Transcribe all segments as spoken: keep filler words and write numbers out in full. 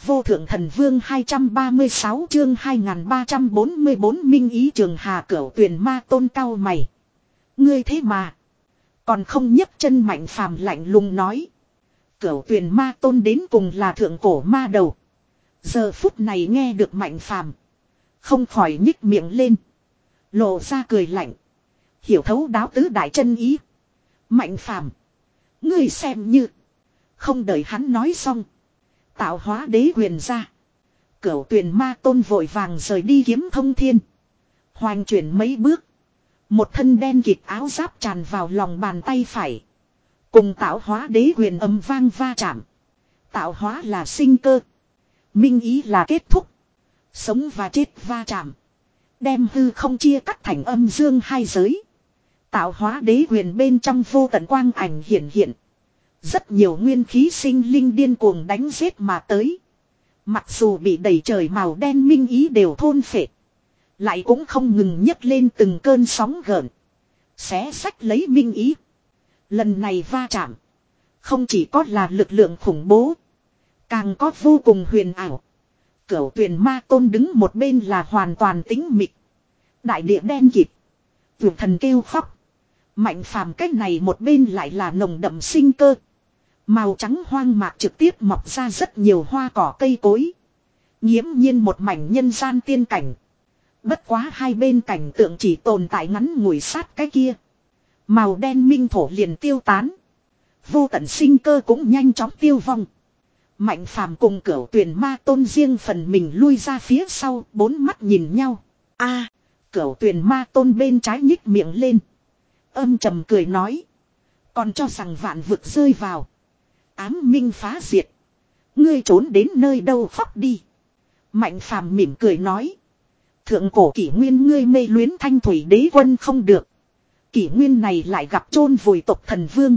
vô thượng thần vương hai trăm ba mươi sáu chương hai nghìn ba trăm bốn mươi bốn minh ý trường hà cửu tuyền ma tôn cao mày. Ngươi thế mà. Còn không nhấc chân Mạnh Phàm lạnh lùng nói. Cửu tuyền ma tôn đến cùng là thượng cổ ma đầu. Giờ phút này nghe được Mạnh Phàm. Không khỏi nhích miệng lên. Lộ ra cười lạnh. Hiểu thấu đáo tứ đại chân ý. Mạnh Phàm. Ngươi xem như. Không đợi hắn nói xong. Tạo hóa đế quyền ra. Cửu tuyền ma tôn vội vàng rời đi kiếm thông thiên. Hoành chuyển mấy bước. Một thân đen kịt áo giáp tràn vào lòng bàn tay phải. Cùng tạo hóa đế quyền âm vang va chạm. Tạo hóa là sinh cơ. Minh ý là kết thúc. Sống và chết va chạm. Đem hư không chia cắt thành âm dương hai giới. Tạo hóa đế quyền bên trong vô tận quang ảnh hiện hiện. Rất nhiều nguyên khí sinh linh điên cuồng đánh giết mà tới. Mặc dù bị đầy trời màu đen minh ý đều thôn phệ. Lại cũng không ngừng nhấc lên từng cơn sóng gợn. Xé sách lấy minh ý. Lần này va chạm. Không chỉ có là lực lượng khủng bố. Càng có vô cùng huyền ảo. Cửu tuyền ma tôn đứng một bên là hoàn toàn tĩnh mịch. Đại địa đen kịt. Vượt thần kêu khóc. Mạnh Phàm cách này một bên lại là nồng đậm sinh cơ. Màu trắng hoang mạc trực tiếp mọc ra rất nhiều hoa cỏ cây cối. Nghiễm nhiên một mảnh nhân gian tiên cảnh. Bất quá hai bên cảnh tượng chỉ tồn tại ngắn ngủi sát cái kia. Màu đen minh thổ liền tiêu tán. Vô tận sinh cơ cũng nhanh chóng tiêu vong. Mạnh Phàm cùng cửu tuyền ma tôn riêng phần mình lui ra phía sau, bốn mắt nhìn nhau. A, à, cửu tuyền ma tôn bên trái nhích miệng lên. Âm trầm cười nói. Còn cho rằng vạn vực rơi vào. Ám minh phá diệt. Ngươi trốn đến nơi đâu khóc đi. Mạnh Phàm mỉm cười nói. Thượng cổ kỷ nguyên ngươi mê luyến thanh thủy đế quân không được. Kỷ nguyên này lại gặp chôn vùi tộc thần vương.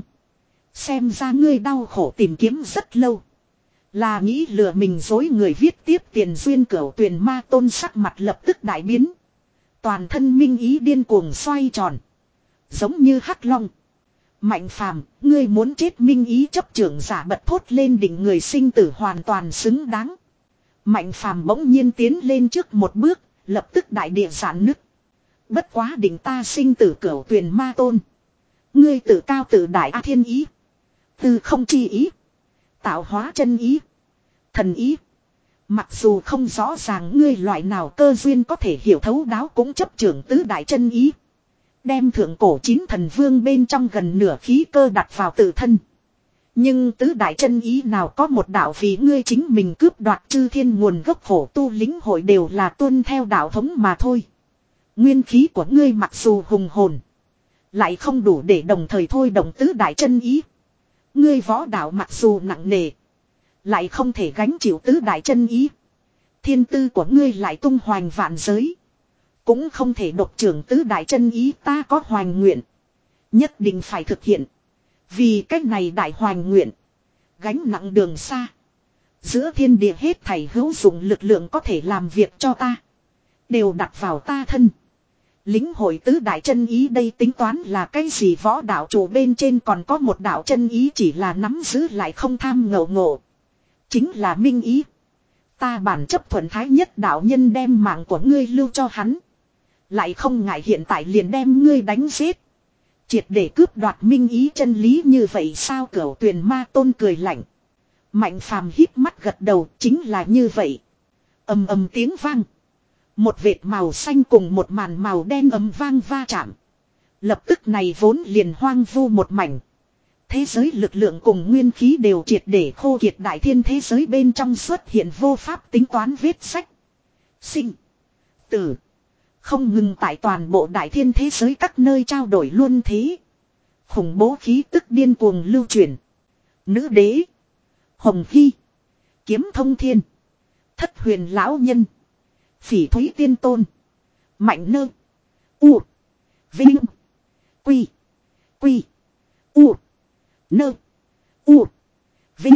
Xem ra ngươi đau khổ tìm kiếm rất lâu. Là nghĩ lừa mình dối người viết tiếp tiền duyên cửu tuyền ma tôn sắc mặt lập tức đại biến. Toàn thân minh ý điên cuồng xoay tròn. Giống như hắc long. Mạnh Phàm, ngươi muốn chết minh ý chấp trưởng giả bật thốt lên đỉnh người sinh tử hoàn toàn xứng đáng. Mạnh Phàm bỗng nhiên tiến lên trước một bước, lập tức đại địa giãn nứt. Bất quá đỉnh ta sinh tử cửu tuyền ma tôn. Ngươi tự cao tự đại a thiên ý. Từ không chi ý. Tạo hóa chân ý. Thần ý. Mặc dù không rõ ràng ngươi loại nào cơ duyên có thể hiểu thấu đáo cũng chấp trưởng tứ đại chân ý. Đem thượng cổ chín thần vương bên trong gần nửa khí cơ đặt vào tự thân. Nhưng tứ đại chân ý nào có một đạo vì ngươi chính mình cướp đoạt chư thiên nguồn gốc khổ tu lính hội đều là tuân theo đạo thống mà thôi. Nguyên khí của ngươi mặc dù hùng hồn. Lại không đủ để đồng thời thôi động tứ đại chân ý. Ngươi võ đạo mặc dù nặng nề. Lại không thể gánh chịu tứ đại chân ý. Thiên tư của ngươi lại tung hoành vạn giới. Cũng không thể độc trưởng tứ đại chân ý ta có hoành nguyện. Nhất định phải thực hiện. Vì cách này đại hoành nguyện. Gánh nặng đường xa. Giữa thiên địa hết thảy hữu dụng lực lượng có thể làm việc cho ta. Đều đặt vào ta thân. Lính hội tứ đại chân ý đây tính toán là cái gì võ đạo chủ bên trên còn có một đạo chân ý chỉ là nắm giữ lại không tham ngộ ngộ. Chính là minh ý. Ta bản chấp thuận thái nhất đạo nhân đem mạng của ngươi lưu cho hắn. Lại không ngại hiện tại liền đem ngươi đánh giết. Triệt để cướp đoạt minh ý chân lý như vậy sao cửu tuyền ma tôn cười lạnh. Mạnh Phàm híp mắt gật đầu chính là như vậy. Ầm ầm tiếng vang. Một vệt màu xanh cùng một màn màu đen ầm vang va chạm. Lập tức này vốn liền hoang vu một mảnh. Thế giới lực lượng cùng nguyên khí đều triệt để khô kiệt đại thiên thế giới bên trong xuất hiện vô pháp tính toán vết sách. Sinh. Tử. Không ngừng tại toàn bộ đại thiên thế giới các nơi trao đổi luôn thế. Khủng bố khí tức điên cuồng lưu truyền. Nữ đế. Hồng Hy. Kiếm thông thiên. Thất huyền lão nhân. Phỉ thúy tiên tôn. Mạnh nơ. U. Vinh. Quy. Quy. U. Nơ. U. Vinh.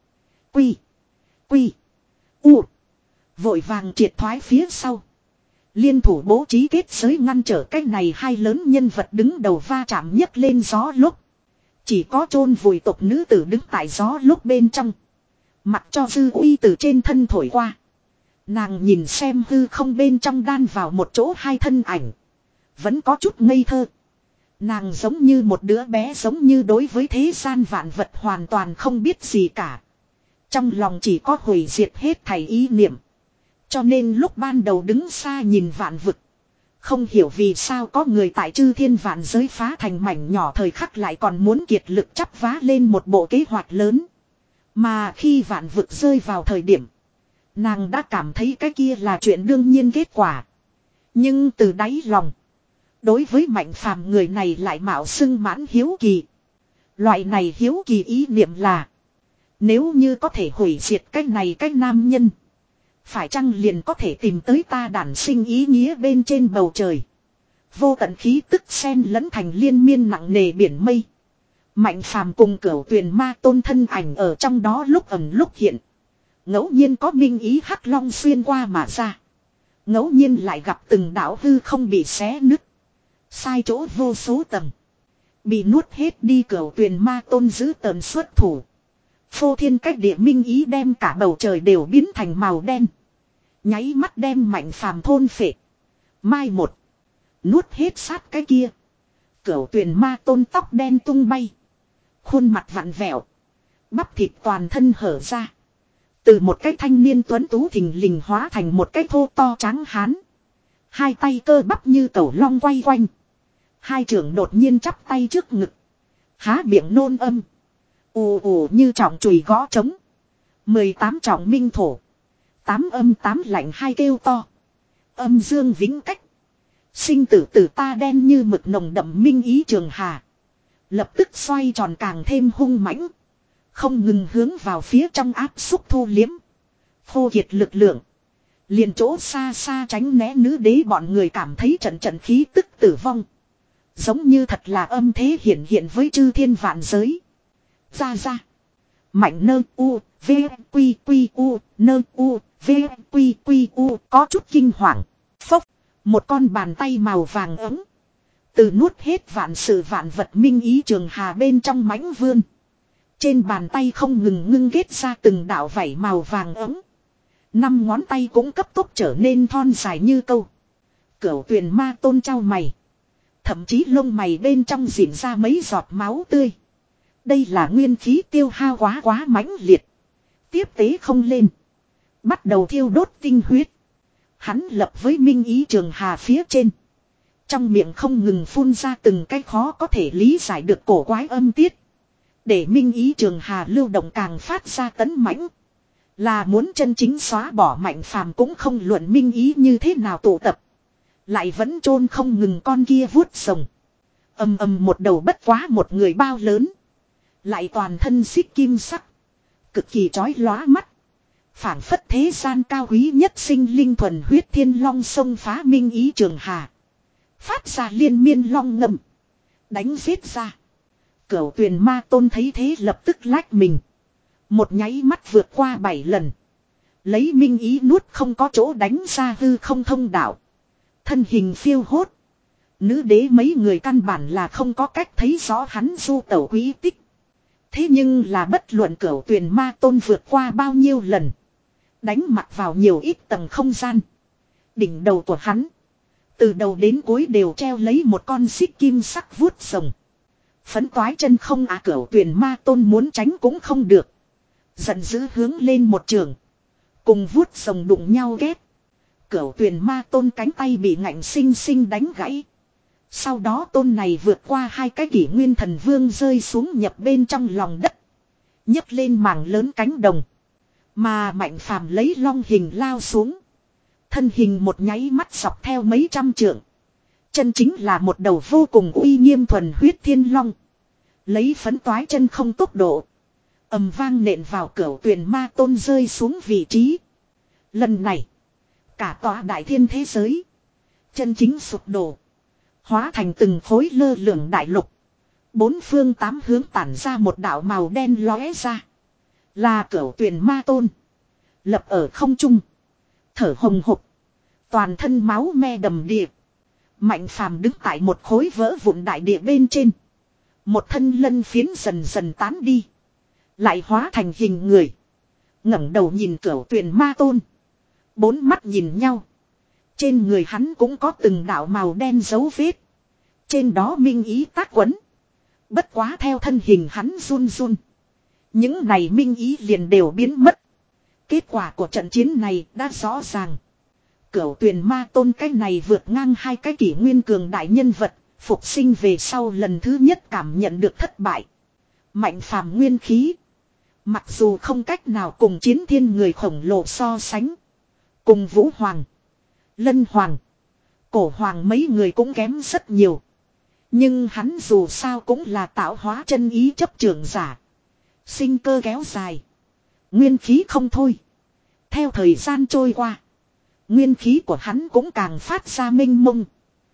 Quy. Quy. U. Vội vàng triệt thoái phía sau. Liên thủ bố trí kết giới ngăn trở cái này hai lớn nhân vật đứng đầu va chạm nhấc lên gió lúc. Chỉ có chôn vùi tộc nữ tử đứng tại gió lúc bên trong. Mặc cho dư uy từ trên thân thổi qua. Nàng nhìn xem hư không bên trong đan vào một chỗ hai thân ảnh. Vẫn có chút ngây thơ. Nàng giống như một đứa bé, giống như đối với thế gian vạn vật hoàn toàn không biết gì cả. Trong lòng chỉ có hủy diệt hết thảy ý niệm. Cho nên lúc ban đầu đứng xa nhìn vạn vực. Không hiểu vì sao có người tại chư thiên vạn giới phá thành mảnh nhỏ thời khắc lại còn muốn kiệt lực chắp vá lên một bộ kế hoạch lớn. Mà khi vạn vực rơi vào thời điểm, nàng đã cảm thấy cái kia là chuyện đương nhiên kết quả. Nhưng từ đáy lòng, đối với Mạnh Phàm người này lại mạo xưng mãn hiếu kỳ. Loại này hiếu kỳ ý niệm là, nếu như có thể hủy diệt cái này cái nam nhân, phải chăng liền có thể tìm tới ta đản sinh ý nghĩa bên trên bầu trời. Vô tận khí tức xen lẫn thành liên miên nặng nề biển mây. Mạnh Phàm cùng Cửu Tuyền Ma Tôn thân ảnh ở trong đó lúc ẩn lúc hiện. Ngẫu nhiên có minh ý hắc long xuyên qua mà ra. Ngẫu nhiên lại gặp từng đạo hư không bị xé nứt. Sai chỗ vô số tầng. Bị nuốt hết đi Cửu Tuyền Ma Tôn giữ tờn xuất thủ. Phô thiên cách địa minh ý đem cả bầu trời đều biến thành màu đen. Nháy mắt đem Mạnh Phàm thôn phệ. Mai một. Nuốt hết sát cái kia. Cửu Tuyền Ma Tôn tóc đen tung bay. Khuôn mặt vặn vẹo. Bắp thịt toàn thân hở ra. Từ một cái thanh niên tuấn tú thình lình hóa thành một cái thô to trắng hán. Hai tay cơ bắp như cẩu long quay quanh. Hai trưởng đột nhiên chắp tay trước ngực. Há miệng nôn âm. Ù ù như trọng chùy gõ trống. Mười tám trọng minh thổ. Tám âm tám lạnh hai kêu to. Âm dương vĩnh cách. Sinh tử tử ta đen như mực nồng đậm minh ý trường hà. Lập tức xoay tròn càng thêm hung mãnh. Không ngừng hướng vào phía trong áp xúc thu liếm. Khô kiệt lực lượng. Liền chỗ xa xa tránh né nữ đế bọn người cảm thấy trận trận khí tức tử vong. Giống như thật là âm thế hiện hiện với chư thiên vạn giới. Ra ra. Mạnh nơ u, v, quy quy u, nơ u, v, quy quy u, có chút kinh hoàng. Phốc, một con bàn tay màu vàng ấm. Từ nuốt hết vạn sự vạn vật minh ý trường hà bên trong mãnh vươn. Trên bàn tay không ngừng ngưng kết ra từng đạo vảy màu vàng ấm. Năm ngón tay cũng cấp tốc trở nên thon dài như câu. Cửu Tuyền Ma Tôn trao mày. Thậm chí lông mày bên trong diễn ra mấy giọt máu tươi. Đây là nguyên khí tiêu hao quá quá mãnh liệt. Tiếp tế không lên. Bắt đầu thiêu đốt tinh huyết. Hắn lập với minh ý trường hà phía trên. Trong miệng không ngừng phun ra từng cái khó có thể lý giải được cổ quái âm tiết. Để minh ý trường hà lưu động càng phát ra tấn mãnh. Là muốn chân chính xóa bỏ Mạnh Phàm cũng không luận minh ý như thế nào tụ tập. Lại vẫn chôn không ngừng con kia vuốt rồng. Âm âm một đầu bất quá một người bao lớn. Lại toàn thân xích kim sắc. Cực kỳ chói lóa mắt. Phảng phất thế gian cao quý nhất sinh linh thuần huyết thiên long sông phá minh ý trường hà. Phát ra liên miên long ngầm. Đánh giết ra. Cửu Tuyền Ma Tôn thấy thế lập tức lách mình. Một nháy mắt vượt qua bảy lần. Lấy minh ý nuốt không có chỗ đánh ra hư không thông đạo. Thân hình phiêu hốt. Nữ đế mấy người căn bản là không có cách thấy rõ hắn du tẩu quý tích. Thế nhưng là bất luận Cửu Tuyền Ma Tôn vượt qua bao nhiêu lần. Đánh mặt vào nhiều ít tầng không gian. Đỉnh đầu của hắn. Từ đầu đến cuối đều treo lấy một con xích kim sắc vuốt rồng. Phấn toái chân không à, Cửu Tuyền Ma Tôn muốn tránh cũng không được. Giận dữ hướng lên một trường. Cùng vuốt rồng đụng nhau ghét. Cửu Tuyền Ma Tôn cánh tay bị ngạnh sinh sinh đánh gãy. Sau đó tôn này vượt qua hai cái kỷ nguyên thần vương rơi xuống nhập bên trong lòng đất. nhấc lên mảng lớn cánh đồng. Mà Mạnh Phàm lấy long hình lao xuống. Thân hình một nháy mắt dọc theo mấy trăm trượng. Chân chính là một đầu vô cùng uy nghiêm thuần huyết thiên long. Lấy phấn toái chân không tốc độ. Ầm vang nện vào Cửu Tuyền Ma Tôn rơi xuống vị trí. Lần này. Cả tòa đại thiên thế giới. Chân chính sụp đổ. Hóa thành từng khối lơ lửng đại lục. Bốn phương tám hướng tản ra một đạo màu đen lóe ra. Là Cửu Tuyền Ma Tôn. Lập ở không trung. Thở hồng hộc. Toàn thân máu me đầm đìa. Mạnh Phàm đứng tại một khối vỡ vụn đại địa bên trên. Một thân lân phiến dần dần tán đi. Lại hóa thành hình người. ngẩng đầu nhìn Cửu Tuyền Ma Tôn. Bốn mắt nhìn nhau. Trên người hắn cũng có từng đạo màu đen dấu vết. Trên đó minh ý tác quấn. Bất quá theo thân hình hắn run run. Những này minh ý liền đều biến mất. Kết quả của trận chiến này đã rõ ràng. Cửu Tuyền Ma Tôn cái này vượt ngang hai cái kỷ nguyên cường đại nhân vật. Phục sinh về sau lần thứ nhất cảm nhận được thất bại. Mạnh phàm nguyên khí. Mặc dù không cách nào cùng chiến thiên người khổng lồ so sánh. Cùng Vũ Hoàng, Lân Hoàng, Cổ Hoàng mấy người cũng kém rất nhiều. Nhưng hắn dù sao cũng là tạo hóa chân ý chấp trưởng giả. Sinh cơ kéo dài. Nguyên khí không thôi. Theo thời gian trôi qua. Nguyên khí của hắn cũng càng phát ra mênh mông.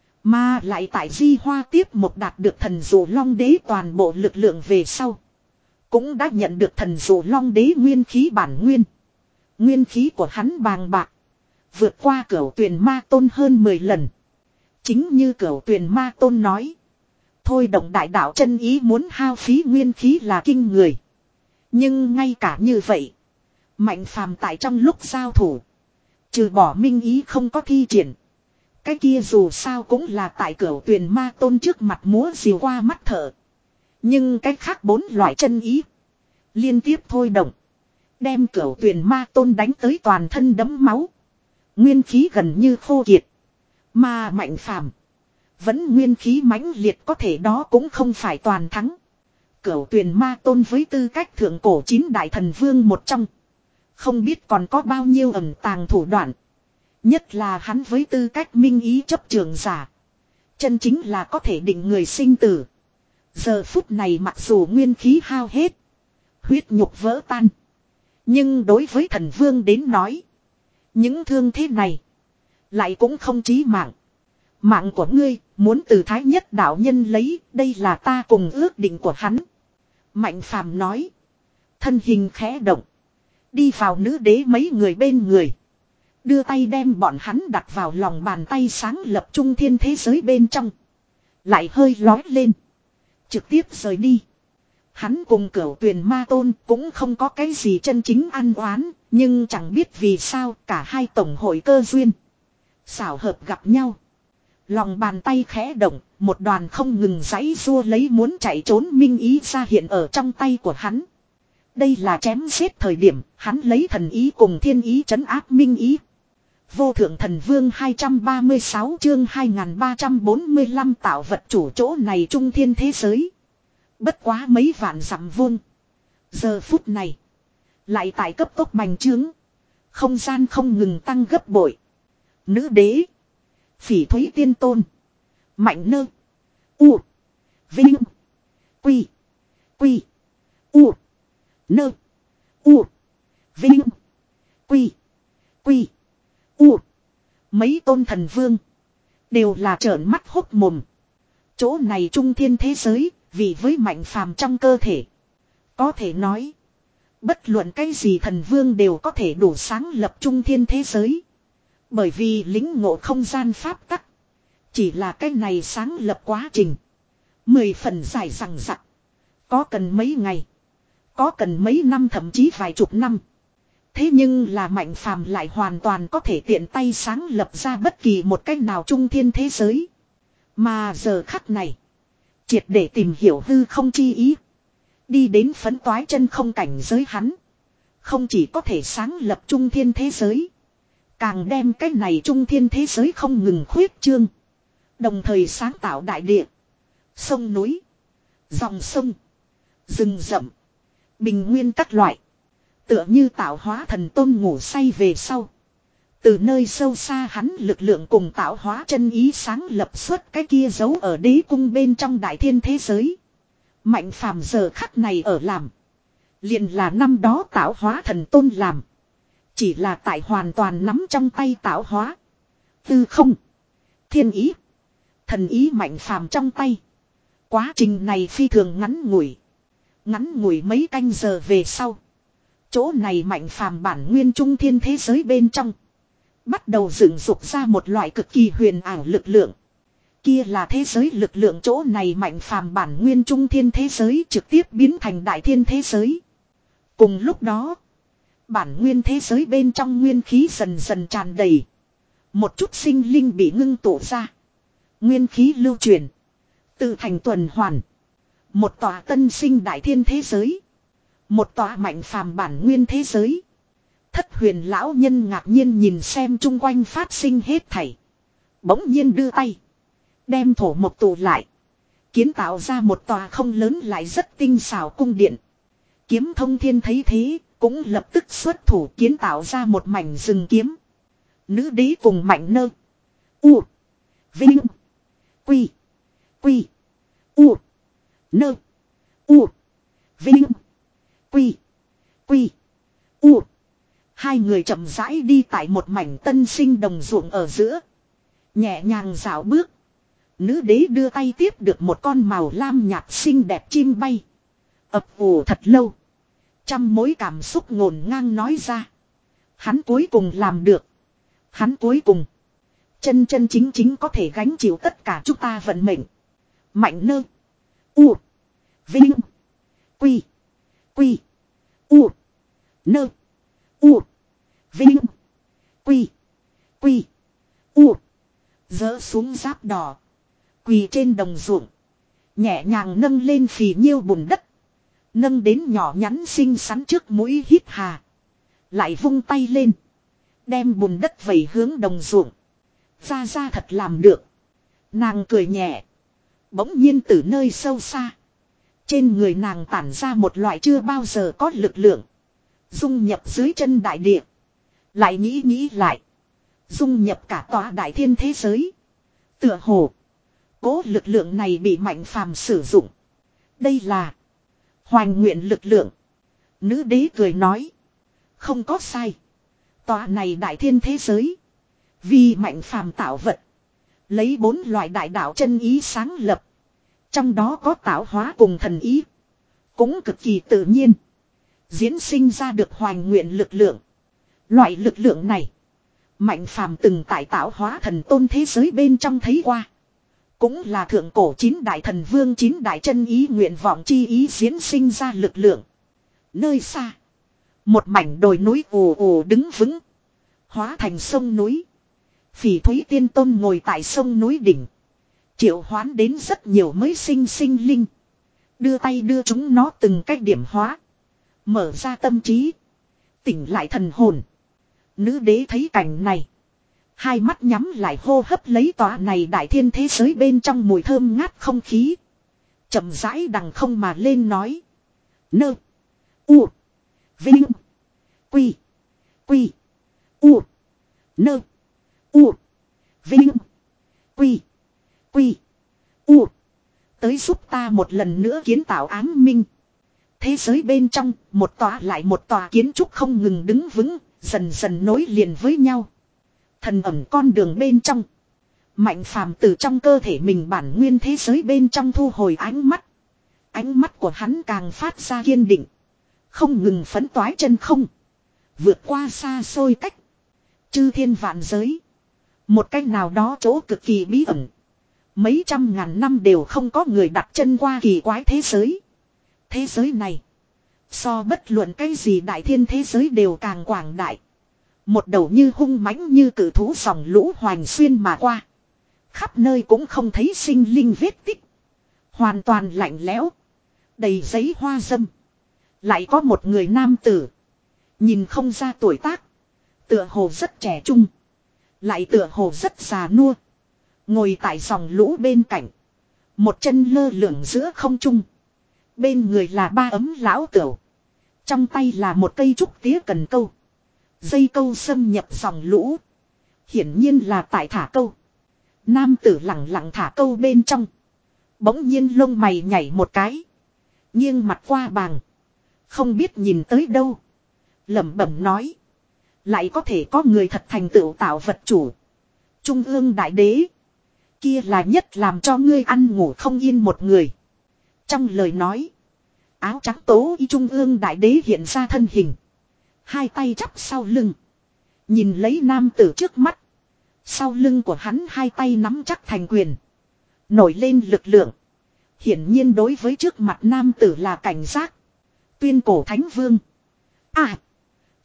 Mà lại tại Di Hoa tiếp một đạt được thần dụ long đế toàn bộ lực lượng về sau. Cũng đã nhận được thần dụ long đế nguyên khí bản nguyên. Nguyên khí của hắn bàng bạc. Vượt qua Cửu Tuyền Ma Tôn hơn mười lần. Chính như Cửu Tuyền Ma Tôn nói. Thôi động đại đạo chân ý muốn hao phí nguyên khí là kinh người. Nhưng ngay cả như vậy. Mạnh phàm tại trong lúc giao thủ. Trừ bỏ minh ý không có thi triển. Cái kia dù sao cũng là tại Cửu Tuyền Ma Tôn trước mặt múa diều qua mắt thở. Nhưng cái khác bốn loại chân ý. Liên tiếp thôi động. Đem Cửu Tuyền Ma Tôn đánh tới toàn thân đẫm máu. Nguyên khí gần như khô kiệt. Mà mạnh phàm. Vẫn nguyên khí mãnh liệt có thể đó cũng không phải toàn thắng. Cửu Tuyền Ma Tôn với tư cách thượng cổ chín đại thần vương một trong. Không biết còn có bao nhiêu ẩn tàng thủ đoạn. Nhất là hắn với tư cách minh ý chấp trường giả. Chân chính là có thể định người sinh tử. Giờ phút này mặc dù nguyên khí hao hết. Huyết nhục vỡ tan. Nhưng đối với thần vương đến nói. Những thương thế này. Lại cũng không chí mạng. Mạng của ngươi muốn từ thái nhất đạo nhân lấy. Đây là ta cùng ước định của hắn. Mạnh phàm nói. Thân hình khẽ động. Đi vào nữ đế mấy người bên người. Đưa tay đem bọn hắn đặt vào lòng bàn tay sáng lập trung thiên thế giới bên trong. Lại hơi lói lên. Trực tiếp rời đi. Hắn cùng Cửu Tuyền Ma Tôn cũng không có cái gì chân chính ăn oán. Nhưng chẳng biết vì sao cả hai tổng hội cơ duyên. Xảo hợp gặp nhau. Lòng bàn tay khẽ động. Một đoàn không ngừng giãy rua lấy muốn chạy trốn minh ý ra hiện ở trong tay của hắn. Đây là chém giết thời điểm. Hắn lấy thần ý cùng thiên ý trấn áp minh ý. Vô thượng thần vương hai trăm ba mươi sáu chương hai nghìn ba trăm bốn mươi lăm tạo vật chủ chỗ này trung thiên thế giới. Bất quá mấy vạn dặm vuông. Giờ phút này. Lại tại cấp tốc bành trướng. Không gian không ngừng tăng gấp bội. Nữ đế. Phỉ Thúy Tiên Tôn. Mạnh Nơ. U. Vinh. Quy. Quy. U. Nơ. U. Vinh. Quy. Quy. U. Mấy tôn thần vương. Đều là trợn mắt hốc mồm. Chỗ này trung thiên thế giới. Vì với mạnh phàm trong cơ thể. Có thể nói. Bất luận cái gì thần vương đều có thể đủ sáng lập trung thiên thế giới. Bởi vì lính ngộ không gian pháp tắc. Chỉ là cái này sáng lập quá trình. Mười phần dài rằng rặc. Có cần mấy ngày. Có cần mấy năm thậm chí vài chục năm. Thế nhưng là mạnh phàm lại hoàn toàn có thể tiện tay sáng lập ra bất kỳ một cách nào trung thiên thế giới. Mà giờ khắc này. Triệt để tìm hiểu hư không chi ý. Đi đến phấn toái chân không cảnh giới hắn. Không chỉ có thể sáng lập trung thiên thế giới. Càng đem cái này trung thiên thế giới không ngừng khuyết trương. Đồng thời sáng tạo đại địa. Sông núi. Dòng sông. Rừng rậm. Bình nguyên các loại. Tựa như tạo hóa thần tôn ngủ say về sau. Từ nơi sâu xa hắn lực lượng cùng tạo hóa chân ý sáng lập xuất cái kia giấu ở đế cung bên trong đại thiên thế giới. Mạnh phàm giờ khắc này ở làm. Liền là năm đó tạo hóa thần tôn làm. Chỉ là tại hoàn toàn nắm trong tay tạo hóa. Tư không. Thiên ý. Thần ý mạnh phàm trong tay. Quá trình này phi thường ngắn ngủi. Ngắn ngủi mấy canh giờ về sau. Chỗ này mạnh phàm bản nguyên trung thiên thế giới bên trong. Bắt đầu dựng dục ra một loại cực kỳ huyền ảo lực lượng. Kia là thế giới lực lượng chỗ này mạnh phàm bản nguyên trung thiên thế giới trực tiếp biến thành đại thiên thế giới. Cùng lúc đó. Bản nguyên thế giới bên trong nguyên khí dần dần tràn đầy. Một chút sinh linh bị ngưng tụ ra. Nguyên khí lưu truyền. Tự thành tuần hoàn. Một tòa tân sinh đại thiên thế giới. Một tòa mạnh phàm bản nguyên thế giới. Thất huyền lão nhân ngạc nhiên nhìn xem chung quanh phát sinh hết thảy. Bỗng nhiên đưa tay. Đem thổ một tụ lại. Kiến tạo ra một tòa không lớn lại rất tinh xảo cung điện. Kiếm thông thiên thấy thế. Cũng lập tức xuất thủ kiến tạo ra một mảnh rừng kiếm. Nữ đế cùng mạnh nơ. U. Vinh. Quy. Quy. U. Nơ. U. Vinh. Quy. Quy. U. Hai người chậm rãi đi tại một mảnh tân sinh đồng ruộng ở giữa. Nhẹ nhàng dạo bước. Nữ đế đưa tay tiếp được một con màu lam nhạt xinh đẹp chim bay. Ập ủ thật lâu. Trăm mối cảm xúc ngổn ngang nói ra. Hắn cuối cùng làm được. Hắn cuối cùng. Chân chân chính chính có thể gánh chịu tất cả chúng ta vận mệnh. Mạnh nơ. U. Vinh. Quy. Quy. U. Nơ. U. Vinh. Quy. Quy. U. Dỡ xuống giáp đỏ. Quỳ trên đồng ruộng. Nhẹ nhàng nâng lên phì nhiêu bùn đất. Nâng đến nhỏ nhắn xinh xắn trước mũi hít hà. Lại vung tay lên. Đem bùn đất vẩy hướng đồng ruộng. Ra ra thật làm được. Nàng cười nhẹ. Bỗng nhiên từ nơi sâu xa. Trên người nàng tản ra một loại chưa bao giờ có lực lượng. Dung nhập dưới chân đại địa. Lại nghĩ nghĩ lại. Dung nhập cả tòa đại thiên thế giới. Tựa hồ. Cố lực lượng này bị mạnh phàm sử dụng. Đây là. Hoành nguyện lực lượng. Nữ đế cười nói. Không có sai. Tòa này đại thiên thế giới. Vì mạnh phàm tạo vật. Lấy bốn loại đại đạo chân ý sáng lập. Trong đó có tạo hóa cùng thần ý. Cũng cực kỳ tự nhiên. Diễn sinh ra được hoành nguyện lực lượng. Loại lực lượng này. Mạnh phàm từng tại tạo hóa thần tôn thế giới bên trong thấy qua. Cũng là thượng cổ chín đại thần vương chín đại chân ý nguyện vọng chi ý diễn sinh ra lực lượng. Nơi xa. Một mảnh đồi núi ù ù đứng vững. Hóa thành sông núi. Phỉ Thúy Tiên Tôn ngồi tại sông núi đỉnh. Triệu hoán đến rất nhiều mới sinh sinh linh. Đưa tay đưa chúng nó từng cách điểm hóa. Mở ra tâm trí. Tỉnh lại thần hồn. Nữ đế thấy cảnh này. Hai mắt nhắm lại hô hấp lấy tòa này đại thiên thế giới bên trong mùi thơm ngát không khí. Chậm rãi đằng không mà lên nói. Nơ. U. Vinh. Quy. Quy. U. Nơ. U. Vinh. Quy. Quy. U. Tới giúp ta một lần nữa kiến tạo áng minh. Thế giới bên trong, một tòa lại một tòa kiến trúc không ngừng đứng vững, dần dần nối liền với nhau. Thần ẩm con đường bên trong. Mạnh phàm từ trong cơ thể mình bản nguyên thế giới bên trong thu hồi ánh mắt. Ánh mắt của hắn càng phát ra kiên định. Không ngừng phấn toái chân không. Vượt qua xa xôi cách. Chư thiên vạn giới. Một cách nào đó chỗ cực kỳ bí ẩn. Mấy trăm ngàn năm đều không có người đặt chân qua kỳ quái thế giới. Thế giới này. So bất luận cái gì đại thiên thế giới đều càng quảng đại. Một đầu như hung mãnh như cử thú dòng lũ hoành xuyên mà qua. Khắp nơi cũng không thấy sinh linh vết tích. Hoàn toàn lạnh lẽo. Đầy giấy hoa dâm. Lại có một người nam tử. Nhìn không ra tuổi tác. Tựa hồ rất trẻ trung. Lại tựa hồ rất già nua. Ngồi tại dòng lũ bên cạnh. Một chân lơ lửng giữa không trung. Bên người là ba ấm lão tửu. Trong tay là một cây trúc tía cần câu. Dây câu xâm nhập dòng lũ. Hiển nhiên là tại thả câu. Nam tử lặng lặng thả câu bên trong. Bỗng nhiên lông mày nhảy một cái. Nghiêng mặt qua bàng. Không biết nhìn tới đâu. Lẩm bẩm nói. Lại có thể có người thật thành tựu tạo vật chủ. Trung ương đại đế. Kia là nhất làm cho ngươi ăn ngủ không yên một người. Trong lời nói. Áo trắng tố y trung ương đại đế hiện ra thân hình. Hai tay chắp sau lưng. Nhìn lấy nam tử trước mắt. Sau lưng của hắn hai tay nắm chắc thành quyền. Nổi lên lực lượng. Hiển nhiên đối với trước mặt nam tử là cảnh giác. Tuyên cổ thánh vương. À.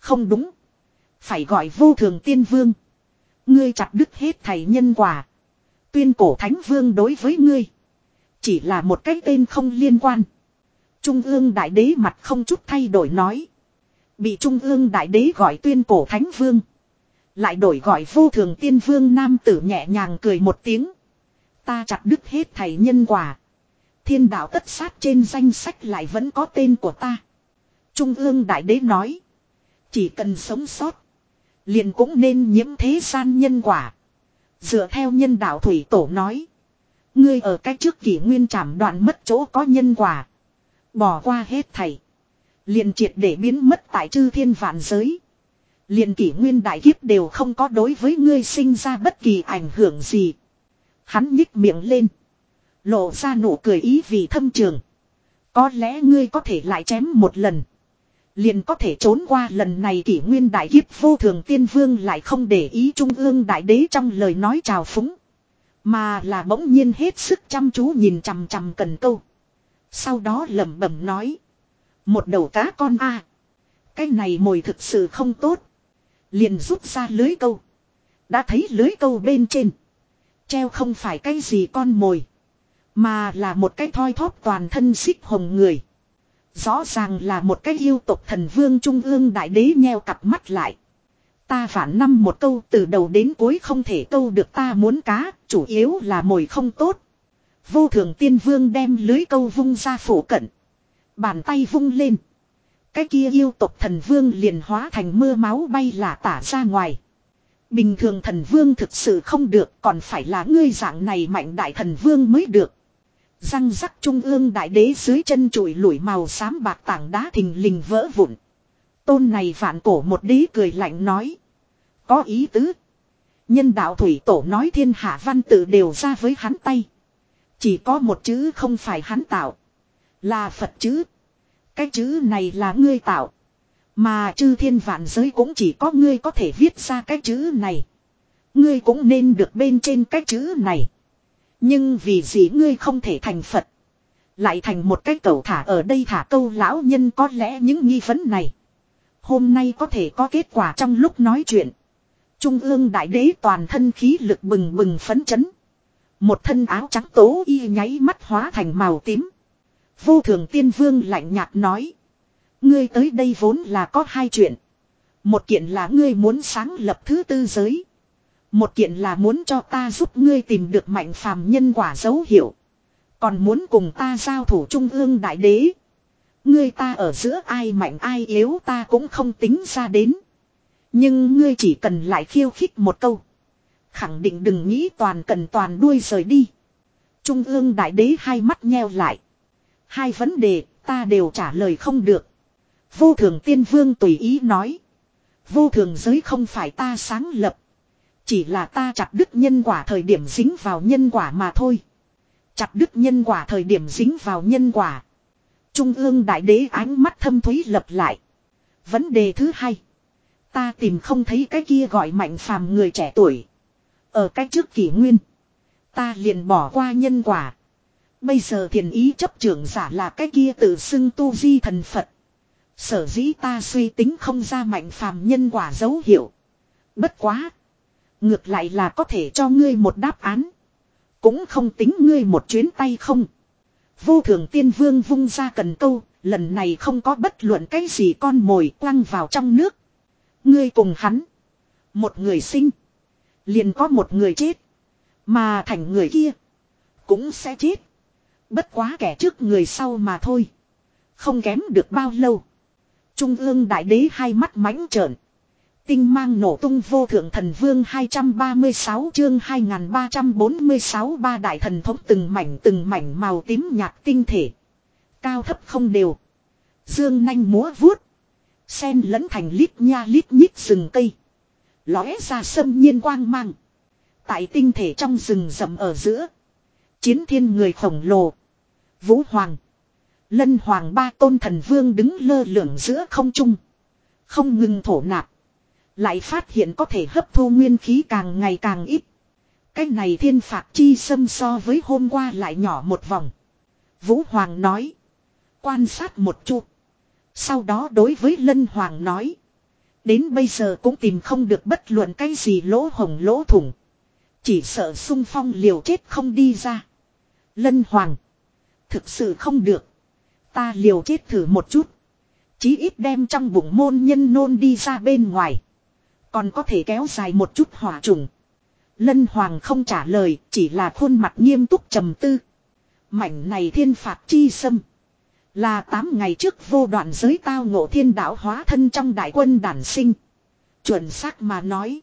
Không đúng. Phải gọi vô thường tiên vương. Ngươi chặt đứt hết thảy nhân quả. Tuyên cổ thánh vương đối với ngươi. Chỉ là một cái tên không liên quan. Trung ương đại đế mặt không chút thay đổi nói. Bị trung ương đại đế gọi tuyên cổ thánh vương. Lại đổi gọi vô thường tiên vương nam tử nhẹ nhàng cười một tiếng. Ta chặt đứt hết thảy nhân quả. Thiên đạo tất sát trên danh sách lại vẫn có tên của ta. Trung ương đại đế nói. Chỉ cần sống sót. Liền cũng nên nhiễm thế gian nhân quả. Dựa theo nhân đạo thủy tổ nói. Ngươi ở cái trước kỷ nguyên trảm đoạn mất chỗ có nhân quả. Bỏ qua hết thảy. Liền triệt để biến mất tại chư thiên vạn giới. Liền kỷ nguyên đại kiếp đều không có đối với ngươi sinh ra bất kỳ ảnh hưởng gì. Hắn nhích miệng lên. Lộ ra nụ cười ý vì thâm trường. Có lẽ ngươi có thể lại chém một lần. Liền có thể trốn qua lần này kỷ nguyên đại kiếp. Vô thường tiên vương lại không để ý trung ương đại đế trong lời nói trào phúng. Mà là bỗng nhiên hết sức chăm chú nhìn chằm chằm Cần Câu. Sau đó lẩm bẩm nói. Một đầu cá con a, cái này mồi thực sự không tốt. Liền rút ra lưới câu. Đã thấy lưới câu bên trên. Treo không phải cái gì con mồi. Mà là một cái thoi thóp toàn thân xích hồng người. Rõ ràng là một cái yêu tộc thần vương trung ương đại đế nheo cặp mắt lại. Ta phản năm một câu từ đầu đến cuối không thể câu được ta muốn cá, chủ yếu là mồi không tốt. Vô thường tiên vương đem lưới câu vung ra phủ cận. Bàn tay vung lên. Cái kia yêu tộc thần vương liền hóa thành mưa máu bay lả tả ra ngoài. Bình thường thần vương thực sự không được, còn phải là ngươi dạng này mạnh đại thần vương mới được. Răng rắc trung ương đại đế dưới chân trụi lủi màu xám bạc tảng đá thình lình vỡ vụn. Tôn này vạn cổ một đế cười lạnh nói. Có ý tứ. Nhân đạo thủy tổ nói thiên hạ văn tự đều ra với hắn tay. Chỉ có một chữ không phải hắn tạo. Là Phật chữ. Cái chữ này là ngươi tạo. Mà chư thiên vạn giới cũng chỉ có ngươi có thể viết ra cái chữ này. Ngươi cũng nên được bên trên cái chữ này. Nhưng vì gì ngươi không thể thành Phật. Lại thành một cái cẩu thả ở đây thả câu lão nhân có lẽ những nghi vấn này. Hôm nay có thể có kết quả trong lúc nói chuyện. Trung ương đại đế toàn thân khí lực bừng bừng phấn chấn. Một thân áo trắng tố y nháy mắt hóa thành màu tím. Vô thường tiên vương lạnh nhạt nói. Ngươi tới đây vốn là có hai chuyện. Một kiện là ngươi muốn sáng lập thứ tư giới. Một kiện là muốn cho ta giúp ngươi tìm được mạnh phàm nhân quả dấu hiệu. Còn muốn cùng ta giao thủ trung ương đại đế. Ngươi ta ở giữa ai mạnh ai yếu ta cũng không tính ra đến. Nhưng ngươi chỉ cần lại khiêu khích một câu. Khẳng định đừng nghĩ toàn cần toàn đuôi rời đi. Trung ương đại đế hai mắt nheo lại. Hai vấn đề ta đều trả lời không được. Vô thường tiên vương tùy ý nói. Vô thường giới không phải ta sáng lập. Chỉ là ta chặt đứt nhân quả thời điểm dính vào nhân quả mà thôi. Chặt đứt nhân quả thời điểm dính vào nhân quả. Trung ương đại đế ánh mắt thâm thúy lập lại. Vấn đề thứ hai. Ta tìm không thấy cái kia gọi mạnh phàm người trẻ tuổi. Ở cái trước kỷ nguyên. Ta liền bỏ qua nhân quả. Bây giờ thiền ý chấp trưởng giả là cái kia tự xưng tu di thần Phật. Sở dĩ ta suy tính không ra mạnh phàm nhân quả dấu hiệu. Bất quá. Ngược lại là có thể cho ngươi một đáp án. Cũng không tính ngươi một chuyến tay không. Vô thường tiên vương vung ra Cần Câu. Lần này không có bất luận cái gì con mồi quăng vào trong nước. Ngươi cùng hắn. Một người sinh. Liền có một người chết. Mà thành người kia. Cũng sẽ chết. Bất quá kẻ trước người sau mà thôi. Không kém được bao lâu. Trung ương đại đế hai mắt mãnh trợn. Tinh mang nổ tung vô thượng thần vương hai trăm ba mươi sáu chương hai nghìn ba trăm bốn mươi sáu ba đại thần thống từng mảnh từng mảnh màu tím nhạt tinh thể. Cao thấp không đều. Dương nanh múa vuốt. Xen lẫn thành lít nha lít nhít rừng cây. Lóe ra sâm nhiên quang mang. Tại tinh thể trong rừng rậm ở giữa. Chiến thiên người khổng lồ. Vũ Hoàng. Lân Hoàng ba tôn thần vương đứng lơ lửng giữa không trung. Không ngừng thổ nạp. Lại phát hiện có thể hấp thu nguyên khí càng ngày càng ít. Cái này thiên phạt chi xâm so với hôm qua lại nhỏ một vòng. Vũ Hoàng nói. Quan sát một chút. Sau đó đối với Lân Hoàng nói. Đến bây giờ cũng tìm không được bất luận cái gì lỗ hổng lỗ thủng. Chỉ sợ xung phong liều chết không đi ra. Lân Hoàng. Thực sự không được. Ta liều chết thử một chút. Chí ít đem trong bụng môn nhân nôn đi ra bên ngoài. Còn có thể kéo dài một chút hỏa trùng. Lân Hoàng không trả lời, chỉ là khuôn mặt nghiêm túc trầm tư. Mảnh này thiên phạt chi sâm. Là tám ngày trước vô đoạn giới tao ngộ thiên đạo hóa thân trong đại quân đản sinh. Chuẩn xác mà nói.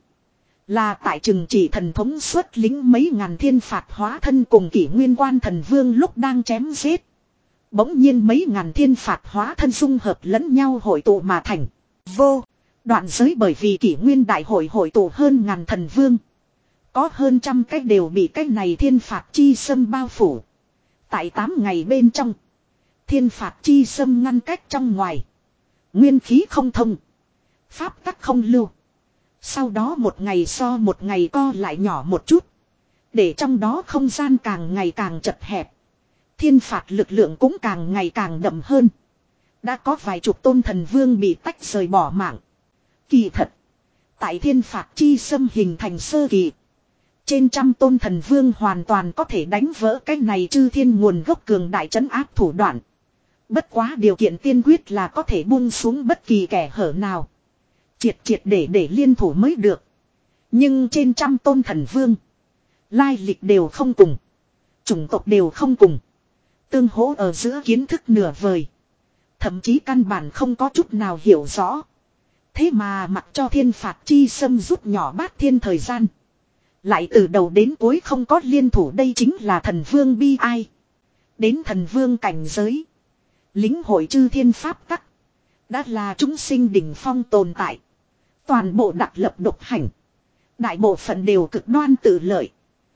Là tại trừng chỉ thần thống xuất lính mấy ngàn thiên phạt hóa thân cùng kỷ nguyên quan thần vương lúc đang chém giết. Bỗng nhiên mấy ngàn thiên phạt hóa thân dung hợp lẫn nhau hội tụ mà thành. Vô đoạn giới bởi vì kỷ nguyên đại hội hội tụ hơn ngàn thần vương. Có hơn trăm cách đều bị cách này thiên phạt chi sâm bao phủ. Tại tám ngày bên trong. Thiên phạt chi sâm ngăn cách trong ngoài. Nguyên khí không thông. Pháp tắc không lưu. Sau đó một ngày so một ngày co lại nhỏ một chút. Để trong đó không gian càng ngày càng chật hẹp. Thiên phạt lực lượng cũng càng ngày càng đậm hơn. Đã có vài chục tôn thần vương bị tách rời bỏ mạng. Kỳ thật. Tại thiên phạt chi sâm hình thành sơ kỳ. Trên trăm tôn thần vương hoàn toàn có thể đánh vỡ cái này chư thiên nguồn gốc cường đại trấn áp thủ đoạn. Bất quá điều kiện tiên quyết là có thể buông xuống bất kỳ kẻ hở nào. Triệt triệt để để liên thủ mới được. Nhưng trên trăm tôn thần vương. Lai lịch đều không cùng. Chủng tộc đều không cùng. Tương hỗ ở giữa kiến thức nửa vời. Thậm chí căn bản không có chút nào hiểu rõ. Thế mà mặc cho thiên phạt chi sâm rút nhỏ bát thiên thời gian. Lại từ đầu đến cuối không có liên thủ, đây chính là thần vương bi ai. Đến thần vương cảnh giới. Lính hội chư thiên pháp tắc. Đã là chúng sinh đỉnh phong tồn tại. Toàn bộ đặc lập độc hành. Đại bộ phận đều cực đoan tự lợi.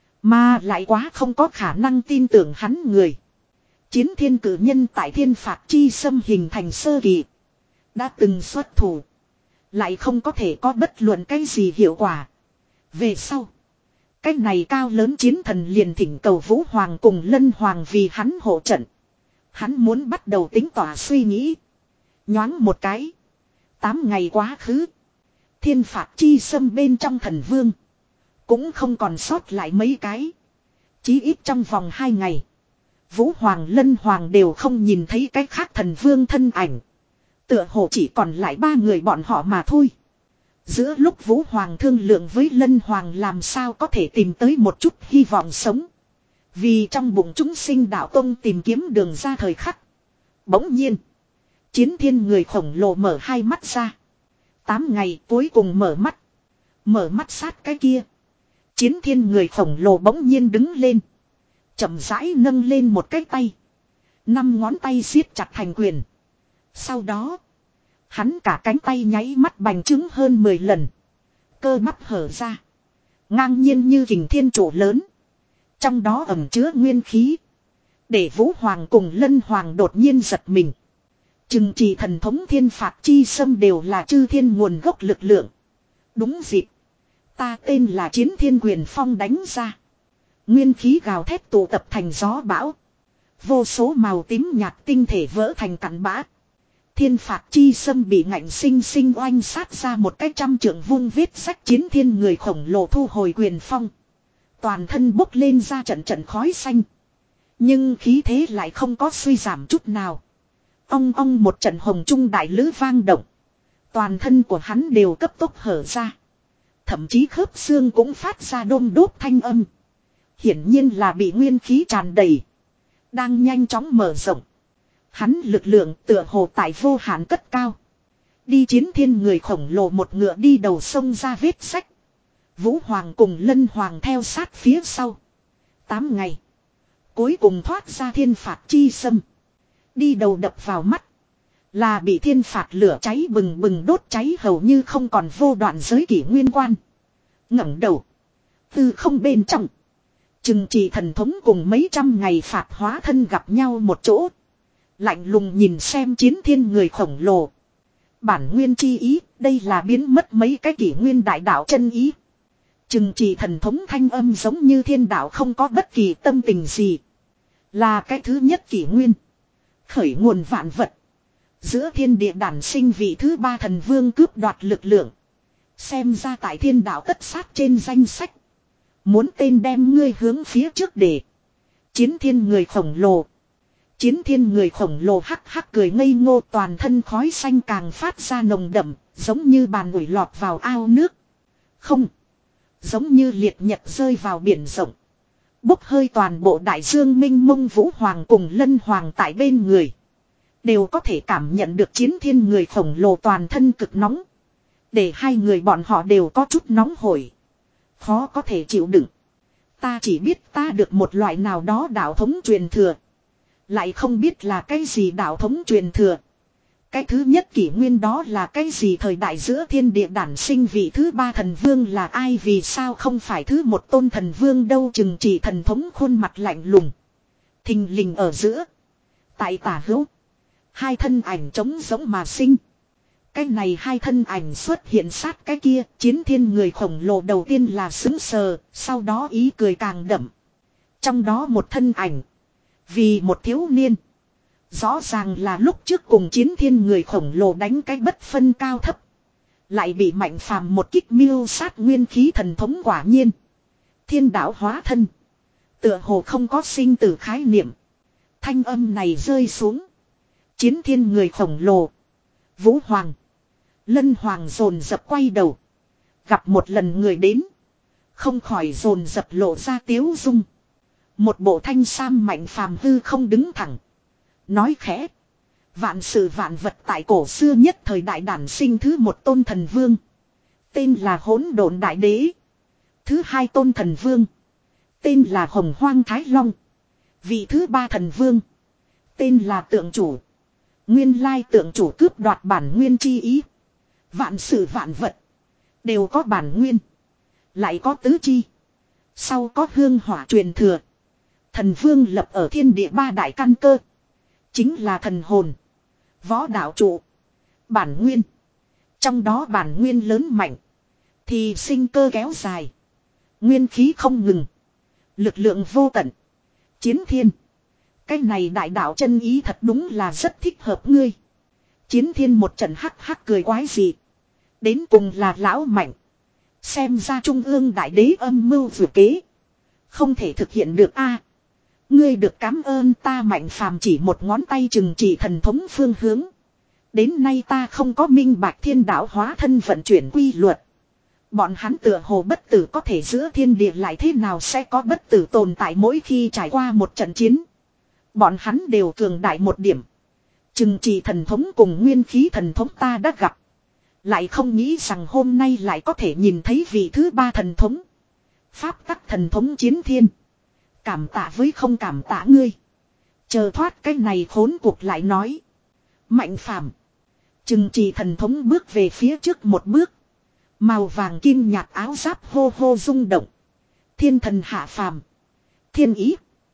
Mà lại quá không có khả năng tin tưởng hắn người. Chiến thiên cử nhân tại thiên phạt chi sâm hình thành sơ kỳ. Đã từng xuất thủ. Lại không có thể có bất luận cái gì hiệu quả. Về sau. Cái này cao lớn chiến thần liền thỉnh cầu Vũ Hoàng cùng Lân Hoàng vì hắn hộ trận. Hắn muốn bắt đầu tính tỏa suy nghĩ. Nhoáng một cái. Tám ngày quá khứ. Thiên phạt chi sâm bên trong thần vương. Cũng không còn sót lại mấy cái. Chí ít trong vòng hai ngày. Vũ Hoàng Lân Hoàng đều không nhìn thấy cái khác thần vương thân ảnh. Tựa hồ chỉ còn lại ba người bọn họ mà thôi. Giữa lúc Vũ Hoàng thương lượng với Lân Hoàng làm sao có thể tìm tới một chút hy vọng sống. Vì trong bụng chúng sinh đạo tông tìm kiếm đường ra thời khắc. Bỗng nhiên. Chiến thiên người khổng lồ mở hai mắt ra. Tám ngày cuối cùng mở mắt. Mở mắt sát cái kia. Chiến thiên người khổng lồ bỗng nhiên đứng lên. Chậm rãi nâng lên một cái tay. Năm ngón tay siết chặt thành quyền. Sau đó. Hắn cả cánh tay nháy mắt bành trướng hơn mười lần. Cơ bắp hở ra. Ngang nhiên như kình thiên trụ lớn. Trong đó ẩn chứa nguyên khí. Để Vũ Hoàng cùng Lân Hoàng đột nhiên giật mình. Chừng chỉ thần thống thiên phạt chi sâm đều là chư thiên nguồn gốc lực lượng. Đúng dịp. Ta tên là Chiến Thiên Quyền Phong đánh ra. Nguyên khí gào thét tụ tập thành gió bão. Vô số màu tím nhạt tinh thể vỡ thành cặn bã. Thiên phạt chi sâm bị ngạnh sinh sinh oanh sát ra một cái trăm trượng vung vết sách. Chiến thiên người khổng lồ thu hồi quyền phong. Toàn thân bốc lên ra trận trận khói xanh. Nhưng khí thế lại không có suy giảm chút nào. Ong ong một trận hồng trung đại lữ vang động. Toàn thân của hắn đều cấp tốc hở ra. Thậm chí khớp xương cũng phát ra đôm đốp thanh âm. Hiển nhiên là bị nguyên khí tràn đầy. Đang nhanh chóng mở rộng. Hắn lực lượng tựa hồ tại vô hạn cất cao. Đi chiến thiên người khổng lồ một ngựa đi đầu sông ra vết sách. Vũ Hoàng cùng Lân Hoàng theo sát phía sau. Tám ngày. Cuối cùng thoát ra thiên phạt chi sâm. Đi đầu đập vào mắt. Là bị thiên phạt lửa cháy bừng bừng đốt cháy hầu như không còn vô đoạn giới kỷ nguyên quan. Ngẩng đầu. Từ không bên trong. Chừng chỉ thần thống cùng mấy trăm ngày phạt hóa thân gặp nhau một chỗ. Lạnh lùng nhìn xem chiến thiên người khổng lồ. Bản nguyên chi ý, đây là biến mất mấy cái kỷ nguyên đại đạo chân ý. Chừng chỉ thần thống thanh âm giống như thiên đạo không có bất kỳ tâm tình gì. Là cái thứ nhất kỷ nguyên. Khởi nguồn vạn vật. Giữa thiên địa đản sinh vị thứ ba thần vương cướp đoạt lực lượng. Xem ra tại thiên đạo tất sát trên danh sách. Muốn tên đem ngươi hướng phía trước để. Chiến thiên người khổng lồ. Chiến thiên người khổng lồ hắc hắc cười ngây ngô, toàn thân khói xanh càng phát ra nồng đậm, giống như bàn ủi lọt vào ao nước. Không. Giống như liệt nhật rơi vào biển rộng. Bốc hơi toàn bộ đại dương minh mông. Vũ Hoàng cùng Lân Hoàng tại bên người. Đều có thể cảm nhận được chiến thiên người khổng lồ toàn thân cực nóng. Để hai người bọn họ đều có chút nóng hổi. Khó có thể chịu đựng. Ta chỉ biết ta được một loại nào đó đạo thống truyền thừa. Lại không biết là cái gì đạo thống truyền thừa. Cái thứ nhất kỷ nguyên đó là cái gì, thời đại giữa thiên địa đản sinh vị thứ ba thần vương là ai, vì sao không phải thứ một tôn thần vương đâu. Chừng chỉ thần thống khuôn mặt lạnh lùng. Thình lình ở giữa. Tại tả hữu. Hai thân ảnh trống giống mà sinh. Cái này hai thân ảnh xuất hiện sát cái kia, chiến thiên người khổng lồ đầu tiên là sững sờ, sau đó ý cười càng đậm. Trong đó một thân ảnh. Vì một thiếu niên. Rõ ràng là lúc trước cùng chiến thiên người khổng lồ đánh cái bất phân cao thấp. Lại bị Mạnh Phàm một kích miêu sát nguyên khí thần thống, quả nhiên. Thiên đạo hóa thân. Tựa hồ không có sinh tử khái niệm. Thanh âm này rơi xuống. Chiến thiên người khổng lồ. Vũ Hoàng. Lân Hoàng dồn dập quay đầu. Gặp một lần người đến. Không khỏi dồn dập lộ ra tiếu dung. Một bộ thanh sam Mạnh Phàm hư không đứng thẳng. Nói khẽ. Vạn sự vạn vật tại cổ xưa nhất thời đại đản sinh thứ một tôn thần vương. Tên là Hỗn Độn Đại Đế. Thứ hai tôn thần vương. Tên là Hồng Hoang Thái Long. Vị thứ ba thần vương. Tên là Tượng Chủ. Nguyên lai Tượng Chủ cướp đoạt bản nguyên chi ý. Vạn sự vạn vật. Đều có bản nguyên. Lại có tứ chi. Sau có hương hỏa truyền thừa. Thần vương lập ở thiên địa ba đại căn cơ. Chính là thần hồn. Võ đạo trụ. Bản nguyên. Trong đó bản nguyên lớn mạnh. Thì sinh cơ kéo dài. Nguyên khí không ngừng. Lực lượng vô tận. Chiến thiên. Cái này đại đạo chân ý thật đúng là rất thích hợp ngươi. Chiến thiên một trận hắc hắc cười quái dị. Đến cùng là lão mạnh. Xem ra trung ương đại đế âm mưu vừa kế. Không thể thực hiện được a. Ngươi được cảm ơn ta. Mạnh Phàm chỉ một ngón tay chừng chỉ thần thống phương hướng. Đến nay ta không có minh bạch thiên đạo hóa thân vận chuyển quy luật. Bọn hắn tựa hồ bất tử, có thể giữa thiên địa lại thế nào sẽ có bất tử tồn tại. Mỗi khi trải qua một trận chiến, bọn hắn đều cường đại một điểm. Chừng chỉ thần thống cùng nguyên khí thần thống ta đã gặp. Lại không nghĩ rằng hôm nay lại có thể nhìn thấy vị thứ ba thần thống. Pháp tắc thần thống chiến thiên. Cảm tạ với không cảm tạ ngươi. Chờ thoát cái này khốn cuộc lại nói. Mạnh Phàm. Chừng chỉ thần thống bước về phía trước một bước. Màu vàng kim nhạt áo giáp hô hô rung động. Thiên thần hạ phàm. Thiên ý.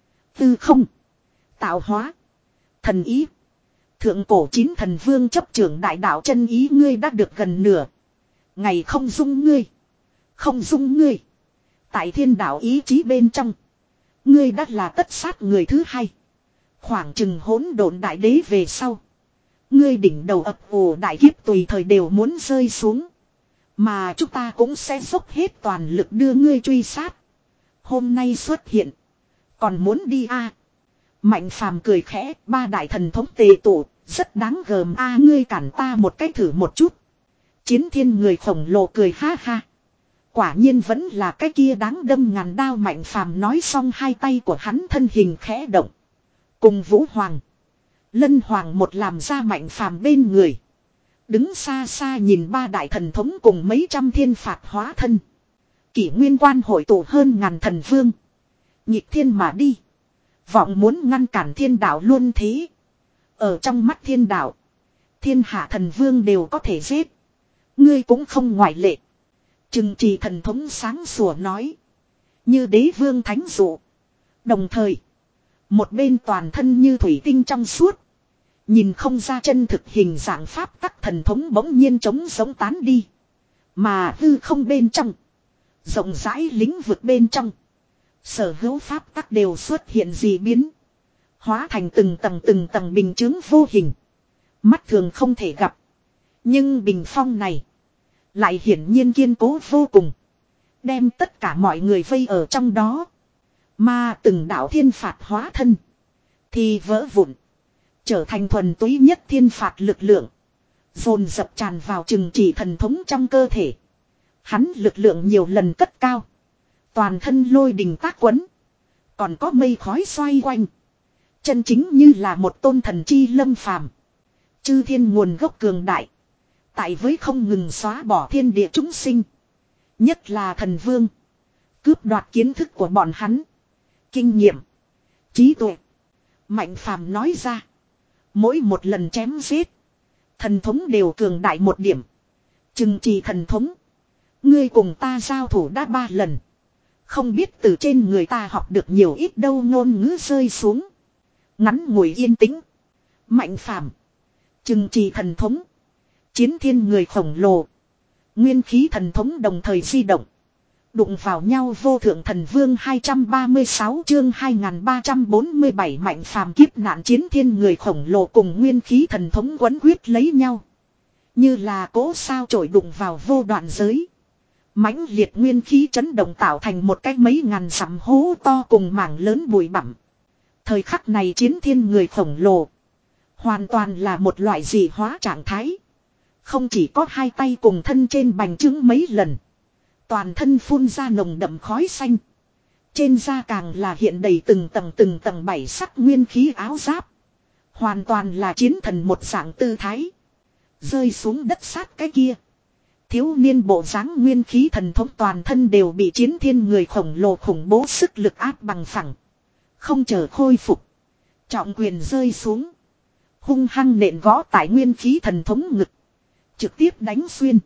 Tư không. Tạo hóa. Thần ý. Thượng cổ chín thần vương chấp trưởng đại đạo chân ý, ngươi đã được gần nửa. Ngày không dung ngươi. Không dung ngươi. Tại thiên đạo ý chí bên trong. Ngươi đã là tất sát người thứ hai. Khoảng chừng hỗn độn đại đế về sau. Ngươi đỉnh đầu ập ồ đại kiếp tùy thời đều muốn rơi xuống. Mà chúng ta cũng sẽ dốc hết toàn lực đưa ngươi truy sát. Hôm nay xuất hiện. Còn muốn đi a? À? Mạnh Phàm cười khẽ, ba đại thần thống tề tụ, rất đáng gờm a. À, ngươi cản ta một cách thử một chút. Chiến thiên người khổng lồ cười ha ha. Quả nhiên vẫn là cái kia đáng đâm ngàn đao. Mạnh Phàm nói xong, hai tay của hắn thân hình khẽ động. Cùng Vũ Hoàng, Lân Hoàng một làm ra Mạnh Phàm bên người. Đứng xa xa nhìn ba đại thần thống cùng mấy trăm thiên phạt hóa thân. Kỷ nguyên quan hội tụ hơn ngàn thần vương. Nhịp thiên mà đi. Vọng muốn ngăn cản thiên đạo luôn thế. Ở trong mắt thiên đạo, thiên hạ thần vương đều có thể giết. Ngươi cũng không ngoại lệ. Chừng trì thần thống sáng sủa nói. Như đế vương thánh dụ. Đồng thời, một bên toàn thân như thủy tinh trong suốt. Nhìn không ra chân thực hình dạng pháp tắc thần thống bỗng nhiên trống giống tán đi. Mà hư không bên trong, rộng rãi lĩnh vực bên trong, sở hữu pháp tắc đều xuất hiện dị biến. Hóa thành từng tầng từng tầng bình chướng vô hình. Mắt thường không thể gặp. Nhưng bình phong này. Lại hiển nhiên kiên cố vô cùng. Đem tất cả mọi người vây ở trong đó. Mà từng đạo thiên phạt hóa thân. Thì vỡ vụn. Trở thành thuần túy nhất thiên phạt lực lượng. Dồn dập tràn vào chừng chỉ thần thống trong cơ thể. Hắn lực lượng nhiều lần cất cao. Toàn thân lôi đình tác quấn. Còn có mây khói xoay quanh. Chân chính như là một tôn thần chi lâm phàm. Chư thiên nguồn gốc cường đại. Tại với không ngừng xóa bỏ thiên địa chúng sinh. Nhất là thần vương. Cướp đoạt kiến thức của bọn hắn. Kinh nghiệm. Trí tuệ. Mạnh phàm nói ra. Mỗi một lần chém giết. Thần thống đều cường đại một điểm. Chừng trì thần thống. Ngươi cùng ta giao thủ đã ba lần. Không biết từ trên người ta học được nhiều ít đâu ngôn ngữ rơi xuống. Ngắn ngủi yên tĩnh. Mạnh phàm. Chừng trì thần thống. Chiến thiên người khổng lồ. Nguyên khí thần thống đồng thời di động. Đụng vào nhau vô thượng thần vương hai trăm ba mươi sáu chương hai nghìn ba trăm bốn mươi bảy mạnh phàm kiếp nạn chiến thiên người khổng lồ cùng nguyên khí thần thống quấn quyết lấy nhau. Như là cố sao trổi đụng vào vô đoạn giới. Mãnh liệt nguyên khí chấn động tạo thành một cái mấy ngàn dặm hố to cùng mảng lớn bụi bặm. Thời khắc này chiến thiên người khổng lồ. Hoàn toàn là một loại dị hóa trạng thái. Không chỉ có hai tay cùng thân trên bành trướng mấy lần. Toàn thân phun ra nồng đậm khói xanh. Trên da càng là hiện đầy từng tầng từng tầng bảy sắc nguyên khí áo giáp. Hoàn toàn là chiến thần một dạng tư thái. Rơi xuống đất sát cái kia. Thiếu niên bộ dáng nguyên khí thần thống toàn thân đều bị chiến thiên người khổng lồ khủng bố sức lực áp bằng phẳng. Không chờ khôi phục. Trọng quyền rơi xuống. Hung hăng nện gõ tại nguyên khí thần thống ngực. Trực tiếp đánh xuyên.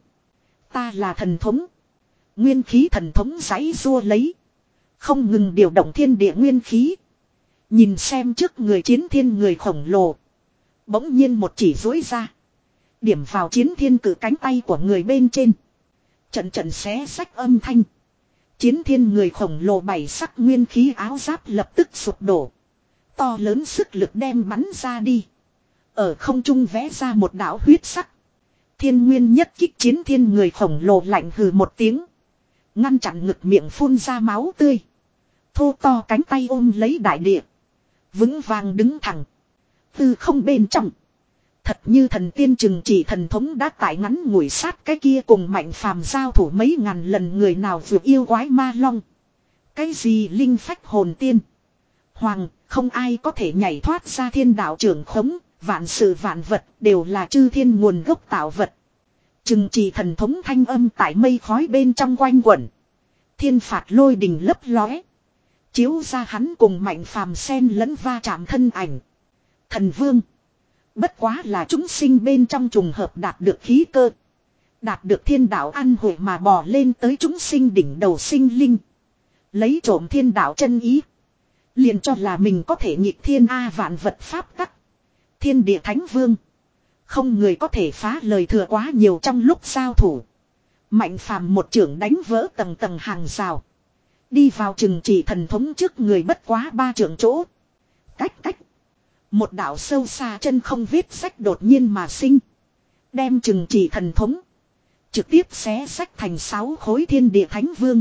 Ta là thần thống. Nguyên khí thần thống giãy rua lấy. Không ngừng điều động thiên địa nguyên khí. Nhìn xem trước người chiến thiên người khổng lồ. Bỗng nhiên một chỉ dối ra. Điểm vào chiến thiên cử cánh tay của người bên trên. Trận trận xé sách âm thanh. Chiến thiên người khổng lồ bảy sắc nguyên khí áo giáp lập tức sụp đổ. To lớn sức lực đem bắn ra đi. Ở không trung vẽ ra một đạo huyết sắc. Thiên nguyên nhất kích chiến thiên người khổng lồ lạnh hừ một tiếng. Ngăn chặn ngực miệng phun ra máu tươi. Thô to cánh tay ôm lấy đại địa. Vững vàng đứng thẳng. Từ không bên trong. Thật như thần tiên trừng chỉ thần thống đã tại ngắn ngủi sát cái kia cùng mạnh phàm giao thủ mấy ngàn lần người nào vượt yêu quái ma long. Cái gì linh phách hồn tiên. Hoàng, không ai có thể nhảy thoát ra thiên đạo trưởng khống, vạn sự vạn vật đều là chư thiên nguồn gốc tạo vật. Trừng chỉ thần thống thanh âm tại mây khói bên trong quanh quẩn. Thiên phạt lôi đình lấp lóe. Chiếu ra hắn cùng mạnh phàm xen lẫn va chạm thân ảnh. Thần vương. Bất quá là chúng sinh bên trong trùng hợp đạt được khí cơ. Đạt được thiên đạo ăn hội mà bò lên tới chúng sinh đỉnh đầu sinh linh. Lấy trộm thiên đạo chân ý. Liền cho là mình có thể nhịp thiên A vạn vật pháp tắc. Thiên địa thánh vương. Không người có thể phá lời thừa quá nhiều trong lúc giao thủ. Mạnh phàm một trưởng đánh vỡ tầng tầng hàng rào. Đi vào chừng chỉ thần thống trước người bất quá ba trưởng chỗ. Cách cách. Một đạo sâu xa chân không vết sách đột nhiên mà sinh. Đem chừng chỉ thần thống. Trực tiếp xé sách thành sáu khối thiên địa thánh vương.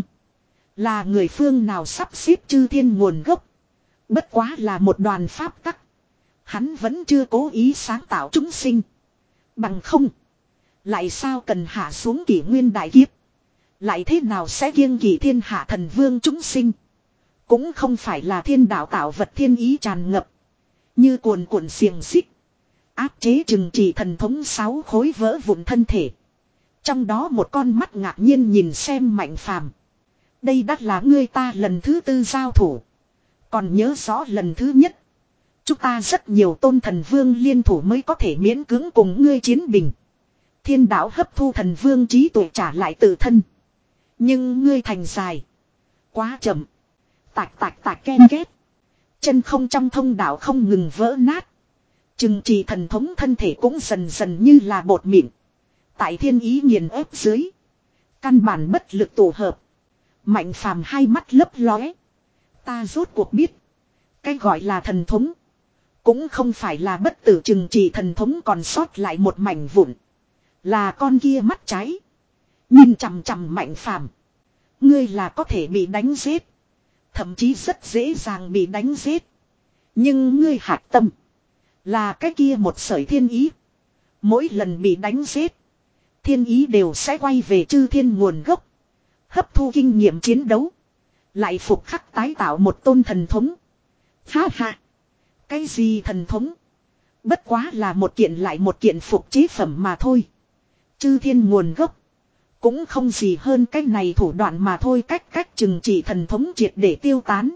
Là người phương nào sắp xếp chư thiên nguồn gốc. Bất quá là một đoàn pháp tắc. Hắn vẫn chưa cố ý sáng tạo chúng sinh. Bằng không. Lại sao cần hạ xuống kỷ nguyên đại kiếp. Lại thế nào sẽ kiêng kỷ thiên hạ thần vương chúng sinh. Cũng không phải là thiên đạo tạo vật thiên ý tràn ngập. Như cuồn cuộn xiềng xích. Áp chế chừng chỉ thần thống sáu khối vỡ vụn thân thể. Trong đó một con mắt ngạc nhiên nhìn xem mạnh phàm. Đây đắt là ngươi ta lần thứ tư giao thủ. Còn nhớ rõ lần thứ nhất. Chúng ta rất nhiều tôn thần vương liên thủ mới có thể miễn cưỡng cùng ngươi chiến bình. Thiên đạo hấp thu thần vương trí tuệ trả lại tự thân. Nhưng ngươi thành dài. Quá chậm. Tạch tạch tạch ken két. Chân không trong thông đạo không ngừng vỡ nát. Chừng chỉ thần thống thân thể cũng dần dần như là bột mịn. Tại thiên ý nghiền ép dưới. Căn bản bất lực tổ hợp. Mạnh phàm hai mắt lấp lóe. Ta rốt cuộc biết. Cái gọi là thần thống. Cũng không phải là bất tử trừng trị thần thống còn sót lại một mảnh vụn. Là con kia mắt trái. Nhìn chằm chằm Mạnh Phàm. Ngươi là có thể bị đánh giết. Thậm chí rất dễ dàng bị đánh giết. Nhưng ngươi hạt tâm. Là cái kia một sợi thiên ý. Mỗi lần bị đánh giết. Thiên ý đều sẽ quay về chư thiên nguồn gốc. Hấp thu kinh nghiệm chiến đấu. Lại phục khắc tái tạo một tôn thần thống. Ha ha. Cái gì thần thống? Bất quá là một kiện lại một kiện phục chế phẩm mà thôi. Chư thiên nguồn gốc. Cũng không gì hơn cái này thủ đoạn mà thôi, cách cách chừng chỉ thần thống triệt để tiêu tán.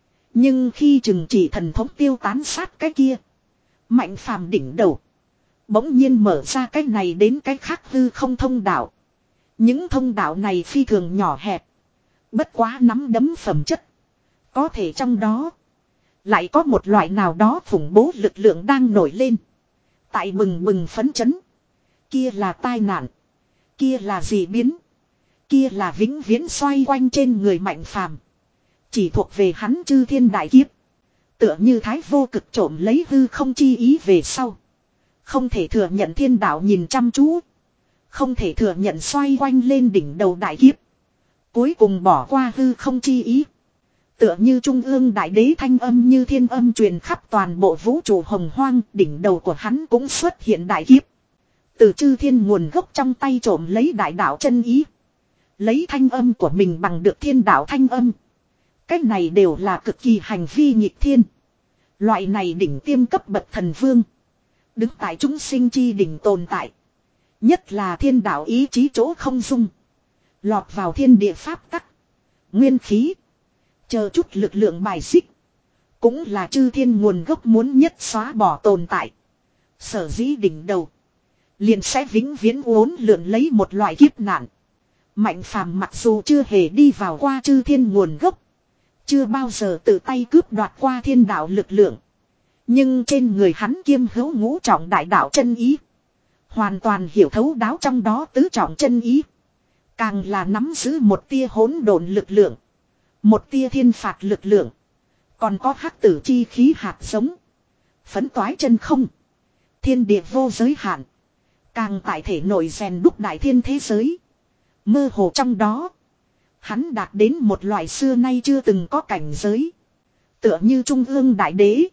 Nhưng khi chừng chỉ thần thống tiêu tán sát cái kia. Mạnh Phàm đỉnh đầu. Bỗng nhiên mở ra cái này đến cái khác hư không thông đạo. Những thông đạo này phi thường nhỏ hẹp. Bất quá nắm đấm phẩm chất. Có thể trong đó. Lại có một loại nào đó khủng bố lực lượng đang nổi lên. Tại bừng bừng phấn chấn. Kia là tai nạn. Kia là dị biến. Kia là vĩnh viễn xoay quanh trên người Mạnh Phàm. Chỉ thuộc về hắn chư thiên đại kiếp. Tựa như thái vô cực trộm lấy hư không chi ý về sau. Không thể thừa nhận thiên đạo nhìn chăm chú. Không thể thừa nhận xoay quanh lên đỉnh đầu đại kiếp. Cuối cùng bỏ qua hư không chi ý. Tựa như trung ương đại đế thanh âm như thiên âm truyền khắp toàn bộ vũ trụ hồng hoang. Đỉnh đầu của hắn cũng xuất hiện đại kiếp. Từ chư thiên nguồn gốc trong tay trộm lấy đại đạo chân ý. Lấy thanh âm của mình bằng được thiên đạo thanh âm. Cách này đều là cực kỳ hành vi nghịch thiên. Loại này đỉnh tiêm cấp bậc thần vương. Đứng tại chúng sinh chi đỉnh tồn tại. Nhất là thiên đạo ý chí chỗ không dung. Lọt vào thiên địa pháp tắc. Nguyên khí. Chờ chút lực lượng bài xích. Cũng là chư thiên nguồn gốc muốn nhất xóa bỏ tồn tại. Sở dĩ đỉnh đầu. Liền sẽ vĩnh viễn uốn lượn lấy một loại kiếp nạn. Mạnh Phàm mặc dù chưa hề đi vào qua chư thiên nguồn gốc. Chưa bao giờ tự tay cướp đoạt qua thiên đạo lực lượng. Nhưng trên người hắn kiêm hữu ngũ trọng đại đạo chân ý. Hoàn toàn hiểu thấu đáo trong đó tứ trọng chân ý. Càng là nắm giữ một tia hỗn độn lực lượng. Một tia thiên phạt lực lượng. Còn có hắc tử chi khí hạt giống. Phấn toái chân không. Thiên địa vô giới hạn. Càng tại thể nội rèn đúc đại thiên thế giới. Mơ hồ trong đó. Hắn đạt đến một loại xưa nay chưa từng có cảnh giới. Tựa như trung ương đại đế.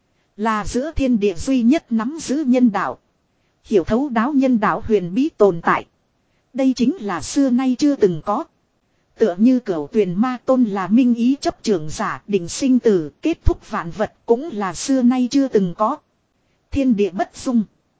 Là giữa thiên địa duy nhất nắm giữ nhân đạo. Hiểu thấu đáo nhân đạo huyền bí tồn tại. Đây chính là xưa nay chưa từng có. Tựa như Cửu Tuyền Ma Tôn là minh ý chấp trưởng giả, định sinh tử, kết thúc vạn vật cũng là xưa nay chưa từng có. Thiên địa bất dung.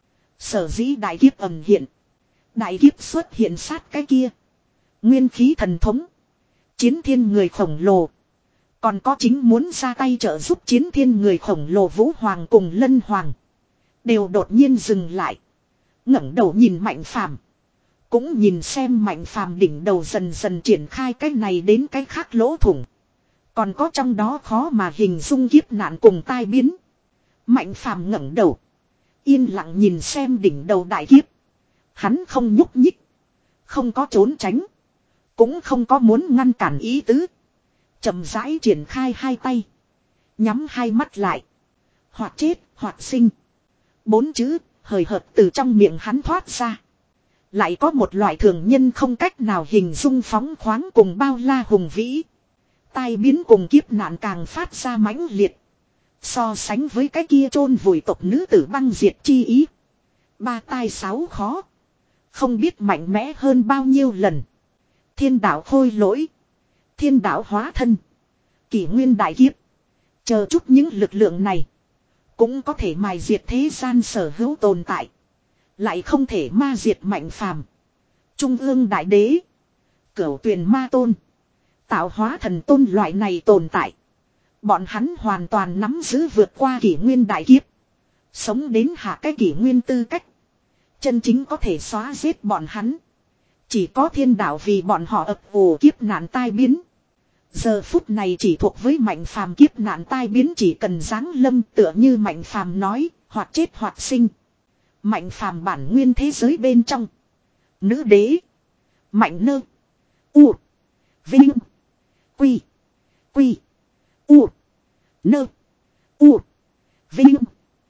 Sở dĩ đại kiếp ẩn hiện. Đại kiếp xuất hiện sát cái kia. Nguyên khí thần thống. Chiến thiên người khổng lồ. Còn có chính muốn ra tay trợ giúp chiến thiên người khổng lồ Vũ Hoàng cùng Lân Hoàng. Đều đột nhiên dừng lại. ngẩng đầu nhìn Mạnh Phàm. Cũng nhìn xem Mạnh Phàm đỉnh đầu dần dần triển khai cái này đến cái khác lỗ thủng. Còn có trong đó khó mà hình dung kiếp nạn cùng tai biến. Mạnh Phàm ngẩng đầu. Yên lặng nhìn xem đỉnh đầu đại kiếp. Hắn không nhúc nhích. Không có trốn tránh. Cũng không có muốn ngăn cản ý tứ. Chậm rãi triển khai hai tay. Nhắm hai mắt lại. Hoặc chết, hoặc sinh. Bốn chữ, hời hợt từ trong miệng hắn thoát ra. Lại có một loại thường nhân không cách nào hình dung phóng khoáng cùng bao la hùng vĩ. Tai biến cùng kiếp nạn càng phát ra mãnh liệt. So sánh với cái kia chôn vùi tộc nữ tử băng diệt chi ý. Ba tai sáu khó. Không biết mạnh mẽ hơn bao nhiêu lần. Thiên đạo khôi lỗi. Thiên đạo hóa thân. Kỷ nguyên đại kiếp. Chờ chút những lực lượng này. Cũng có thể mài diệt thế gian sở hữu tồn tại. Lại không thể ma diệt Mạnh Phàm. Trung ương đại đế. Cửu Tuyền Ma Tôn. Tạo hóa thần tôn loại này tồn tại. Bọn hắn hoàn toàn nắm giữ vượt qua kỷ nguyên đại kiếp. Sống đến hạ cái kỷ nguyên tư cách. Chân chính có thể xóa giết bọn hắn. Chỉ có thiên đạo vì bọn họ ập ủ kiếp nạn tai biến. Giờ phút này chỉ thuộc với Mạnh Phàm kiếp nạn tai biến chỉ cần giáng lâm tựa như Mạnh Phàm nói, hoặc chết hoặc sinh. Mạnh Phàm bản nguyên thế giới bên trong. Nữ đế. Mạnh nơ. U. Vinh. Quy. Quy. U. Nơ. U. Vinh.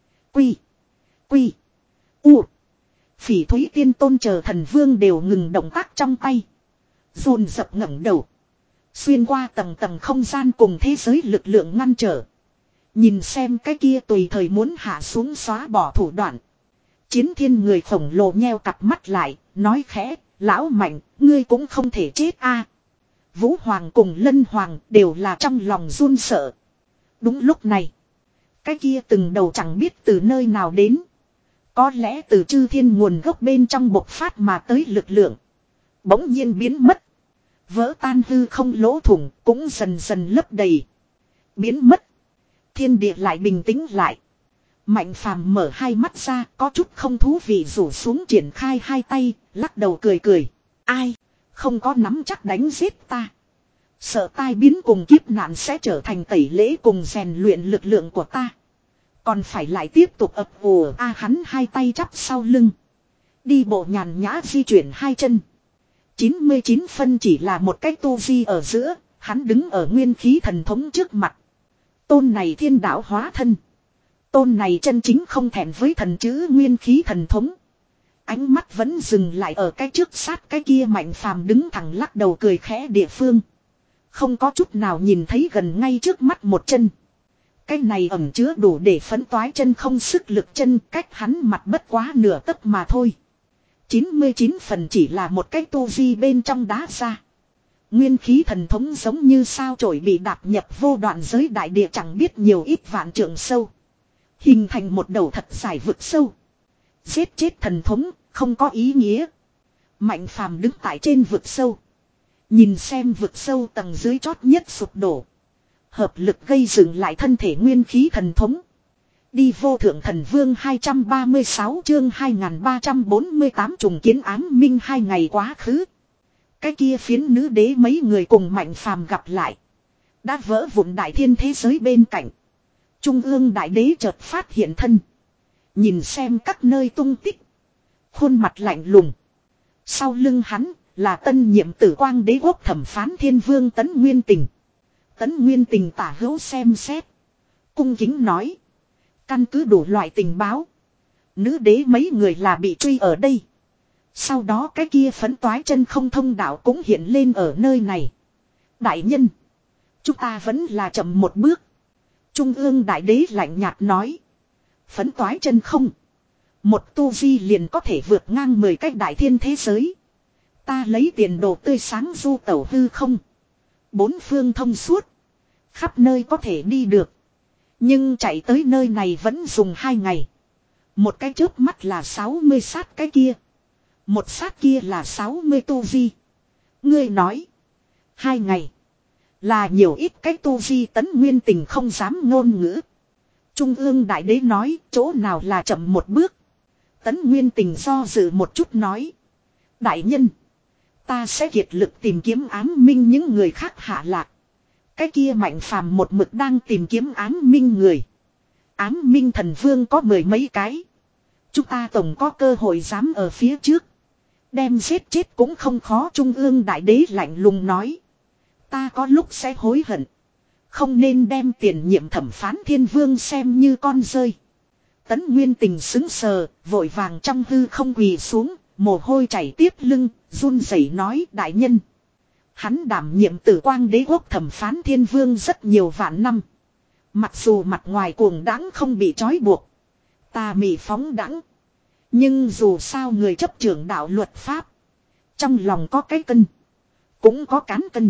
Thúy Tiên Tôn chờ thần vương đều ngừng động tác trong tay. Dồn dập ngẩng đầu. Xuyên qua tầng tầng không gian cùng thế giới lực lượng ngăn trở. Nhìn xem cái kia tùy thời muốn hạ xuống xóa bỏ thủ đoạn. Chiến thiên người khổng lồ nheo cặp mắt lại, nói khẽ, lão Mạnh, ngươi cũng không thể chết a. Vũ Hoàng cùng Lân Hoàng đều là trong lòng run sợ. Đúng lúc này, cái kia từng đầu chẳng biết từ nơi nào đến. Có lẽ từ chư thiên nguồn gốc bên trong bộc phát mà tới lực lượng. Bỗng nhiên biến mất. Vỡ tan hư không lỗ thủng cũng dần dần lấp đầy. Biến mất. Thiên địa lại bình tĩnh lại. Mạnh Phàm mở hai mắt ra, có chút không thú vị rủ xuống triển khai hai tay, lắc đầu cười cười. Ai, không có nắm chắc đánh giết ta. Sợ tai biến cùng kiếp nạn sẽ trở thành tẩy lễ cùng rèn luyện lực lượng của ta. Còn phải lại tiếp tục ập ùa a hắn hai tay chắp sau lưng. Đi bộ nhàn nhã di chuyển hai chân. chín mươi chín phân chỉ là một cái tu di ở giữa, hắn đứng ở nguyên khí thần thống trước mặt. Tôn này thiên đạo hóa thân. Tôn này chân chính không thèm với thần chữ nguyên khí thần thống. Ánh mắt vẫn dừng lại ở cái trước sát cái kia Mạnh Phàm đứng thẳng lắc đầu cười khẽ địa phương. Không có chút nào nhìn thấy gần ngay trước mắt một chân. Cái này ẩn chứa đủ để phấn toái chân không sức lực chân cách hắn mặt bất quá nửa tấc mà thôi. chín mươi chín phần chỉ là một cái tu di bên trong đá ra. Nguyên khí thần thống giống như sao chổi bị đạp nhập vô đoạn giới đại địa chẳng biết nhiều ít vạn trượng sâu. Hình thành một đầu thật dài vực sâu. Giết chết thần thống không có ý nghĩa. Mạnh Phàm đứng tại trên vực sâu. Nhìn xem vực sâu tầng dưới chót nhất sụp đổ. Hợp lực gây dựng lại thân thể nguyên khí thần thống. Đi vô thượng thần vương hai trăm ba mươi sáu chương hai nghìn ba trăm bốn mươi tám trùng kiến ám minh hai ngày quá khứ. Cái kia phiến nữ đế mấy người cùng Mạnh Phàm gặp lại. Đã vỡ vụn đại thiên thế giới bên cạnh. Trung ương đại đế chợt phát hiện thân. Nhìn xem các nơi tung tích. Khuôn mặt lạnh lùng. Sau lưng hắn là tân nhiệm tử quang đế quốc thẩm phán thiên vương Tấn Nguyên Tình. Tấn Nguyên Tình tả hữu xem xét. Cung kính nói. Căn cứ đủ loại tình báo. Nữ đế mấy người là bị truy ở đây. Sau đó cái kia phấn toái chân không thông đạo cũng hiện lên ở nơi này. Đại nhân. Chúng ta vẫn là chậm một bước. Trung ương đại đế lạnh nhạt nói. Phấn toái chân không. Một tu vi liền có thể vượt ngang mười cách đại thiên thế giới. Ta lấy tiền đồ tươi sáng du tẩu hư không. Bốn phương thông suốt. Khắp nơi có thể đi được. Nhưng chạy tới nơi này vẫn dùng hai ngày. Một cái chớp mắt là sáu mươi sát cái kia. Một sát kia là sáu mươi tu vi. Ngươi nói. Hai ngày. Là nhiều ít cái tu vi. Tấn Nguyên Tình không dám ngôn ngữ. Trung ương đại đế nói chỗ nào là chậm một bước. Tấn Nguyên Tình do dự một chút nói. Đại nhân. Ta sẽ kiệt lực tìm kiếm ám minh những người khác hạ lạc. Cái kia Mạnh Phàm một mực đang tìm kiếm ám minh người. Ám minh thần vương có mười mấy cái. Chúng ta tổng có cơ hội dám ở phía trước. Đem giết chết cũng không khó. Trung ương đại đế lạnh lùng nói. Ta có lúc sẽ hối hận. Không nên đem tiền nhiệm thẩm phán thiên vương xem như con rơi. Tấn Nguyên Tình xứng sờ, vội vàng trong hư không quỳ xuống, mồ hôi chảy tiếp lưng, run rẩy nói đại nhân. Hắn đảm nhiệm tử quang đế quốc thẩm phán thiên vương rất nhiều vạn năm. Mặc dù mặt ngoài cuồng đãng không bị trói buộc. Ta mị phóng đãng. Nhưng dù sao người chấp trưởng đạo luật pháp. Trong lòng có cái cân. Cũng có cán cân.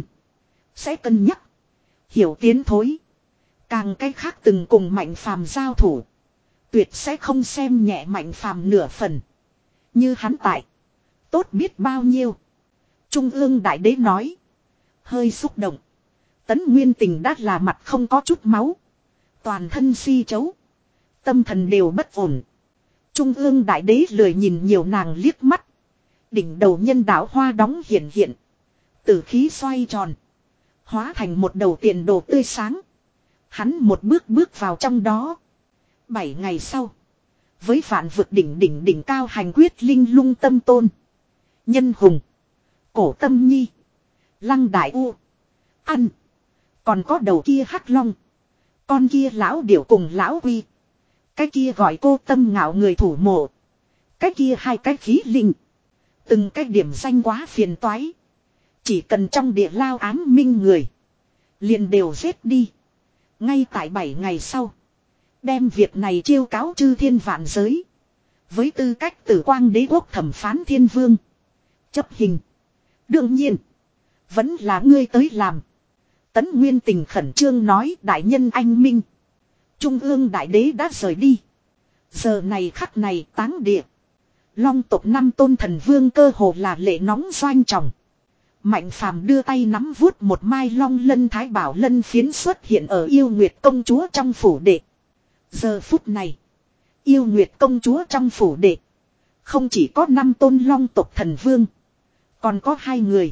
Sẽ cân nhắc. Hiểu tiến thối. Càng cái khác từng cùng Mạnh Phàm giao thủ. Tuyệt sẽ không xem nhẹ Mạnh Phàm nửa phần. Như hắn tại. Tốt biết bao nhiêu. Trung ương đại đế nói. Hơi xúc động. Tấn Nguyên Tình đã là mặt không có chút máu. Toàn thân si chấu. Tâm thần đều bất ổn. Trung ương đại đế lười nhìn nhiều nàng liếc mắt. Đỉnh đầu nhân đạo hoa đóng hiện hiện. Tử khí xoay tròn. Hóa thành một đầu tiền đồ tươi sáng. Hắn một bước bước vào trong đó. Bảy ngày sau. Với vạn vực đỉnh đỉnh đỉnh cao hành quyết linh lung tâm tôn. Nhân hùng. Cổ tâm nhi. Lăng đại u. Ăn. Còn có đầu kia hắc long. Con kia lão điểu cùng lão quy. Cái kia gọi cô tâm ngạo người thủ mộ. Cái kia hai cái khí linh. Từng cái điểm danh quá phiền toái. Chỉ cần trong địa lao ám minh người. Liền đều giết đi. Ngay tại bảy ngày sau. Đem việc này chiêu cáo chư thiên vạn giới. Với tư cách tử quang đế quốc thẩm phán thiên vương. Chấp hình. Đương nhiên. Vẫn là ngươi tới làm. Tấn Nguyên Tình khẩn trương nói đại nhân anh minh. Trung ương đại đế đã rời đi. Giờ này khắc này táng địa. Long tộc năm tôn thần vương cơ hồ là lệ nóng doanh trọng. Mạnh phàm đưa tay nắm vuốt một mai long lân thái bảo lân phiến xuất hiện ở yêu nguyệt công chúa trong phủ đệ. Giờ phút này. Yêu nguyệt công chúa trong phủ đệ. Không chỉ có năm tôn long tộc thần vương. Còn có hai người.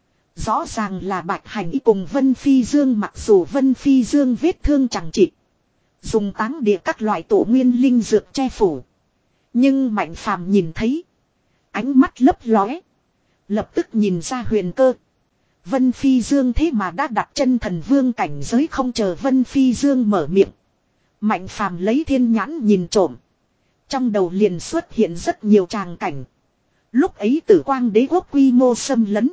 Rõ ràng là Bạch Hành Y cùng Vân Phi Dương, mặc dù Vân Phi Dương vết thương chẳng chịt. Dùng táng địa các loại tổ nguyên linh dược che phủ. Nhưng Mạnh Phàm nhìn thấy. Ánh mắt lấp lóe. Lập tức nhìn ra huyền cơ. Vân Phi Dương thế mà đã đặt chân thần vương cảnh giới, không chờ Vân Phi Dương mở miệng. Mạnh Phàm lấy thiên nhãn nhìn trộm. Trong đầu liền xuất hiện rất nhiều tràng cảnh. Lúc ấy Tử Quang đế quốc quy mô xâm lấn.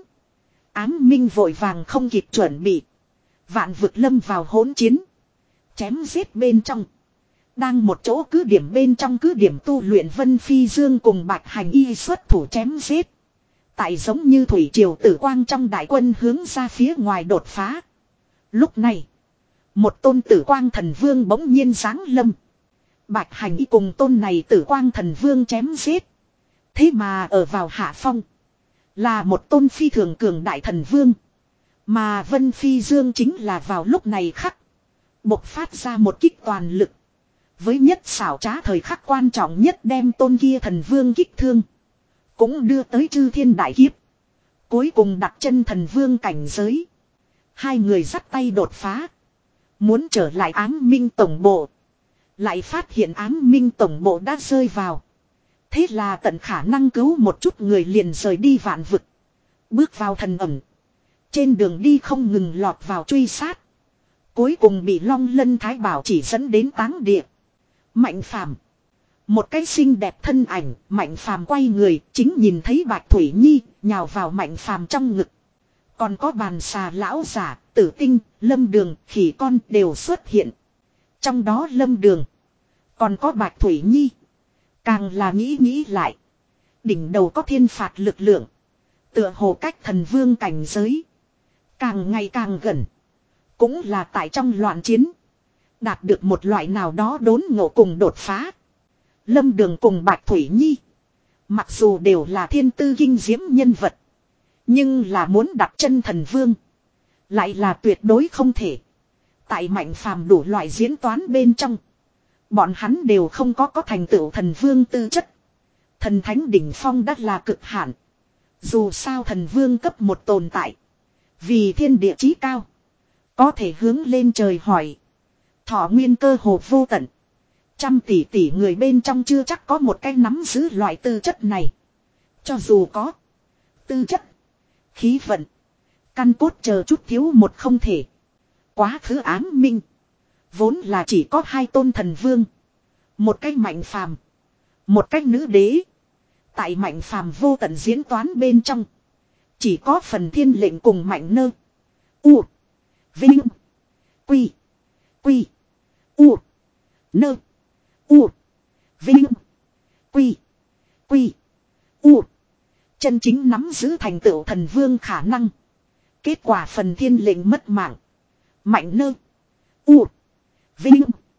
Ám minh vội vàng không kịp chuẩn bị. Vạn vực lâm vào hỗn chiến. Chém giết bên trong. Đang một chỗ cứ điểm bên trong cứ điểm tu luyện Vân Phi Dương cùng Bạch Hành Y xuất thủ chém giết. Tại giống như thủy triều tử quang trong đại quân hướng ra phía ngoài đột phá. Lúc này. Một tôn tử quang thần vương bỗng nhiên giáng lâm. Bạch Hành Y cùng tôn này tử quang thần vương chém giết. Thế mà ở vào hạ phong. Là một tôn phi thường cường đại thần vương. Mà Vân Phi Dương chính là vào lúc này khắc. Bộc phát ra một kích toàn lực. Với nhất xảo trá thời khắc quan trọng nhất đem tôn kia thần vương kích thương. Cũng đưa tới chư thiên đại kiếp. Cuối cùng đặt chân thần vương cảnh giới. Hai người dắt tay đột phá. Muốn trở lại ám minh tổng bộ. Lại phát hiện ám minh tổng bộ đã rơi vào. Thế là tận khả năng cứu một chút người liền rời đi vạn vực. Bước vào thần ẩm. Trên đường đi không ngừng lọt vào truy sát. Cuối cùng bị Long Lân Thái Bảo chỉ dẫn đến táng địa. Mạnh Phàm. Một cái xinh đẹp thân ảnh, Mạnh Phàm quay người, chính nhìn thấy Bạch Thủy Nhi nhào vào Mạnh Phàm trong ngực. Còn có bàn xà lão giả, Tử Tinh, Lâm Đường, Khỉ Con đều xuất hiện. Trong đó Lâm Đường, còn có Bạch Thủy Nhi. Càng là nghĩ nghĩ lại. Đỉnh đầu có thiên phạt lực lượng. Tựa hồ cách thần vương cảnh giới. Càng ngày càng gần. Cũng là tại trong loạn chiến. Đạt được một loại nào đó đốn ngộ cùng đột phá. Lâm Đường cùng Bạch Thủy Nhi. Mặc dù đều là thiên tư kinh diễm nhân vật. Nhưng là muốn đặt chân thần vương. Lại là tuyệt đối không thể. Tại Mạnh Phàm đủ loại diễn toán bên trong. Bọn hắn đều không có có thành tựu thần vương tư chất. Thần thánh đỉnh phong đã là cực hạn. Dù sao thần vương cấp một tồn tại. Vì thiên địa chí cao. Có thể hướng lên trời hỏi. Thọ nguyên cơ hồ vô tận. Trăm tỷ tỷ người bên trong chưa chắc có một cái nắm giữ loại tư chất này. Cho dù có. Tư chất. Khí vận. Căn cốt chờ chút thiếu một không thể. Quá khứ ám minh. Vốn là chỉ có hai tôn thần vương. Một cách Mạnh Phàm, một cách nữ đế. Tại Mạnh Phàm vô tận diễn toán bên trong. Chỉ có phần thiên lệnh cùng Mạnh Nơ. U. Vinh. Quy. Quy. U. Nơ. U. Vinh. Quy. Quy. U. Chân chính nắm giữ thành tựu thần vương khả năng. Kết quả phần thiên lệnh mất mạng. Mạnh Nơ. U. Vinh.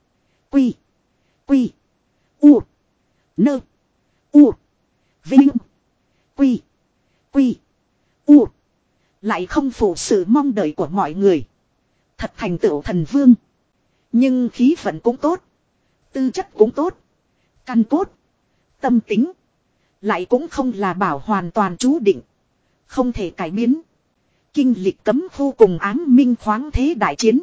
Quy. Quy. U. Nơ. U. Vinh. Quy. Quy. U. Lại không phụ sự mong đợi của mọi người. Thật thành tựu thần vương. Nhưng khí vận cũng tốt. Tư chất cũng tốt. Căn cốt. Tâm tính. Lại cũng không là bảo hoàn toàn chú định. Không thể cải biến. Kinh lịch cấm khu cùng ám minh khoáng thế đại chiến.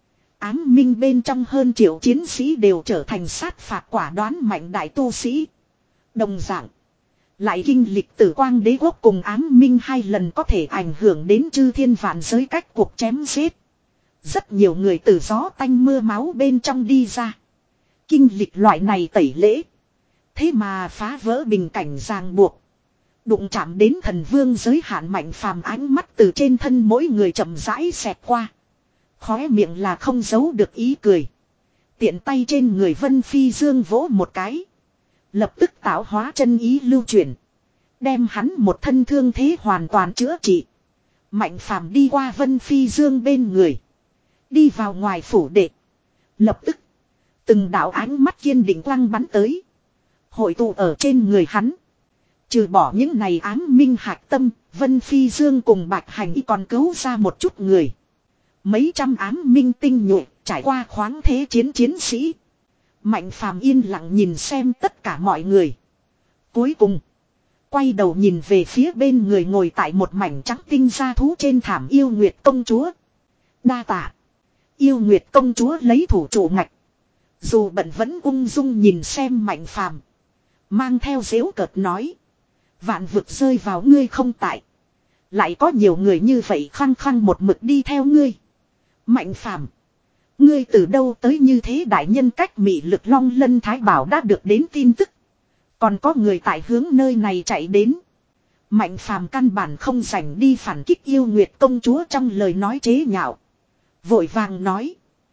Ám minh bên trong hơn triệu chiến sĩ đều trở thành sát phạt quả đoán mạnh đại tu sĩ. Đồng dạng. Lại kinh lịch tử quang đế quốc cùng ám minh hai lần có thể ảnh hưởng đến chư thiên vạn giới cách cuộc chém giết. Rất nhiều người từ gió tanh mưa máu bên trong đi ra. Kinh lịch loại này tẩy lễ. Thế mà phá vỡ bình cảnh ràng buộc. Đụng chạm đến thần vương giới hạn Mạnh Phàm ánh mắt từ trên thân mỗi người chậm rãi xẹt qua. Khóe miệng là không giấu được ý cười. Tiện tay trên người Vân Phi Dương vỗ một cái. Lập tức tạo hóa chân ý lưu chuyển. Đem hắn một thân thương thế hoàn toàn chữa trị. Mạnh Phàm đi qua Vân Phi Dương bên người. Đi vào ngoài phủ đệ. Lập tức. Từng đạo ánh mắt kiên định quăng bắn tới. Hội tụ ở trên người hắn. Trừ bỏ những này ám minh hạc tâm. Vân Phi Dương cùng Bạch Hành Y còn cứu ra một chút người. Mấy trăm ám minh tinh nhuệ. Trải qua khoáng thế chiến chiến sĩ. Mạnh Phàm yên lặng nhìn xem tất cả mọi người. Cuối cùng. Quay đầu nhìn về phía bên người ngồi tại một mảnh trắng tinh da thú trên thảm Yêu Nguyệt công chúa. Đa tạ. Yêu Nguyệt công chúa lấy thủ trụ ngạch. Dù bận vẫn ung dung nhìn xem Mạnh Phàm, mang theo giễu cợt nói. Vạn vực rơi vào ngươi không tại. Lại có nhiều người như vậy khăng khăng một mực đi theo ngươi. Mạnh Phàm, ngươi từ đâu tới như thế đại nhân cách mị lực Long Lân Thái Bảo đã được đến tin tức. Còn có người tại hướng nơi này chạy đến. Mạnh Phàm căn bản không rảnh đi phản kích Yêu Nguyệt công chúa trong lời nói chế nhạo. Vội vàng nói.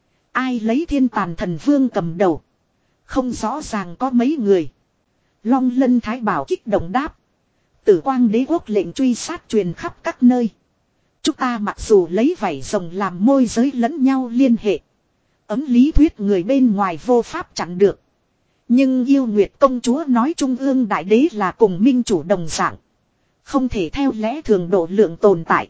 Ai lấy Thiên Tàn Thần Vương cầm đầu. Không rõ ràng có mấy người. Long Lân Thái Bảo kích động đáp. Tử Quang Đế quốc lệnh truy sát truyền khắp các nơi. Chúng ta mặc dù lấy vảy rồng làm môi giới lẫn nhau liên hệ. Ấm lý thuyết người bên ngoài vô pháp chặn được. Nhưng Yêu Nguyệt công chúa nói Trung ương đại đế là cùng minh chủ đồng dạng. Không thể theo lẽ thường độ lượng tồn tại.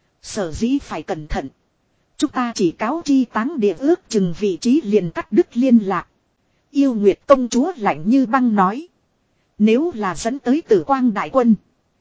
Sở dĩ phải cẩn thận. Chúng ta chỉ cáo chi táng địa ước chừng vị trí liền cắt đứt liên lạc. Yêu Nguyệt công chúa lạnh như băng nói. Nếu là dẫn tới Tử Quang đại quân.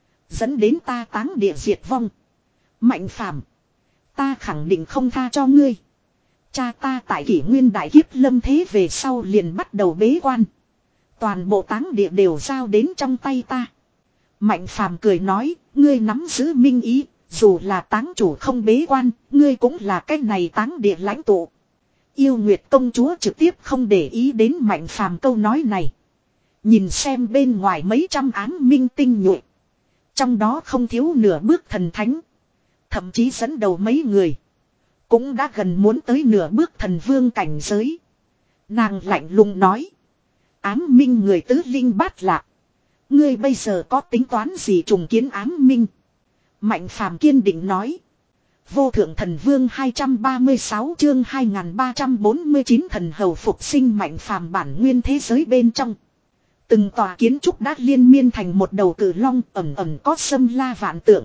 Dẫn đến ta táng địa diệt vong. Mạnh Phàm, ta khẳng định không tha cho ngươi. Cha ta tại kỷ nguyên đại kiếp lâm thế về sau liền bắt đầu bế quan. Toàn bộ táng địa đều giao đến trong tay ta. Mạnh Phàm cười nói, ngươi nắm giữ minh ý, dù là táng chủ không bế quan, ngươi cũng là cái này táng địa lãnh tụ. Yêu Nguyệt công chúa trực tiếp không để ý đến Mạnh Phàm câu nói này. Nhìn xem bên ngoài mấy trăm ám minh tinh nhuệ. Trong đó không thiếu nửa bước thần thánh. Thậm chí dẫn đầu mấy người. Cũng đã gần muốn tới nửa bước thần vương cảnh giới. Nàng lạnh lùng nói. Ám minh người tứ linh bát lạc. Ngươi bây giờ có tính toán gì trùng kiến ám minh? Mạnh Phàm kiên định nói. Vô thượng thần vương hai trăm ba mươi sáu chương hai nghìn ba trăm bốn mươi chín thần hầu phục sinh Mạnh Phàm bản nguyên thế giới bên trong. Từng tòa kiến trúc đã liên miên thành một đầu cử long ẩm ẩm có xâm la vạn tượng.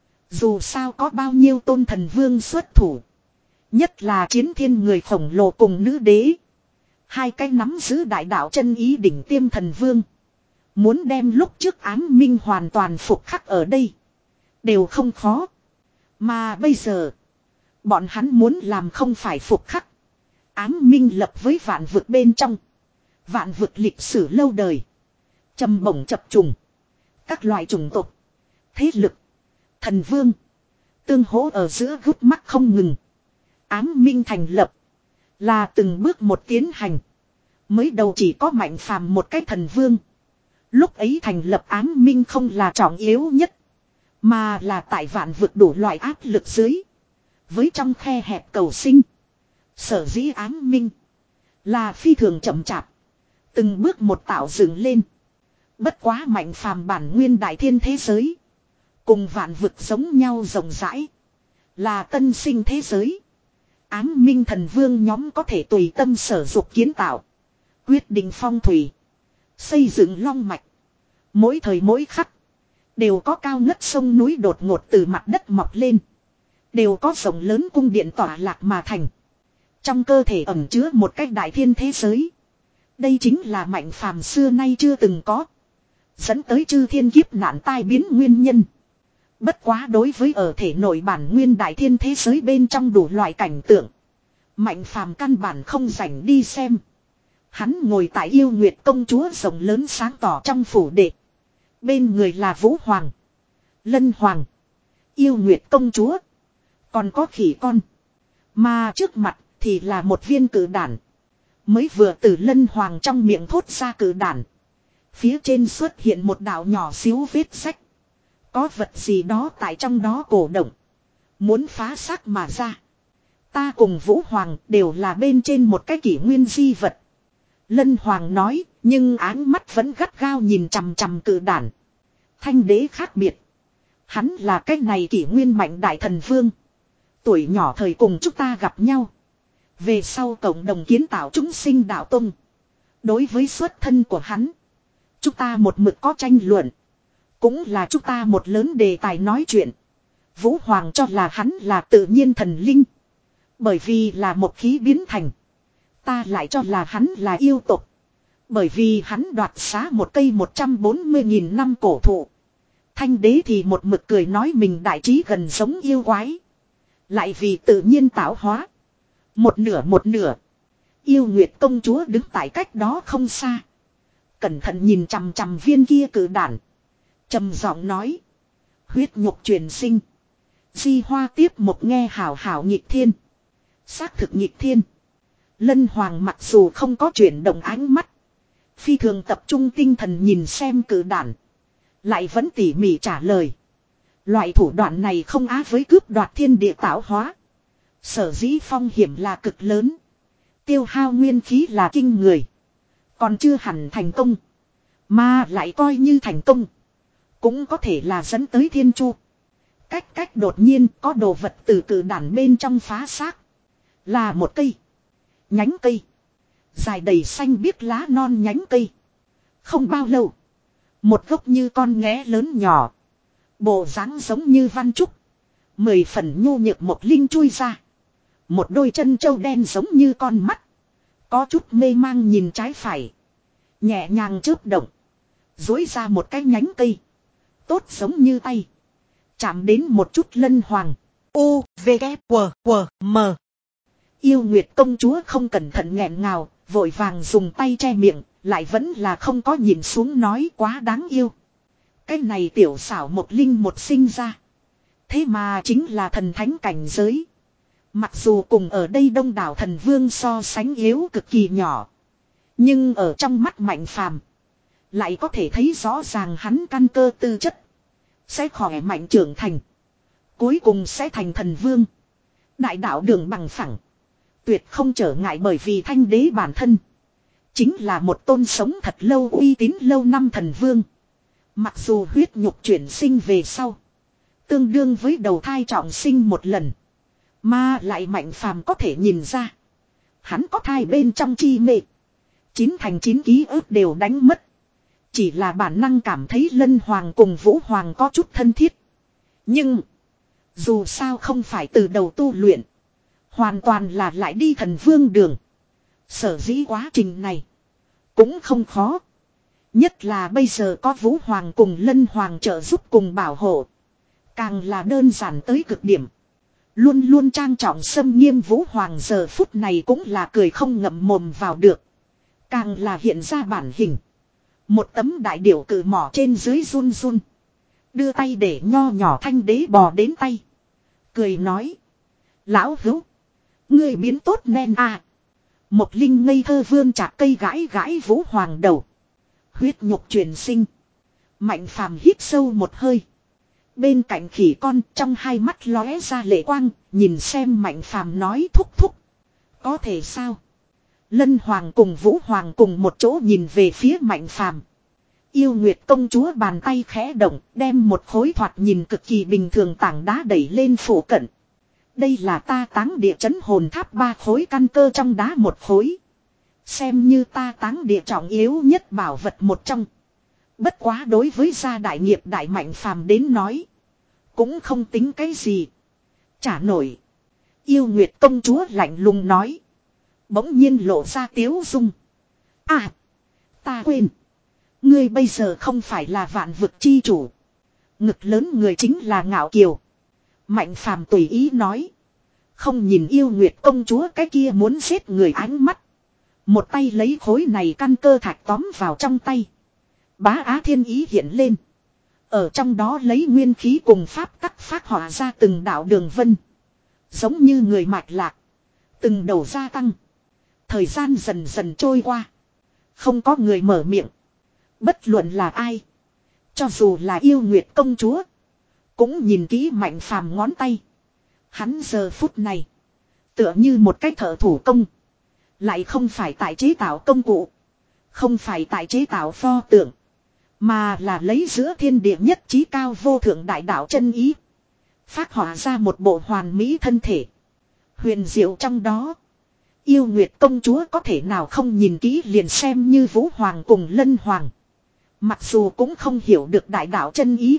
Dù sao có bao nhiêu tôn thần vương xuất thủ. Nhất là chiến thiên người khổng lồ cùng nữ đế. Hai cái nắm giữ đại đạo chân ý đỉnh tiêm thần vương. Muốn đem lúc trước ám minh hoàn toàn phục khắc ở đây. Đều không khó. Mà bây giờ. Bọn hắn muốn làm không phải phục khắc. Ám minh lập với vạn vực bên trong. Vạn vực lịch sử lâu đời. Trầm bổng chập trùng. Các loại chủng tộc. Thế lực. Thần vương. Tương hỗ ở giữa gút mắt không ngừng. Ám minh thành lập. Là từng bước một tiến hành. Mới đầu chỉ có Mạnh Phàm một cái thần vương. Lúc ấy thành lập ám minh không là trọng yếu nhất. Mà là tại vạn vực đủ loại áp lực dưới. Với trong khe hẹp cầu sinh. Sở dĩ ám minh. Là phi thường chậm chạp. Từng bước một tạo dựng lên. Bất quá Mạnh Phàm bản nguyên đại thiên thế giới. Cùng vạn vực giống nhau rộng rãi. Là tân sinh thế giới. Ám minh thần vương nhóm có thể tùy tâm sở dục kiến tạo. Quyết định phong thủy. Xây dựng long mạch. Mỗi thời mỗi khắc. Đều có cao ngất sông núi đột ngột từ mặt đất mọc lên. Đều có rộng lớn cung điện tỏa lạc mà thành. Trong cơ thể ẩn chứa một cách đại thiên thế giới. Đây chính là Mạnh Phàm xưa nay chưa từng có. Dẫn tới chư thiên kiếp nạn tai biến nguyên nhân. Bất quá đối với ở thể nội bản nguyên đại thiên thế giới bên trong đủ loại cảnh tượng. Mạnh Phàm căn bản không rảnh đi xem. Hắn ngồi tại Yêu Nguyệt công chúa rộng lớn sáng tỏ trong phủ đệ. Bên người là Vũ Hoàng. Lân Hoàng. Yêu Nguyệt công chúa. Còn có khỉ con. Mà trước mặt thì là một viên cử đản. Mới vừa từ Lân Hoàng trong miệng thốt ra cử đản. Phía trên xuất hiện một đạo nhỏ xíu vết sách. Có vật gì đó tại trong đó cổ động. Muốn phá xác mà ra. Ta cùng Vũ Hoàng đều là bên trên một cái kỷ nguyên di vật. Lân Hoàng nói, nhưng áng mắt vẫn gắt gao nhìn chằm chằm cự đản. Thanh đế khác biệt. Hắn là cái này kỷ nguyên mạnh đại thần vương. Tuổi nhỏ thời cùng chúng ta gặp nhau. Về sau cộng đồng kiến tạo chúng sinh đạo tông. Đối với xuất thân của hắn, chúng ta một mực có tranh luận. Cũng là chúng ta một lớn đề tài nói chuyện. Vũ Hoàng cho là hắn là tự nhiên thần linh. Bởi vì là một khí biến thành. Ta lại cho là hắn là yêu tục. Bởi vì hắn đoạt xá một cây một trăm bốn mươi nghìn năm cổ thụ. Thanh đế thì một mực cười nói mình đại trí gần giống yêu quái. Lại vì tự nhiên tạo hóa. Một nửa một nửa. Yêu Nguyệt công chúa đứng tại cách đó không xa. Cẩn thận nhìn chằm chằm viên kia cử đản. Trầm giọng nói. Huyết nhục truyền sinh. Di Hoa tiếp một nghe hảo hảo nhịp thiên. Xác thực nhịp thiên. Lân Hoàng mặc dù không có chuyển động ánh mắt. Phi thường tập trung tinh thần nhìn xem cử đản. Lại vẫn tỉ mỉ trả lời. Loại thủ đoạn này không á với cướp đoạt thiên địa tạo hóa. Sở dĩ phong hiểm là cực lớn. Tiêu hao nguyên khí là kinh người. Còn chưa hẳn thành công. Mà lại coi như thành công. Cũng có thể là dẫn tới thiên chu. Cách cách đột nhiên có đồ vật từ cử đản bên trong phá xác. Là một cây. Nhánh cây. Dài đầy xanh biếc lá non nhánh cây. Không bao lâu. Một gốc như con nghé lớn nhỏ. Bộ dáng giống như văn trúc. Mười phần nhu nhược một linh chui ra. Một đôi chân trâu đen giống như con mắt. Có chút mê mang nhìn trái phải. Nhẹ nhàng chớp động. Dối ra một cái nhánh cây. Tốt giống như tay. Chạm đến một chút Lân Hoàng. U, V, K, W, W, M. Yêu Nguyệt công chúa không cẩn thận nghẹn ngào. Vội vàng dùng tay che miệng. Lại vẫn là không có nhìn xuống nói quá đáng yêu. Cái này tiểu xảo một linh một sinh ra. Thế mà chính là thần thánh cảnh giới. Mặc dù cùng ở đây đông đảo thần vương so sánh yếu cực kỳ nhỏ. Nhưng ở trong mắt Mạnh Phàm lại có thể thấy rõ ràng hắn căn cơ tư chất. Sẽ khỏe mạnh trưởng thành. Cuối cùng sẽ thành thần vương. Đại đạo đường bằng phẳng. Tuyệt không trở ngại bởi vì thanh đế bản thân. Chính là một tôn sống thật lâu uy tín lâu năm thần vương. Mặc dù huyết nhục chuyển sinh về sau. Tương đương với đầu thai trọng sinh một lần. Mà lại Mạnh Phàm có thể nhìn ra. Hắn có thai bên trong chi mê. Chín thành chín ký ức đều đánh mất. Chỉ là bản năng cảm thấy Lân Hoàng cùng Vũ Hoàng có chút thân thiết. Nhưng. Dù sao không phải từ đầu tu luyện. Hoàn toàn là lại đi thần vương đường. Sở dĩ quá trình này. Cũng không khó. Nhất là bây giờ có Vũ Hoàng cùng Lân Hoàng trợ giúp cùng bảo hộ. Càng là đơn giản tới cực điểm. Luôn luôn trang trọng xâm nghiêm Vũ Hoàng giờ phút này cũng là cười không ngậm mồm vào được. Càng là hiện ra bản hình. Một tấm đại điểu cử mỏ trên dưới run run. Đưa tay để nho nhỏ thanh đế bò đến tay. Cười nói. Lão hữu. Ngươi biến tốt nên à. Một linh ngây thơ vươn chặt cây gãi gãi Vũ Hoàng đầu. Huyết nhục truyền sinh. Mạnh Phàm hít sâu một hơi. Bên cạnh khỉ con trong hai mắt lóe ra lệ quang. Nhìn xem Mạnh Phàm nói thúc thúc. Có thể sao? Lân Hoàng cùng Vũ Hoàng cùng một chỗ nhìn về phía Mạnh Phàm. Yêu Nguyệt công chúa bàn tay khẽ động. Đem một khối thoạt nhìn cực kỳ bình thường tảng đá đẩy lên phủ cận. Đây là ta táng địa chấn hồn tháp ba khối căn cơ trong đá một khối. Xem như ta táng địa trọng yếu nhất bảo vật một trong. Bất quá đối với gia đại nghiệp đại Mạnh Phàm đến nói. Cũng không tính cái gì. Chả nổi. Yêu Nguyệt công chúa lạnh lùng nói. Bỗng nhiên lộ ra tiếu dung. À. Ta quên. Ngươi bây giờ không phải là vạn vực chi chủ. Ngực lớn người chính là ngạo kiều. Mạnh Phàm tùy ý nói. Không nhìn yêu Nguyệt công chúa cái kia muốn giết người ánh mắt. Một tay lấy khối này căn cơ thạch tóm vào trong tay. Bá Á Thiên ý hiện lên. Ở trong đó lấy nguyên khí cùng pháp tắc phát họa ra từng đạo đường vân. Giống như người mạch lạc. Từng đầu gia tăng. Thời gian dần dần trôi qua. Không có người mở miệng. Bất luận là ai. Cho dù là yêu nguyệt công chúa. Cũng nhìn kỹ Mạnh Phàm ngón tay. Hắn giờ phút này. Tựa như một cái thợ thủ công. Lại không phải tại chế tạo công cụ. Không phải tại chế tạo pho tượng. Mà là lấy giữa thiên địa nhất trí cao vô thượng đại đạo chân ý. Phác họa ra một bộ hoàn mỹ thân thể. Huyền diệu trong đó. Yêu nguyệt công chúa có thể nào không nhìn kỹ liền xem như Vũ Hoàng cùng Lân Hoàng. Mặc dù cũng không hiểu được đại đạo chân ý.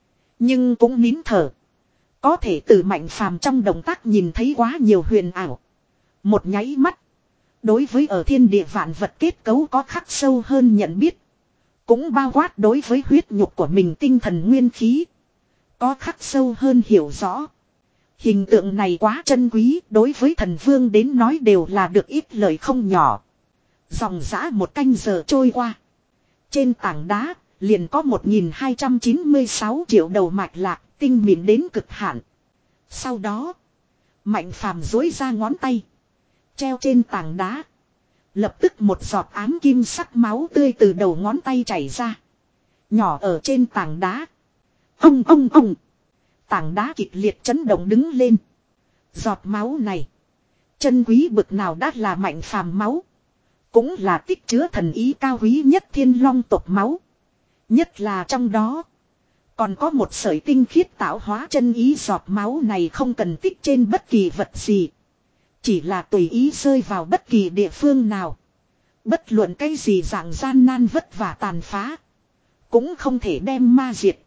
Nhưng cũng nín thở. Có thể từ Mạnh Phàm trong động tác nhìn thấy quá nhiều huyền ảo. Một nháy mắt. Đối với ở thiên địa vạn vật kết cấu có khắc sâu hơn nhận biết. Cũng bao quát đối với huyết nhục của mình tinh thần nguyên khí. Có khắc sâu hơn hiểu rõ. Hình tượng này quá chân quý, đối với thần vương đến nói đều là được ít lời không nhỏ. Dòng dã một canh giờ trôi qua. Trên tảng đá, liền có một nghìn hai trăm chín mươi sáu triệu đầu mạch lạc, tinh mịn đến cực hạn. Sau đó, Mạnh Phàm duỗi ra ngón tay. Treo trên tảng đá. Lập tức một giọt ám kim sắc máu tươi từ đầu ngón tay chảy ra. Nhỏ ở trên tảng đá. Ông ông ông. Tảng đá kịch liệt chấn động đứng lên. Giọt máu này. Chân quý bực nào đã là Mạnh Phàm máu. Cũng là tích chứa thần ý cao quý nhất thiên long tộc máu. Nhất là trong đó. Còn có một sợi tinh khiết tạo hóa chân ý giọt máu này không cần tích trên bất kỳ vật gì. Chỉ là tùy ý rơi vào bất kỳ địa phương nào. Bất luận cái gì dạng gian nan vất vả tàn phá. Cũng không thể đem ma diệt.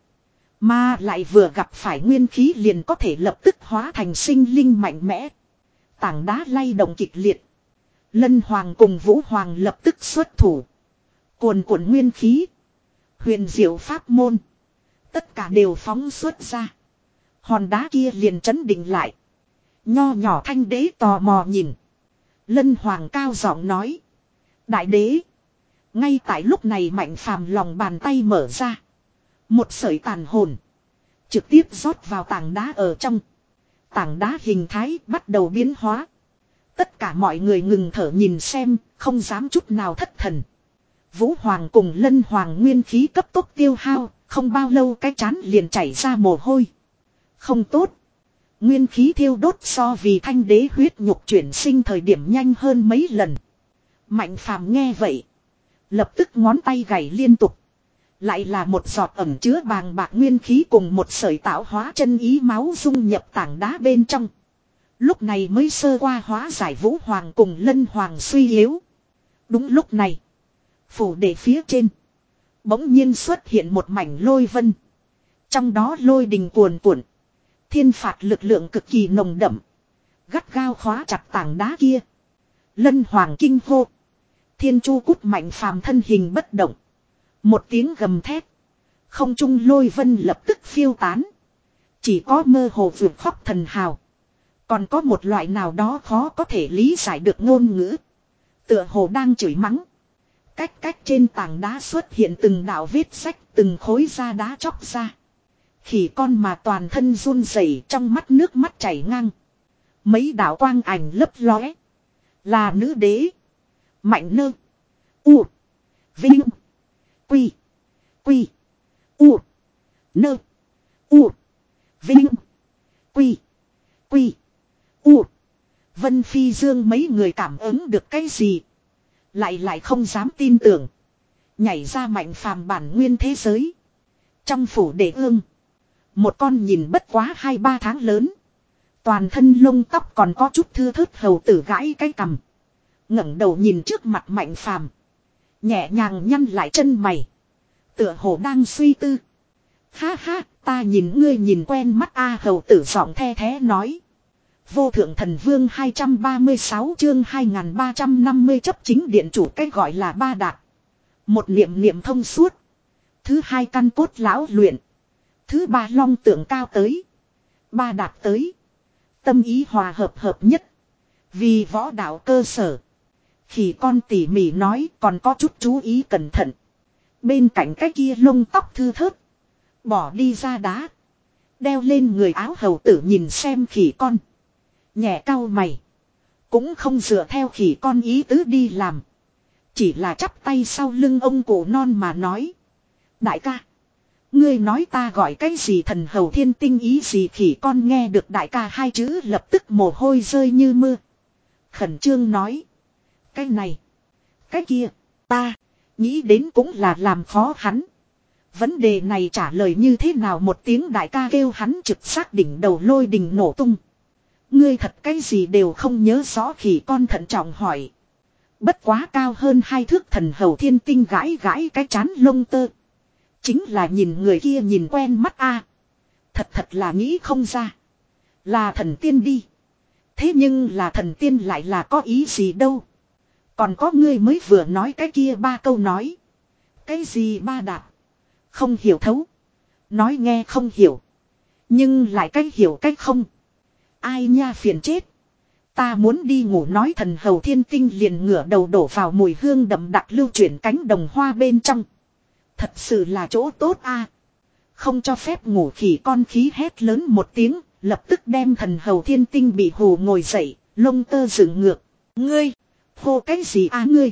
Mà lại vừa gặp phải nguyên khí liền có thể lập tức hóa thành sinh linh mạnh mẽ. Tảng đá lay động kịch liệt. Lân Hoàng cùng Vũ Hoàng lập tức xuất thủ. Cuồn cuộn nguyên khí. Huyền diệu pháp môn. Tất cả đều phóng xuất ra. Hòn đá kia liền chấn định lại. Nho nhỏ Thanh đế tò mò nhìn. Lân Hoàng cao giọng nói. Đại đế. Ngay tại lúc này Mạnh Phàm lòng bàn tay mở ra. Một sợi tàn hồn. Trực tiếp rót vào tảng đá ở trong. Tảng đá hình thái bắt đầu biến hóa. Tất cả mọi người ngừng thở nhìn xem. Không dám chút nào thất thần. Vũ Hoàng cùng Lân Hoàng nguyên khí cấp tốc tiêu hao. Không bao lâu cái chán liền chảy ra mồ hôi. Không tốt. Nguyên khí thiêu đốt so vì Thanh đế huyết nhục chuyển sinh thời điểm nhanh hơn mấy lần. Mạnh Phàm nghe vậy. Lập tức ngón tay gảy liên tục. Lại là một giọt ẩm chứa bàng bạc nguyên khí cùng một sợi tạo hóa chân ý máu dung nhập tảng đá bên trong. Lúc này mới sơ qua hóa giải Vũ Hoàng cùng Lân Hoàng suy yếu. Đúng lúc này. Phủ đệ phía trên. Bỗng nhiên xuất hiện một mảnh lôi vân. Trong đó lôi đình cuồn cuộn. Thiên phạt lực lượng cực kỳ nồng đậm. Gắt gao khóa chặt tảng đá kia. Lân Hoàng kinh hô. Thiên chu cút Mạnh Phàm thân hình bất động. Một tiếng gầm thét. Không trung lôi vân lập tức phiêu tán. Chỉ có mơ hồ vượt khóc thần hào. Còn có một loại nào đó khó có thể lý giải được ngôn ngữ. Tựa hồ đang chửi mắng. Cách cách trên tảng đá xuất hiện từng đạo vết sách, từng khối da đá chóc ra. Khỉ con mà toàn thân run rẩy, trong mắt nước mắt chảy ngang. Mấy đạo quang ảnh lấp lóe. Là nữ đế. Mạnh nơ. U. Vinh. Quy. Quy. U. Nơ. U. Vinh. Quy. Quy. U. Vân Phi Dương mấy người cảm ứng được cái gì. Lại lại không dám tin tưởng. Nhảy ra Mạnh Phàm bản nguyên thế giới. Trong phủ đệ ương. Một con nhìn bất quá hai ba tháng lớn. Toàn thân lông tóc còn có chút thưa thớt hầu tử gãi cái cằm. ngẩng đầu nhìn trước mặt Mạnh Phàm, nhẹ nhàng nhăn lại chân mày, tựa hồ đang suy tư. Ha ha, ta nhìn ngươi nhìn quen mắt a, hầu tử giọng the thé nói. Vô thượng thần vương hai trăm ba mươi sáu chương hai nghìn ba trăm năm mươi chấp chính điện chủ, cái gọi là ba đạt. Một niệm niệm thông suốt. Thứ hai căn cốt lão luyện. Thứ ba long tượng cao tới. Ba đạt tới. Tâm ý hòa hợp hợp nhất. Vì võ đạo cơ sở. Khỉ con tỉ mỉ nói, còn có chút chú ý cẩn thận. Bên cạnh cái kia lông tóc thư thớt. Bỏ đi ra đá. Đeo lên người áo hầu tử nhìn xem khỉ con. Nhẹ cau mày. Cũng không dựa theo khỉ con ý tứ đi làm. Chỉ là chắp tay sau lưng ông cụ non mà nói. Đại ca. Ngươi nói ta gọi cái gì thần hầu thiên tinh ý gì khỉ con nghe được đại ca hai chữ lập tức mồ hôi rơi như mưa. Khẩn trương nói. Cái này. Cái kia. Ta. Nghĩ đến cũng là làm khó hắn. Vấn đề này trả lời như thế nào một tiếng đại ca kêu hắn trực xác đỉnh đầu lôi đình nổ tung. Ngươi thật cái gì đều không nhớ rõ khỉ con thận trọng hỏi. Bất quá cao hơn hai thước thần hầu thiên tinh gãi gãi cái chán lông tơ. Chính là nhìn người kia nhìn quen mắt a. Thật thật là nghĩ không ra. Là thần tiên đi. Thế nhưng là thần tiên lại là có ý gì đâu. Còn có ngươi mới vừa nói cái kia ba câu nói. Cái gì ba đạp. Không hiểu thấu. Nói nghe không hiểu. Nhưng lại cách hiểu cách không. Ai nha phiền chết. Ta muốn đi ngủ nói thần hầu thiên tinh liền ngửa đầu đổ vào mùi hương đậm đặc lưu chuyển cánh đồng hoa bên trong. Thật sự là chỗ tốt a. Không cho phép ngủ khỉ con khí hét lớn một tiếng. Lập tức đem thần hầu thiên tinh bị hù ngồi dậy. Lông tơ dựng ngược. Ngươi. Hô cái gì a ngươi.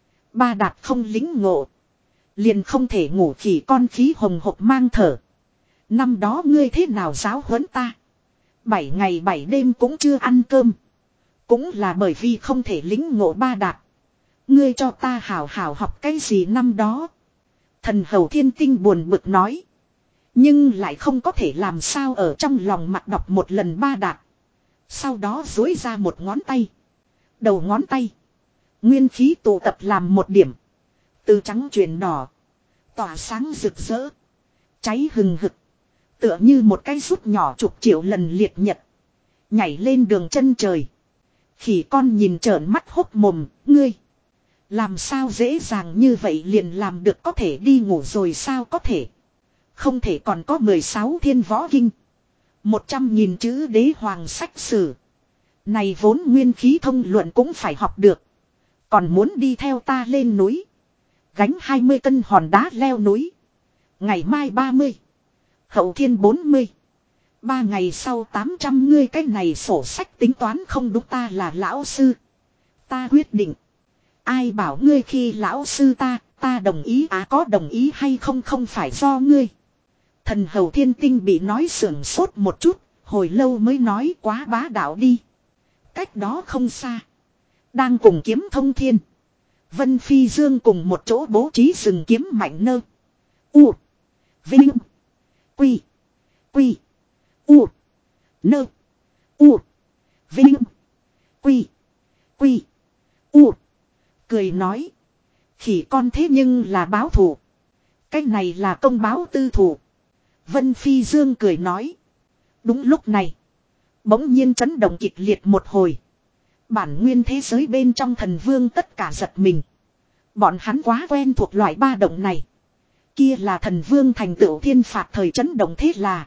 Ba đạt không lính ngộ. Liền không thể ngủ khỉ con khí hồng hộc mang thở. Năm đó ngươi thế nào giáo huấn ta. Bảy ngày bảy đêm cũng chưa ăn cơm. Cũng là bởi vì không thể lính ngộ ba đạt. Ngươi cho ta hảo hảo học cái gì năm đó. Thần hầu thiên tinh buồn bực nói. Nhưng lại không có thể làm sao ở trong lòng mặt đọc một lần ba đạt. Sau đó dối ra một ngón tay. Đầu ngón tay. Nguyên khí tụ tập làm một điểm. Từ trắng chuyển đỏ. Tỏa sáng rực rỡ. Cháy hừng hực. Tựa như một cái rút nhỏ chục triệu lần liệt nhật. Nhảy lên đường chân trời. Khỉ con nhìn trợn mắt hốc mồm. Ngươi. Làm sao dễ dàng như vậy liền làm được có thể đi ngủ rồi sao có thể. Không thể còn có mười sáu thiên võ kinh. Một trăm nghìn chữ đế hoàng sách sử. Này vốn nguyên khí thông luận cũng phải học được. Còn muốn đi theo ta lên núi. Gánh hai mươi cân hòn đá leo núi. Ngày mai ba mươi. Hậu thiên bốn mươi. Ba ngày sau tám trăm ngươi cái này sổ sách tính toán không đúng ta là lão sư. Ta quyết định. Ai bảo ngươi khi lão sư ta, ta đồng ý à có đồng ý hay không không phải do ngươi. Thần hầu thiên tinh bị nói sưởng sốt một chút, hồi lâu mới nói quá bá đạo đi. Cách đó không xa. Đang cùng kiếm thông thiên. Vân Phi Dương cùng một chỗ bố trí rừng kiếm mạnh nơ. U. Vinh. Quy. Quy. U. Nơ. U. Vinh. Quy. Quy. U. Cười nói. Khỉ con thế nhưng là báo thù. Cái này là công báo tư thù. Vân Phi Dương cười nói. Đúng lúc này. Bỗng nhiên chấn động kịch liệt một hồi. Bản nguyên thế giới bên trong thần vương tất cả giật mình. Bọn hắn quá quen thuộc loại ba động này. Kia là thần vương thành tựu thiên phạt thời chấn động thế là.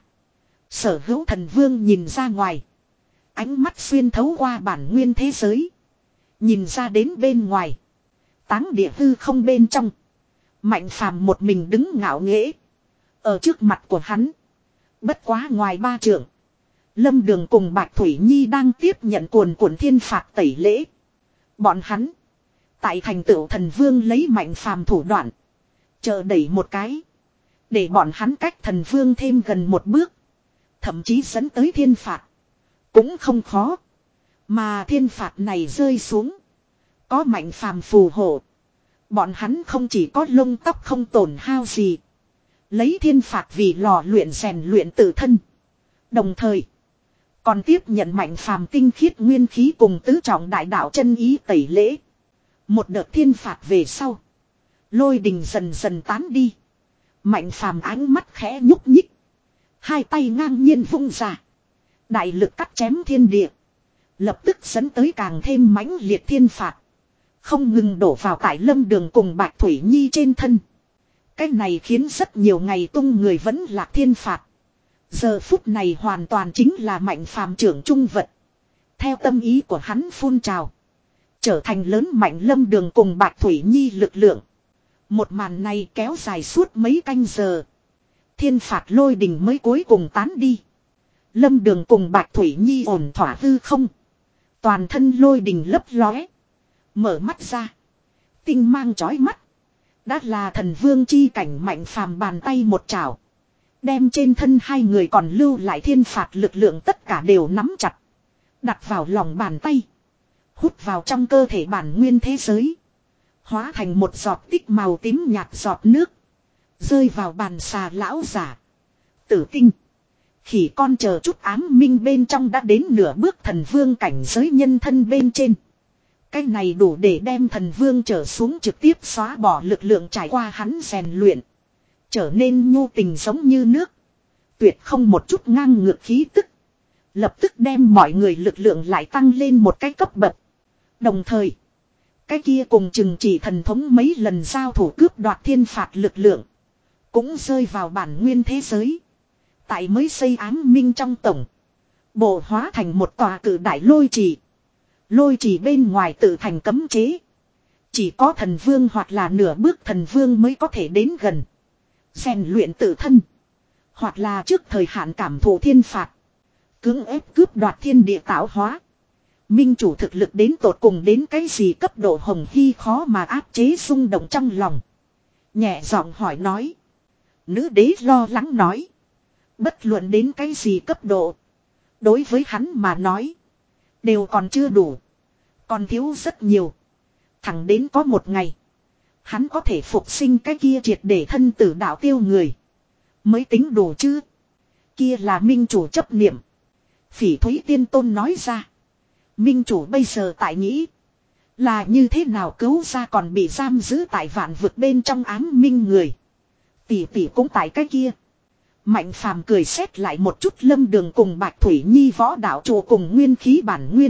Sở hữu thần vương nhìn ra ngoài. Ánh mắt xuyên thấu qua bản nguyên thế giới. Nhìn ra đến bên ngoài. Táng địa hư không bên trong. Mạnh phàm một mình đứng ngạo nghễ. Ở trước mặt của hắn. Bất quá ngoài ba trượng. Lâm Đường cùng Bạch Thủy Nhi đang tiếp nhận cuồn cuộn thiên phạt tẩy lễ. Bọn hắn. Tại thành tựu thần vương lấy mạnh phàm thủ đoạn. Chờ đẩy một cái. Để bọn hắn cách thần vương thêm gần một bước. Thậm chí dẫn tới thiên phạt. Cũng không khó. Mà thiên phạt này rơi xuống. Có mạnh phàm phù hộ. Bọn hắn không chỉ có lông tóc không tổn hao gì. Lấy thiên phạt vì lò luyện rèn luyện tự thân. Đồng thời. Còn tiếp nhận mạnh phàm tinh khiết nguyên khí cùng tứ trọng đại đạo chân ý tẩy lễ. Một đợt thiên phạt về sau. Lôi đình dần dần tán đi. Mạnh phàm ánh mắt khẽ nhúc nhích. Hai tay ngang nhiên vung ra. Đại lực cắt chém thiên địa. Lập tức dẫn tới càng thêm mãnh liệt thiên phạt. Không ngừng đổ vào tại Lâm Đường cùng Bạch Thủy Nhi trên thân. Cái này khiến rất nhiều ngày tung người vẫn lạc thiên phạt. Giờ phút này hoàn toàn chính là mạnh phàm trưởng trung vật. Theo tâm ý của hắn phun trào. Trở thành lớn mạnh Lâm Đường cùng Bạch Thủy Nhi lực lượng. Một màn này kéo dài suốt mấy canh giờ. Thiên phạt lôi đình mới cuối cùng tán đi. Lâm Đường cùng Bạch Thủy Nhi ổn thỏa hư không. Toàn thân lôi đình lấp lóe. Mở mắt ra. Tinh mang chói mắt. Đã là thần vương chi cảnh Mạnh Phàm bàn tay một chảo. Đem trên thân hai người còn lưu lại thiên phạt lực lượng tất cả đều nắm chặt. Đặt vào lòng bàn tay. Hút vào trong cơ thể bản nguyên thế giới. Hóa thành một giọt tích màu tím nhạt giọt nước. Rơi vào bàn xà lão giả. Tử tinh. Khỉ con chờ chút ám minh bên trong đã đến nửa bước thần vương cảnh giới nhân thân bên trên. Cái này đủ để đem thần vương trở xuống trực tiếp xóa bỏ lực lượng trải qua hắn rèn luyện. Trở nên nhu tình giống như nước. Tuyệt không một chút ngang ngược khí tức. Lập tức đem mọi người lực lượng lại tăng lên một cái cấp bậc. Đồng thời. Cái kia cùng chừng chỉ thần thống mấy lần giao thủ cướp đoạt thiên phạt lực lượng. Cũng rơi vào bản nguyên thế giới. Tại mới xây ám minh trong tổng. Bộ hóa thành một tòa cử đại lôi trì. Lôi trì bên ngoài tự thành cấm chế. Chỉ có thần vương hoặc là nửa bước thần vương mới có thể đến gần. Rèn luyện tự thân. Hoặc là trước thời hạn cảm thụ thiên phạt. Cưỡng ép cướp đoạt thiên địa tạo hóa. Minh chủ thực lực đến tột cùng đến cái gì cấp độ Hồng Hy khó mà áp chế xung động trong lòng. Nhẹ giọng hỏi nói. Nữ đế lo lắng nói. Bất luận đến cái gì cấp độ. Đối với hắn mà nói. Đều còn chưa đủ. Còn thiếu rất nhiều. Thẳng đến có một ngày. Hắn có thể phục sinh cái kia triệt để thân tử đạo tiêu người. Mới tính đủ chứ. Kia là minh chủ chấp niệm. Phỉ Thúy Tiên Tôn nói ra. Minh chủ bây giờ tại nghĩ. Là như thế nào cứu ra còn bị giam giữ tại vạn vực bên trong ám minh người. Tỷ tỷ cũng tại cái kia. Mạnh Phàm cười xét lại một chút Lâm Đường cùng Bạch Thủy Nhi võ đạo chùa cùng nguyên khí bản nguyên.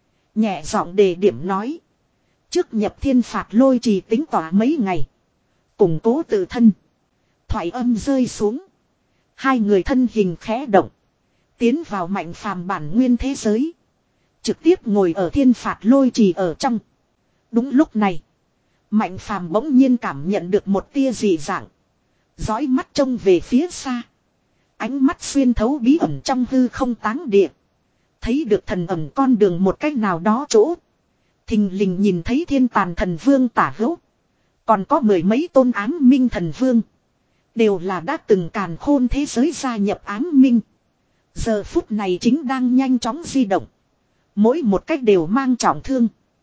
Nhẹ giọng đề điểm nói. Trước nhập thiên phạt lôi trì tính tỏa mấy ngày. Củng cố tự thân. Thoại âm rơi xuống. Hai người thân hình khẽ động. Tiến vào Mạnh Phàm bản nguyên thế giới. Trực tiếp ngồi ở thiên phạt lôi trì ở trong. Đúng lúc này. Mạnh Phàm bỗng nhiên cảm nhận được một tia dị dạng. Dõi mắt trông về phía xa. Ánh mắt xuyên thấu bí ẩn trong hư không táng địa. Thấy được thần ẩn con đường một cách nào đó chỗ. Thình lình nhìn thấy thiên tàn thần vương tả hữu. Còn có mười mấy tôn ám minh thần vương. Đều là đã từng càn khôn thế giới gia nhập ám minh. Giờ phút này chính đang nhanh chóng di động. Mỗi một cách đều mang trọng thương.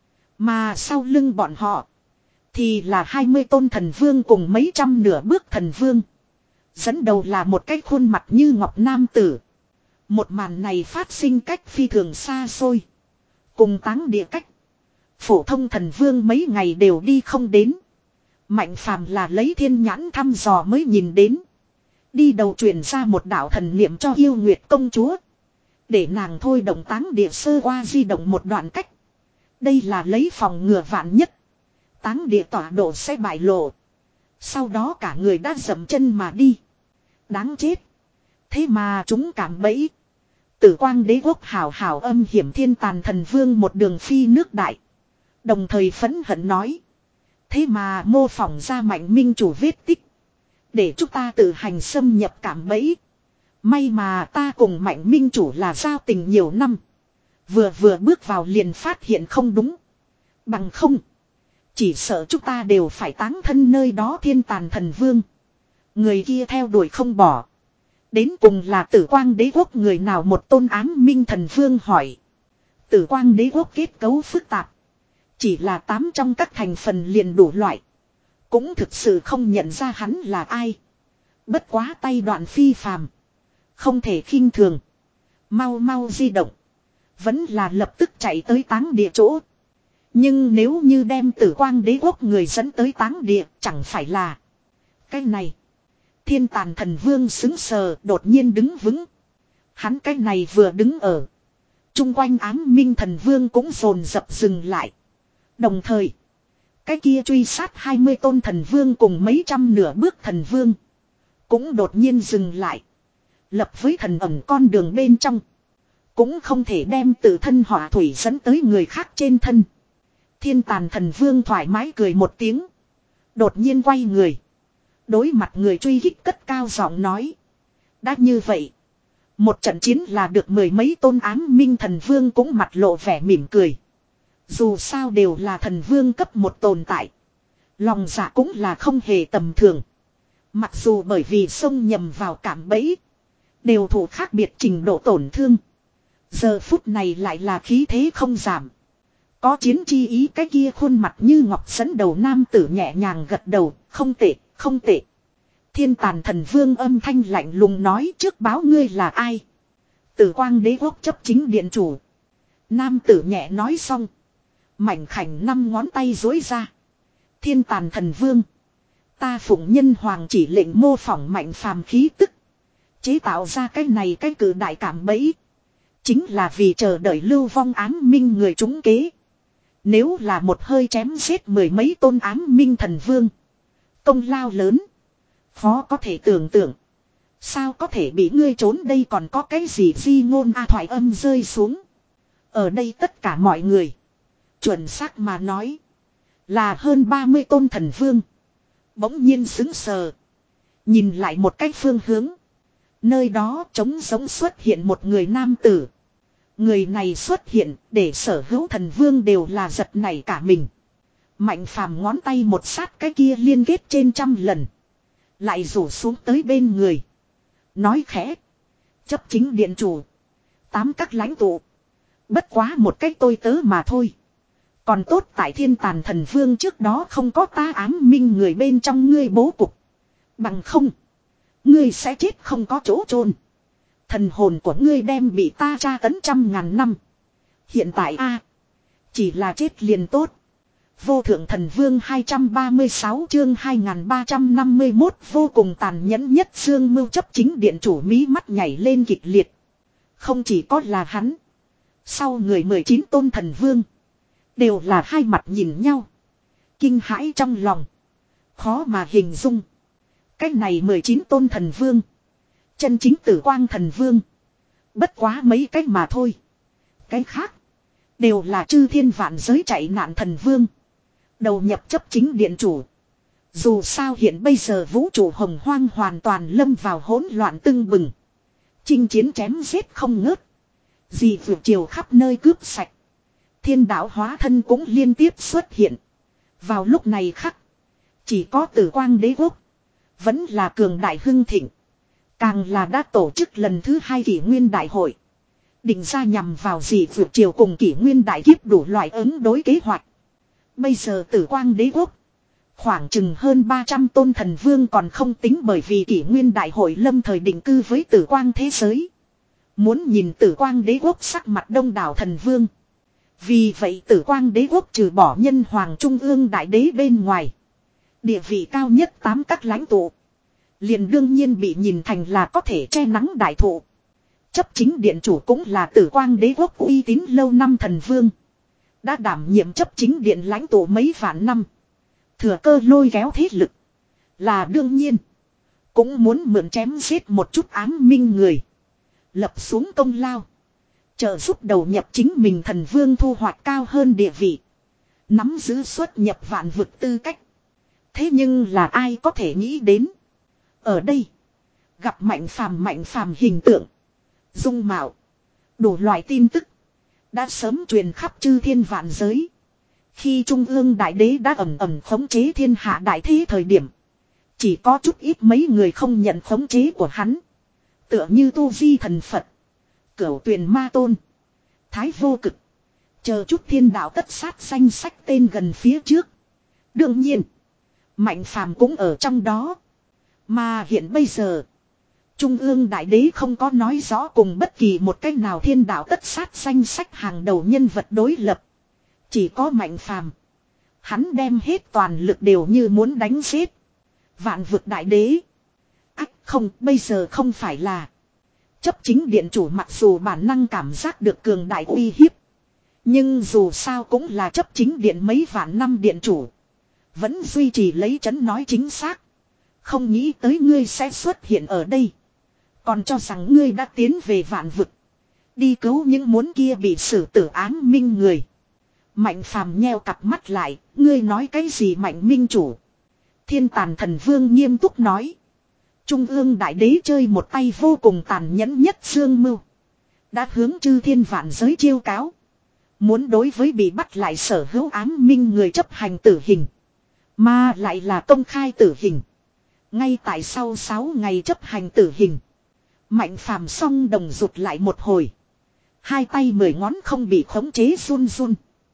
Mà sau lưng bọn họ. Thì là hai mươi tôn thần vương cùng mấy trăm nửa bước thần vương. Dẫn đầu là một cái khuôn mặt như ngọc nam tử. Một màn này phát sinh cách phi thường xa xôi. Cùng táng địa cách. Phổ thông thần vương mấy ngày đều đi không đến. Mạnh Phàm là lấy thiên nhãn thăm dò mới nhìn đến. Đi đầu truyền ra một đạo thần niệm cho yêu nguyệt công chúa. Để nàng thôi động táng địa sơ qua di động một đoạn cách. Đây là lấy phòng ngừa vạn nhất. Táng địa tọa độ sẽ bại lộ. Sau đó cả người đã dậm chân mà đi. Đáng chết. Thế mà chúng cảm bẫy. Tử Quang Đế quốc hào hào âm hiểm thiên tàn thần vương một đường phi nước đại. Đồng thời phẫn hận nói. Thế mà mô phỏng ra Mạnh minh chủ vết tích. Để chúng ta tự hành xâm nhập cảm bẫy. May mà ta cùng Mạnh minh chủ là giao tình nhiều năm. Vừa vừa bước vào liền phát hiện không đúng. Bằng không. Chỉ sợ chúng ta đều phải táng thân nơi đó thiên tàn thần vương. Người kia theo đuổi không bỏ. Đến cùng là Tử Quang Đế quốc người nào một tôn ám minh thần vương hỏi. Tử Quang Đế quốc kết cấu phức tạp. Chỉ là tám trong các thành phần liền đủ loại. Cũng thực sự không nhận ra hắn là ai. Bất quá tay đoạn phi phàm. Không thể khinh thường. Mau mau di động. Vẫn là lập tức chạy tới táng địa chỗ. Nhưng nếu như đem Tử Quang Đế quốc người dẫn tới táng địa chẳng phải là. Cái này. Thiên tàn thần vương xứng sờ đột nhiên đứng vững. Hắn cái này vừa đứng ở. Trung quanh ám minh thần vương cũng dồn dập dừng lại. Đồng thời. Cái kia truy sát hai mươi tôn thần vương cùng mấy trăm nửa bước thần vương. Cũng đột nhiên dừng lại. Lập với thần ẩn con đường bên trong. Cũng không thể đem tự thân hỏa thủy dẫn tới người khác trên thân. Thiên tàn thần vương thoải mái cười một tiếng. Đột nhiên quay người. Đối mặt người truy kích cất cao giọng nói. Đã như vậy. Một trận chiến là được mười mấy tôn ám minh thần vương cũng mặt lộ vẻ mỉm cười. Dù sao đều là thần vương cấp một tồn tại. Lòng dạ cũng là không hề tầm thường. Mặc dù bởi vì xông nhầm vào cảm bẫy. Đều thụ khác biệt trình độ tổn thương. Giờ phút này lại là khí thế không giảm. Có chiến chi ý, cái kia khuôn mặt như ngọc dẫn đầu nam tử nhẹ nhàng gật đầu. Không tệ, không tệ. Thiên Tàn Thần Vương âm thanh lạnh lùng nói, trước báo ngươi là ai. Tử Quang Đế Quốc chấp chính điện chủ. Nam tử nhẹ nói xong. Mảnh khảnh năm ngón tay dối ra. Thiên Tàn Thần Vương. Ta phụng nhân hoàng chỉ lệnh mô phỏng mạnh phàm khí tức. Chế tạo ra cái này cái cử đại cảm bẫy. Chính là vì chờ đợi lưu vong ám minh người trúng kế. Nếu là một hơi chém giết mười mấy tôn ám minh thần vương. Công lao lớn. Khó có thể tưởng tượng. Sao có thể bị ngươi trốn đây, còn có cái gì di ngôn a thoại âm rơi xuống. Ở đây tất cả mọi người. Chuẩn xác mà nói. Là hơn ba mươi tôn thần vương. Bỗng nhiên sững sờ. Nhìn lại một cách phương hướng. Nơi đó trống giống xuất hiện một người nam tử. Người này xuất hiện để sở hữu thần vương đều là giật nảy cả mình. Mạnh phàm ngón tay một sát cái kia liên kết trên trăm lần. Lại rủ xuống tới bên người. Nói khẽ. Chấp chính điện chủ. Tám các lãnh tụ. Bất quá một cách tôi tớ mà thôi. Còn tốt tại Thiên Tàn Thần Vương trước đó không có ta ám minh người bên trong ngươi bố cục. Bằng không. Ngươi sẽ chết không có chỗ chôn. Thần hồn của ngươi đem bị ta tra tấn trăm ngàn năm. Hiện tại a chỉ là chết liền tốt. Vô thượng thần vương hai trăm ba mươi sáu chương hai nghìn ba trăm năm mươi mốt vô cùng tàn nhẫn nhất dương mưu chấp chính điện chủ mí mắt nhảy lên kịch liệt. Không chỉ có là hắn. Sau người mười chín tôn thần vương. Đều là hai mặt nhìn nhau. Kinh hãi trong lòng. Khó mà hình dung. Cái này mười chín tôn thần vương. Chân chính tử quang thần vương. Bất quá mấy cách mà thôi. Cái khác. Đều là chư thiên vạn giới chạy nạn thần vương. Đầu nhập chấp chính điện chủ. Dù sao hiện bây giờ vũ trụ hồng hoang hoàn toàn lâm vào hỗn loạn tưng bừng. Chinh chiến chém giết không ngớt. Dị vượt chiều khắp nơi cướp sạch. Thiên đạo hóa thân cũng liên tiếp xuất hiện. Vào lúc này khắc. Chỉ có tử quang đế quốc. Vẫn là cường đại hưng thịnh. Càng là đã tổ chức lần thứ hai kỷ nguyên đại hội. Định ra nhằm vào dị vượt chiều cùng kỷ nguyên đại kiếp đủ loại ứng đối kế hoạch. Bây giờ tử quang đế quốc. Khoảng chừng hơn ba trăm tôn thần vương còn không tính, bởi vì kỷ nguyên đại hội lâm thời định cư với tử quang thế giới. Muốn nhìn tử quang đế quốc sắc mặt đông đảo thần vương. Vì vậy tử quang đế quốc trừ bỏ nhân hoàng trung ương đại đế bên ngoài. Địa vị cao nhất tám các lãnh tụ. Liền đương nhiên bị nhìn thành là có thể che nắng đại thụ. Chấp chính điện chủ cũng là tử quang đế quốc uy tín lâu năm thần vương. Đã đảm nhiệm chấp chính điện lãnh tụ mấy vạn năm. Thừa cơ lôi kéo thế lực. Là đương nhiên. Cũng muốn mượn chém giết một chút ám minh người. Lập xuống công lao. Trợ giúp đầu nhập chính mình thần vương thu hoạch cao hơn địa vị. Nắm giữ xuất nhập vạn vực tư cách. Thế nhưng là ai có thể nghĩ đến. Ở đây. Gặp mạnh phàm mạnh phàm hình tượng. Dung mạo. Đủ loại tin tức. Đã sớm truyền khắp chư thiên vạn giới. Khi Trung ương Đại Đế đã ẩm ẩm khống chế thiên hạ đại thế thời điểm. Chỉ có chút ít mấy người không nhận khống chế của hắn. Tựa như Tu Vi Thần Phật. Cửu Tuyền Ma Tôn. Thái Vô Cực. Chờ chút thiên đạo tất sát danh sách tên gần phía trước. Đương nhiên. Mạnh phàm cũng ở trong đó. Mà hiện bây giờ. Trung ương Đại Đế không có nói rõ cùng bất kỳ một cách nào thiên đạo tất sát danh sách hàng đầu nhân vật đối lập. Chỉ có mạnh phàm. Hắn đem hết toàn lực đều như muốn đánh giết. Vạn vực Đại Đế. Ách không, bây giờ không phải là. Chấp chính điện chủ mặc dù bản năng cảm giác được cường đại uy hiếp. Nhưng dù sao cũng là chấp chính điện mấy vạn năm điện chủ. Vẫn duy trì lấy trấn nói chính xác. Không nghĩ tới ngươi sẽ xuất hiện ở đây. Còn cho rằng ngươi đã tiến về vạn vực. Đi cứu những muốn kia bị xử tử ám minh người. Mạnh phàm nheo cặp mắt lại. Ngươi nói cái gì mạnh minh chủ? Thiên Tàn Thần Vương nghiêm túc nói. Trung ương Đại Đế chơi một tay vô cùng tàn nhẫn nhất dương mưu. Đã hướng chư thiên vạn giới chiêu cáo. Muốn đối với bị bắt lại sở hữu ám minh người chấp hành tử hình. Mà lại là công khai tử hình. Ngay tại sau sáu ngày chấp hành tử hình. Mạnh phàm song đồng rụt lại một hồi. Hai tay mười ngón không bị khống chế run run.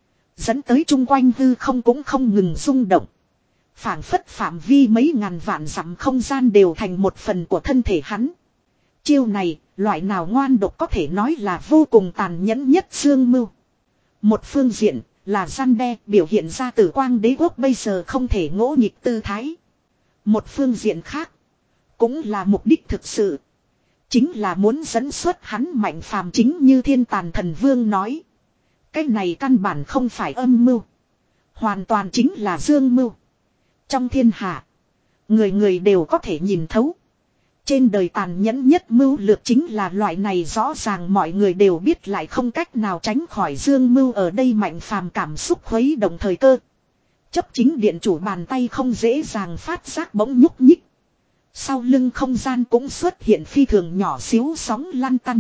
Dẫn tới chung quanh hư không cũng không ngừng rung động. Phảng phất phạm vi mấy ngàn vạn dặm không gian đều thành một phần của thân thể hắn. Chiêu này, loại nào ngoan độc có thể nói là vô cùng tàn nhẫn nhất dương mưu. Một phương diện là gian đe biểu hiện ra tử quang đế quốc bây giờ không thể ngỗ nghịch tư thái. Một phương diện khác, cũng là mục đích thực sự. Chính là muốn dẫn xuất hắn mạnh phàm, chính như thiên tàn thần vương nói. Cái này căn bản không phải âm mưu. Hoàn toàn chính là dương mưu. Trong thiên hạ, người người đều có thể nhìn thấu. Trên đời tàn nhẫn nhất mưu lược chính là loại này, rõ ràng mọi người đều biết lại không cách nào tránh khỏi dương mưu. Ở đây mạnh phàm cảm xúc khuấy động thời cơ. Chấp chính điện chủ bàn tay không dễ dàng phát giác bỗng nhúc nhích. Sau lưng không gian cũng xuất hiện phi thường nhỏ xíu sóng lăn tăn.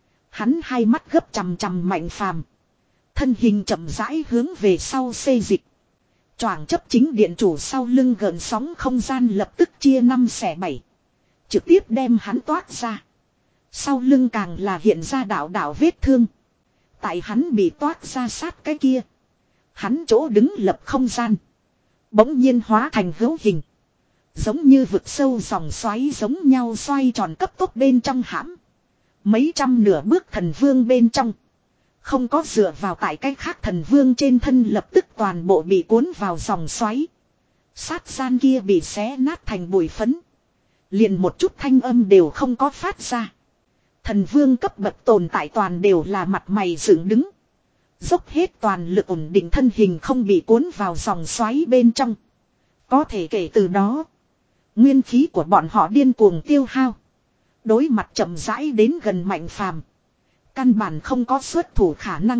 Hắn hai mắt gấp chằm chằm mạnh phàm. Thân hình chậm rãi hướng về sau xê dịch. Choảng chấp chính điện chủ sau lưng gợn sóng không gian lập tức chia năm xẻ bảy. Trực tiếp đem hắn toát ra. Sau lưng càng là hiện ra đạo đạo vết thương. Tại hắn bị toát ra sát cái kia. Hắn chỗ đứng lập không gian. Bỗng nhiên hóa thành hữu hình. Giống như vực sâu dòng xoáy giống nhau xoay tròn cấp tốc bên trong hãm. Mấy trăm nửa bước thần vương bên trong. Không có dựa vào tại cái khác thần vương trên thân lập tức toàn bộ bị cuốn vào dòng xoáy. Sát gian kia bị xé nát thành bụi phấn. Liền một chút thanh âm đều không có phát ra. Thần vương cấp bậc tồn tại toàn đều là mặt mày dựng đứng. Dốc hết toàn lực ổn định thân hình không bị cuốn vào dòng xoáy bên trong. Có thể kể từ đó, nguyên khí của bọn họ điên cuồng tiêu hao. Đối mặt chậm rãi đến gần mạnh phàm. Căn bản không có xuất thủ khả năng.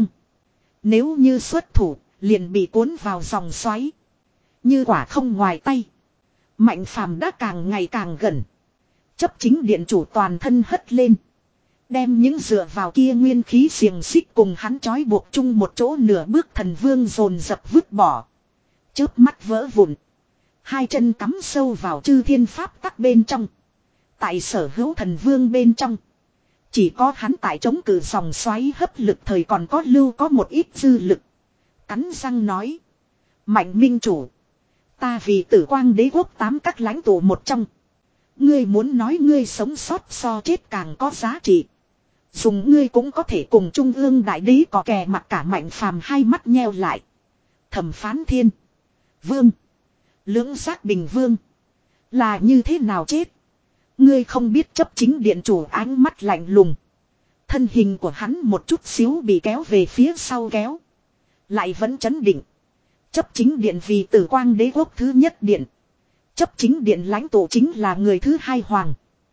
Nếu như xuất thủ, liền bị cuốn vào dòng xoáy. Như quả không ngoài tay. Mạnh phàm đã càng ngày càng gần. Chấp chính điện chủ toàn thân hất lên. Đem những dựa vào kia nguyên khí xiềng xích cùng hắn trói buộc chung một chỗ, nửa bước thần vương dồn dập vứt bỏ. Chớp mắt vỡ vụn. Hai chân cắm sâu vào chư thiên pháp tắc bên trong. Tại sở hữu thần vương bên trong. Chỉ có hắn tại chống cự dòng xoáy hấp lực thời còn có lưu có một ít dư lực. Cắn răng nói. Mạnh minh chủ. Ta vì tử quang đế quốc tám các lãnh tụ một trong. Ngươi muốn nói ngươi sống sót so chết càng có giá trị. Dùng ngươi cũng có thể cùng trung ương đại đế có kè mặt cả. Mạnh phàm hai mắt nheo lại. Thẩm phán thiên. Vương. Lưỡng giác bình vương. Là như thế nào chết? Ngươi không biết chấp chính điện chủ ánh mắt lạnh lùng. Thân hình của hắn một chút xíu bị kéo về phía sau kéo. Lại vẫn chấn định. Chấp chính điện vì tử quang đế quốc thứ nhất điện. Chấp chính điện lãnh tụ chính là người thứ hai hoàng.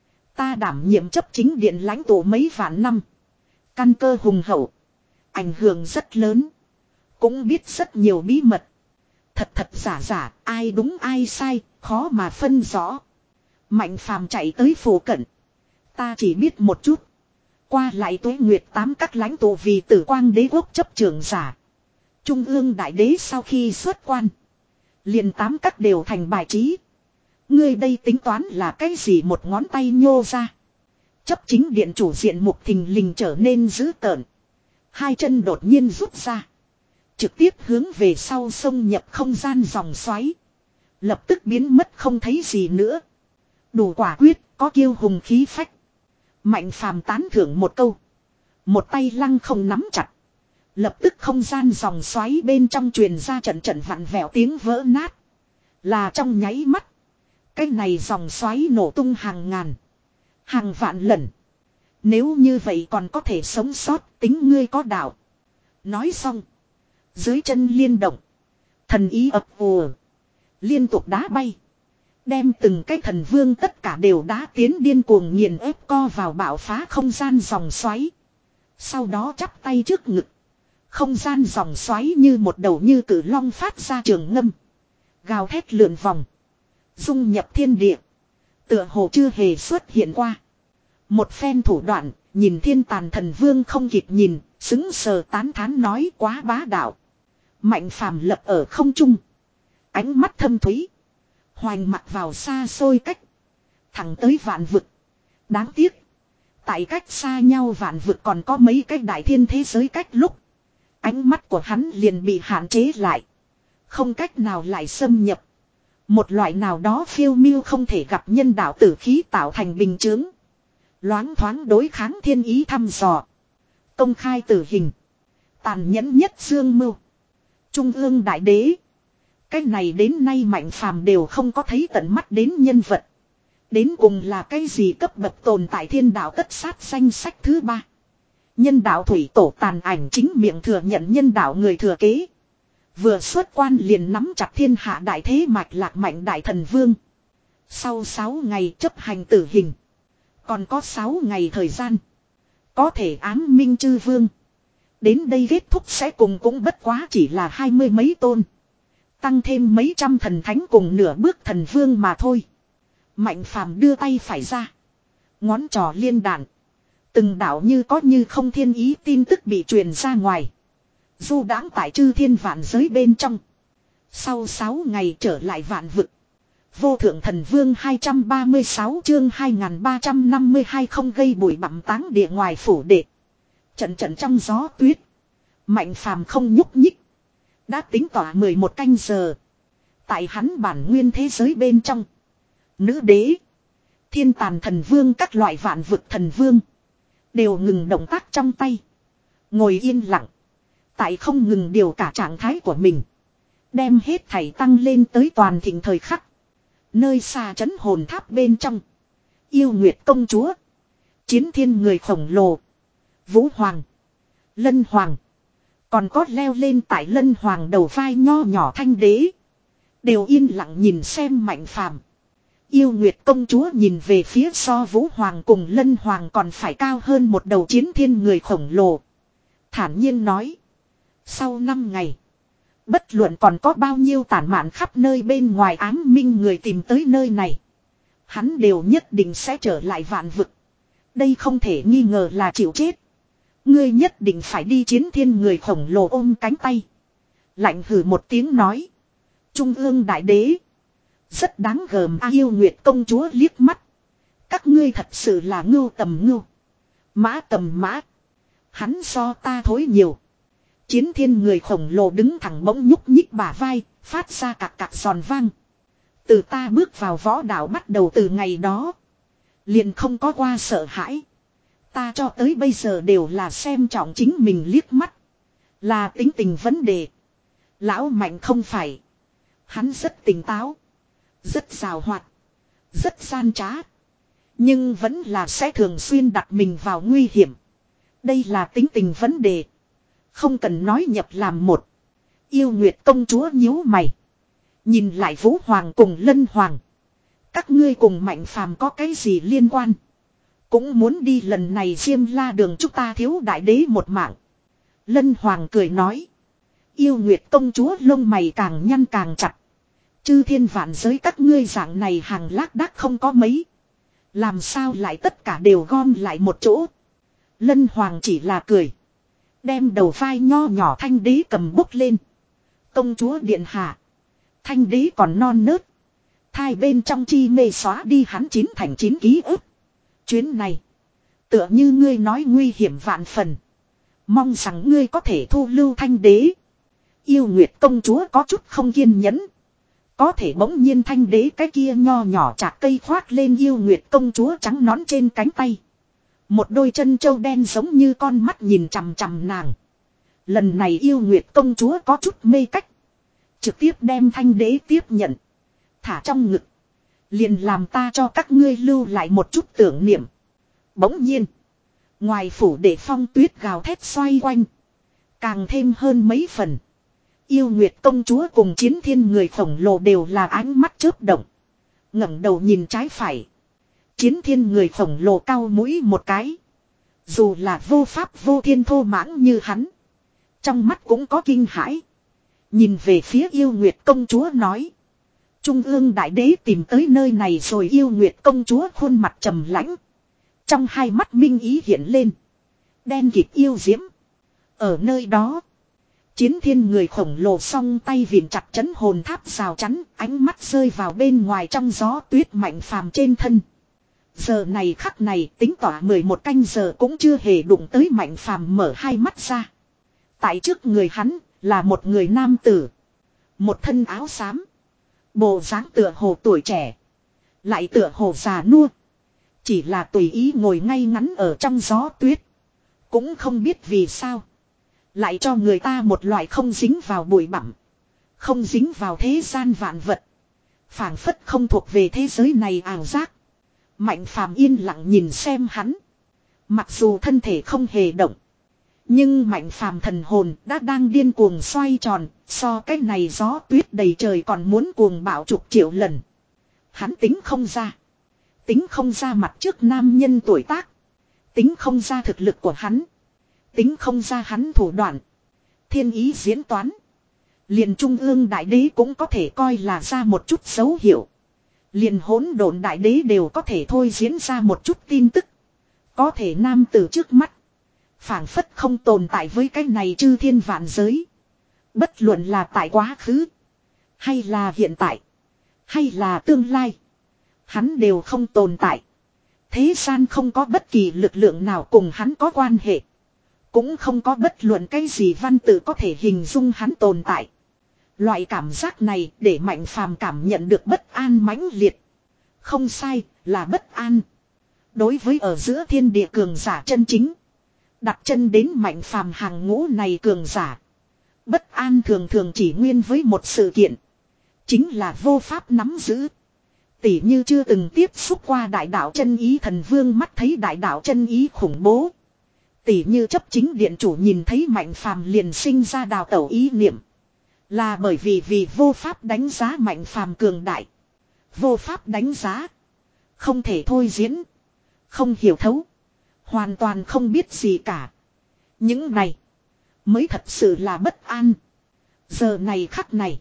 Ta đảm nhiệm chấp chính điện lãnh tụ mấy vạn năm. Căn cơ hùng hậu. Ảnh hưởng rất lớn. Cũng biết rất nhiều bí mật. Thật thật giả giả, ai đúng ai sai, khó mà phân rõ. Mạnh phàm chạy tới phủ cận. Ta chỉ biết một chút. Qua lại tuế nguyệt tám các lãnh tụ vì tử quang đế quốc chấp trưởng giả. Trung ương đại đế sau khi xuất quan. Liền tám các đều thành bài trí. Ngươi đây tính toán là cái gì? Một ngón tay nhô ra. Chấp chính điện chủ diện mục thình lình trở nên dữ tợn. Hai chân đột nhiên rút ra. Trực tiếp hướng về sau sông nhập không gian dòng xoáy. Lập tức biến mất không thấy gì nữa. Đủ quả quyết, có kiêu hùng khí phách. Mạnh phàm tán thưởng một câu. Một tay lăng không nắm chặt. Lập tức không gian dòng xoáy bên trong truyền ra trận trận vặn vẹo tiếng vỡ nát. Là trong nháy mắt. Cái này dòng xoáy nổ tung hàng ngàn. Hàng vạn lần. Nếu như vậy còn có thể sống sót, tính ngươi có đạo. Nói xong. Dưới chân liên động. Thần ý ập ùa. Liên tục đá bay. Đem từng cái thần vương tất cả đều đá tiến điên cuồng nghiền ép co vào bạo phá không gian dòng xoáy. Sau đó chắp tay trước ngực. Không gian dòng xoáy như một đầu như cử long phát ra trường ngâm. Gào thét lượn vòng. Dung nhập thiên địa. Tựa hồ chưa hề xuất hiện qua. Một phen thủ đoạn, nhìn thiên tàn thần vương không kịp nhìn, xứng sờ tán thán nói quá bá đạo. Mạnh phàm lập ở không trung. Ánh mắt thâm thúy. Hoành mặt vào xa xôi cách. Thẳng tới vạn vực. Đáng tiếc. Tại cách xa nhau vạn vực còn có mấy cái đại thiên thế giới cách lúc. Ánh mắt của hắn liền bị hạn chế lại. Không cách nào lại xâm nhập. Một loại nào đó phiêu miêu không thể gặp nhân đạo tử khí tạo thành bình chướng. Loáng thoáng đối kháng thiên ý thăm dò. Công khai tử hình. Tàn nhẫn nhất dương mưu. Trung ương đại đế. Cái này đến nay Mạnh Phàm đều không có thấy tận mắt đến nhân vật. Đến cùng là cái gì cấp bậc tồn tại thiên đạo tất sát danh sách thứ ba. Nhân đạo thủy tổ tàn ảnh chính miệng thừa nhận nhân đạo người thừa kế. Vừa xuất quan liền nắm chặt thiên hạ đại thế mạch lạc mạnh đại thần vương. Sau sáu ngày chấp hành tử hình. Còn có sáu ngày thời gian. Có thể ám minh chư vương. Đến đây kết thúc sẽ cùng cũng bất quá chỉ là hai mươi mấy tôn. Tăng thêm mấy trăm thần thánh cùng nửa bước thần vương mà thôi. Mạnh Phàm đưa tay phải ra. Ngón trỏ liên đạn. Từng đạo như có như không thiên ý tin tức bị truyền ra ngoài. Du đãng tại chư thiên vạn giới bên trong. Sau sáu ngày trở lại vạn vực. Vô thượng thần vương hai trăm ba mươi sáu chương hai nghìn ba trăm năm mươi hai không gây bụi bặm táng địa ngoài phủ đệ. Trận trận trong gió tuyết. Mạnh Phàm không nhúc nhích. Đã tính tỏa mười một canh giờ. Tại hắn bản nguyên thế giới bên trong. Nữ đế. Thiên tàn thần vương các loại vạn vực thần vương. Đều ngừng động tác trong tay. Ngồi yên lặng. Tại không ngừng điều cả trạng thái của mình. Đem hết thảy tăng lên tới toàn thịnh thời khắc. Nơi xa trấn hồn tháp bên trong. Yêu Nguyệt công chúa. Chiến thiên người khổng lồ. Vũ Hoàng. Lân Hoàng. Còn có leo lên tại Lân Hoàng đầu vai nho nhỏ thanh đế. Đều yên lặng nhìn xem Mạnh Phàm. Yêu Nguyệt công chúa nhìn về phía so Vũ Hoàng cùng Lân Hoàng còn phải cao hơn một đầu chiến thiên người khổng lồ. Thản nhiên nói. Sau năm ngày. Bất luận còn có bao nhiêu tản mạn khắp nơi bên ngoài ám minh người tìm tới nơi này. Hắn đều nhất định sẽ trở lại vạn vực. Đây không thể nghi ngờ là chịu chết. Ngươi nhất định phải đi chiến thiên người khổng lồ ôm cánh tay. Lạnh hừ một tiếng nói. Trung ương đại đế. Rất đáng gờm a Yêu Nguyệt công chúa liếc mắt. Các ngươi thật sự là ngưu tầm ngưu. Mã tầm mã. Hắn so ta thối nhiều. Chiến thiên người khổng lồ đứng thẳng bỗng nhúc nhích bả vai, phát ra cạc cạc giòn vang. Từ ta bước vào võ đạo bắt đầu từ ngày đó. Liền không có qua sợ hãi. Ta cho tới bây giờ đều là xem trọng chính mình liếc mắt. Là tính tình vấn đề. Lão Mạnh không phải. Hắn rất tỉnh táo. Rất giàu hoạt. Rất gian trá. Nhưng vẫn là sẽ thường xuyên đặt mình vào nguy hiểm. Đây là tính tình vấn đề. Không cần nói nhập làm một. Yêu Nguyệt công chúa nhíu mày. Nhìn lại Vũ Hoàng cùng Lân Hoàng. Các ngươi cùng Mạnh Phàm có cái gì liên quan? Cũng muốn đi lần này Diêm La đường chúng ta thiếu đại đế một mạng. Lân Hoàng cười nói. Yêu Nguyệt công chúa lông mày càng nhăn càng chặt. Chư thiên vạn giới các ngươi dạng này hàng lác đác không có mấy. Làm sao lại tất cả đều gom lại một chỗ. Lân Hoàng chỉ là cười. Đem đầu vai nho nhỏ thanh đế cầm bốc lên. Công chúa điện hạ. Thanh đế còn non nớt. Thai bên trong chi mê xóa đi hắn chín thành chín ký ức. Chuyến này. Tựa như ngươi nói nguy hiểm vạn phần. Mong rằng ngươi có thể thu lưu thanh đế. Yêu Nguyệt công chúa có chút không kiên nhẫn. Có thể bỗng nhiên thanh đế cái kia nho nhỏ chạc cây khoác lên Yêu Nguyệt công chúa trắng nón trên cánh tay. Một đôi chân trâu đen giống như con mắt nhìn chằm chằm nàng. Lần này Yêu Nguyệt công chúa có chút mê cách. Trực tiếp đem thanh đế tiếp nhận. Thả trong ngực. Liền làm ta cho các ngươi lưu lại một chút tưởng niệm. Bỗng nhiên. Ngoài phủ để phong tuyết gào thét xoay quanh. Càng thêm hơn mấy phần. Yêu Nguyệt công chúa cùng chiến thiên người khổng lồ đều là ánh mắt chớp động. ngẩng đầu nhìn trái phải. Chiến thiên người khổng lồ cau mũi một cái. Dù là vô pháp vô thiên thô mãng như hắn. Trong mắt cũng có kinh hãi. Nhìn về phía Yêu Nguyệt công chúa nói. Trung ương đại đế tìm tới nơi này rồi. Yêu Nguyệt công chúa khuôn mặt trầm lãnh. Trong hai mắt minh ý hiện lên. Đen kịt yêu diễm. Ở nơi đó. Chiến thiên người khổng lồ song tay vịn chặt chấn hồn tháp rào chắn, ánh mắt rơi vào bên ngoài trong gió tuyết Mạnh Phàm trên thân. Giờ này khắc này tính tỏa mười một canh giờ cũng chưa hề đụng tới Mạnh Phàm mở hai mắt ra. Tại trước người hắn là một người nam tử. Một thân áo xám. Bộ dáng tựa hồ tuổi trẻ. Lại tựa hồ già nua. Chỉ là tùy ý ngồi ngay ngắn ở trong gió tuyết. Cũng không biết vì sao. Lại cho người ta một loại không dính vào bụi bặm. Không dính vào thế gian vạn vật. Phảng phất không thuộc về thế giới này ảo giác. Mạnh Phàm yên lặng nhìn xem hắn. Mặc dù thân thể không hề động. Nhưng Mạnh Phàm thần hồn đã đang điên cuồng xoay tròn. So cái này gió tuyết đầy trời còn muốn cuồng bạo chục triệu lần. Hắn tính không ra. Tính không ra mặt trước nam nhân tuổi tác. Tính không ra thực lực của hắn. Tính không ra hắn thủ đoạn. Thiên ý diễn toán. Liền trung ương đại đế cũng có thể coi là ra một chút dấu hiệu. Liền hỗn độn đại đế đều có thể thôi diễn ra một chút tin tức. Có thể nam tử trước mắt. Phảng phất không tồn tại với cái này chư thiên vạn giới. Bất luận là tại quá khứ. Hay là hiện tại. Hay là tương lai. Hắn đều không tồn tại. Thế gian không có bất kỳ lực lượng nào cùng hắn có quan hệ. Cũng không có bất luận cái gì văn tự có thể hình dung hắn tồn tại. Loại cảm giác này để Mạnh Phàm cảm nhận được bất an mãnh liệt. Không sai, là bất an. Đối với ở giữa thiên địa cường giả chân chính. Đặt chân đến Mạnh Phàm hàng ngũ này cường giả. Bất an thường thường chỉ nguyên với một sự kiện. Chính là vô pháp nắm giữ. Tỉ như chưa từng tiếp xúc qua đại đạo chân ý thần vương mắt thấy đại đạo chân ý khủng bố. Tỉ như chấp chính điện chủ nhìn thấy Mạnh Phàm liền sinh ra đào tẩu ý niệm. Là bởi vì vì vô pháp đánh giá Mạnh Phàm cường đại. Vô pháp đánh giá. Không thể thôi diễn. Không hiểu thấu. Hoàn toàn không biết gì cả. Những này mới thật sự là bất an. Giờ này khắc này.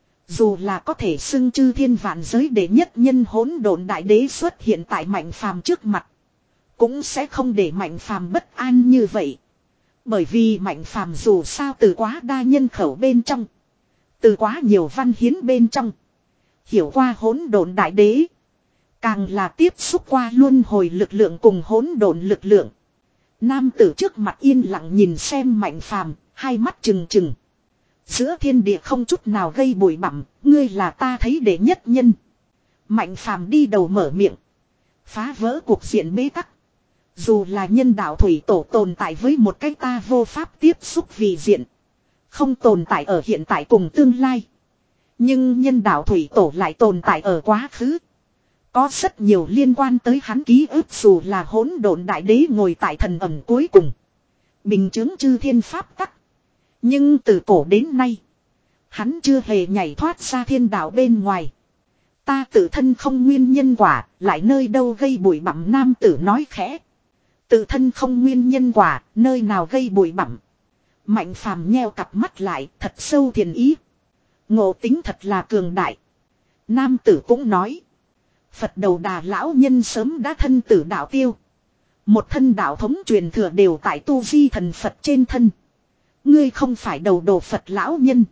Dù là có thể xưng chư thiên vạn giới đệ nhất nhân hỗn độn đại đế xuất hiện tại Mạnh Phàm trước mặt. Cũng sẽ không để Mạnh Phàm bất an như vậy. Bởi vì Mạnh Phàm dù sao từ quá đa nhân khẩu bên trong. Từ quá nhiều văn hiến bên trong. Hiểu qua hỗn độn đại đế. Càng là tiếp xúc qua luân hồi lực lượng cùng hỗn độn lực lượng. Nam tử trước mặt yên lặng nhìn xem Mạnh Phàm, hai mắt trừng trừng. Giữa thiên địa không chút nào gây bụi bặm, ngươi là ta thấy đệ nhất nhân. Mạnh Phàm đi đầu mở miệng. Phá vỡ cuộc diện bế tắc. Dù là nhân đạo thủy tổ tồn tại với một cái ta vô pháp tiếp xúc vì diện. Không tồn tại ở hiện tại cùng tương lai. Nhưng nhân đạo thủy tổ lại tồn tại ở quá khứ. Có rất nhiều liên quan tới hắn ký ức dù là hỗn độn đại đế ngồi tại thần ẩm cuối cùng. Bình chứng chư thiên pháp tắc. Nhưng từ cổ đến nay. Hắn chưa hề nhảy thoát ra thiên đạo bên ngoài. Ta tự thân không nguyên nhân quả, lại nơi đâu gây bụi bặm nam tử nói khẽ. Tự thân không nguyên nhân quả, nơi nào gây bụi bặm. Mạnh Phàm nheo cặp mắt lại, thật sâu thiền ý. Ngộ tính thật là cường đại. Nam tử cũng nói. Phật đầu đà lão nhân sớm đã thân tử đạo tiêu. Một thân đạo thống truyền thừa đều tại tu vi thần Phật trên thân. Ngươi không phải đầu đồ Phật lão nhân.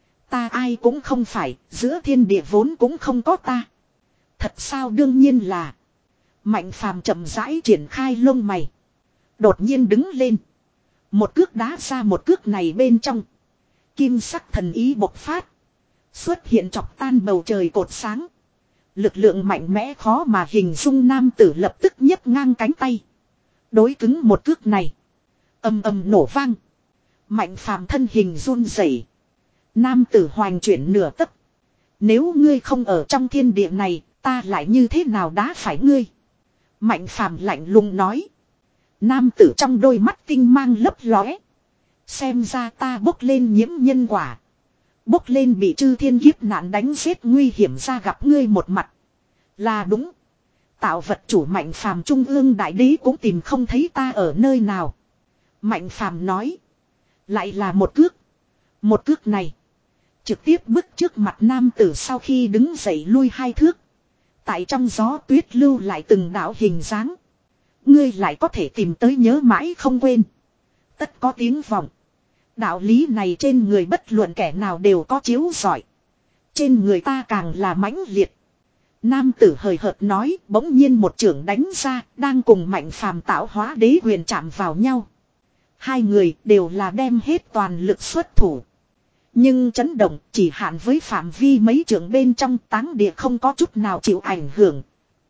Ta ai cũng không phải, giữa thiên địa vốn cũng không có ta. Thật sao đương nhiên là. Mạnh Phàm chậm rãi triển khai lông mày. Đột nhiên đứng lên. Một cước đá ra một cước này bên trong. Kim sắc thần ý bộc phát. Xuất hiện chọc tan bầu trời cột sáng. Lực lượng mạnh mẽ khó mà hình dung nam tử lập tức nhấc ngang cánh tay. Đối cứng một cước này. Ầm ầm nổ vang. Mạnh Phàm thân hình run rẩy. Nam tử hoành chuyển nửa tấc. Nếu ngươi không ở trong thiên địa này, ta lại như thế nào đá phải ngươi? Mạnh Phàm lạnh lùng nói. Nam tử trong đôi mắt tinh mang lấp lóe. Xem ra ta bốc lên nhiễm nhân quả. Bốc lên bị chư thiên kiếp nạn đánh giết nguy hiểm ra gặp ngươi một mặt. Là đúng. Tạo vật chủ Mạnh Phàm trung ương đại đế cũng tìm không thấy ta ở nơi nào. Mạnh Phàm nói. Lại là một cước. Một cước này. Trực tiếp bước trước mặt nam tử sau khi đứng dậy lui hai thước. Tại trong gió tuyết lưu lại từng đạo hình dáng. Ngươi lại có thể tìm tới nhớ mãi không quên. Tất có tiếng vọng. Đạo lý này trên người bất luận kẻ nào đều có chiếu rọi. Trên người ta càng là mãnh liệt. Nam tử hời hợt nói, bỗng nhiên một chưởng đánh ra, đang cùng Mạnh Phàm tạo hóa đế huyền chạm vào nhau. Hai người đều là đem hết toàn lực xuất thủ. Nhưng chấn động chỉ hạn với phạm vi mấy chưởng bên trong, táng địa không có chút nào chịu ảnh hưởng.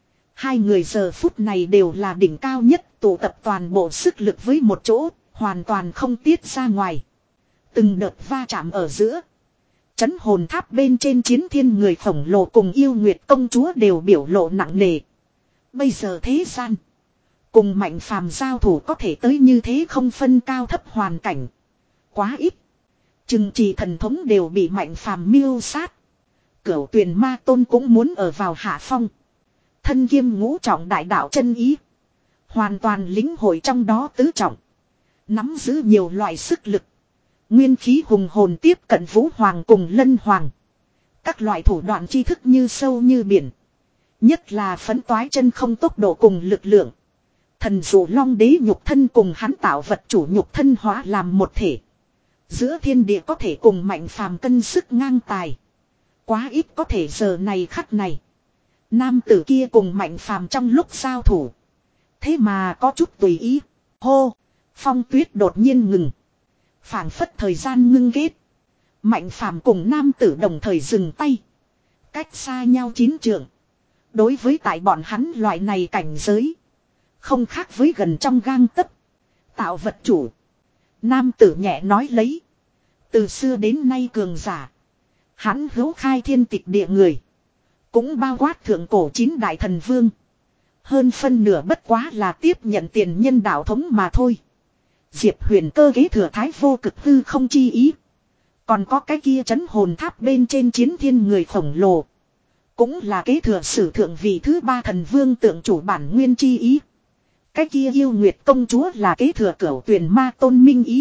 Hai người giờ phút này đều là đỉnh cao nhất, tụ tập toàn bộ sức lực với một chỗ, hoàn toàn không tiết ra ngoài. Từng đợt va chạm ở giữa. Chấn hồn tháp bên trên chiến thiên người khổng lồ cùng yêu nguyệt công chúa đều biểu lộ nặng nề. Bây giờ thế gian. Cùng Mạnh Phàm giao thủ có thể tới như thế không phân cao thấp hoàn cảnh. Quá ít. Chừng trì thần thống đều bị Mạnh Phàm miêu sát. Cửu Tuyền Ma Tôn cũng muốn ở vào hạ phong. Thân kiêm ngũ trọng đại đạo chân ý. Hoàn toàn lĩnh hội trong đó tứ trọng. Nắm giữ nhiều loại sức lực. Nguyên khí hùng hồn tiếp cận Vũ Hoàng cùng Lân Hoàng. Các loại thủ đoạn tri thức như sâu như biển. Nhất là phấn toái chân không tốc độ cùng lực lượng. Thần dụ long đế nhục thân cùng hắn tạo vật chủ nhục thân hóa làm một thể. Giữa thiên địa có thể cùng Mạnh Phàm cân sức ngang tài. Quá ít có thể giờ này khắc này. Nam tử kia cùng Mạnh Phàm trong lúc giao thủ. Thế mà có chút tùy ý. Hô! Phong tuyết đột nhiên ngừng. Phảng phất thời gian ngưng ghét. Mạnh Phàm cùng nam tử đồng thời dừng tay. Cách xa nhau chín trượng. Đối với tại bọn hắn loại này cảnh giới. Không khác với gần trong gang tấc. Tạo vật chủ. Nam tử nhẹ nói lấy. Từ xưa đến nay cường giả. Hắn hữu khai thiên tịch địa người. Cũng bao quát thượng cổ chín đại thần vương. Hơn phân nửa bất quá là tiếp nhận tiền nhân đạo thống mà thôi. Diệp Huyền cơ kế thừa thái vô cực hư không chi ý. Còn có cái kia chấn hồn tháp bên trên chiến thiên người khổng lồ. Cũng là kế thừa sử thượng vị thứ ba thần vương tượng chủ bản nguyên chi ý. Cái kia yêu nguyệt công chúa là kế thừa cửu Tuyền Ma Tôn minh ý.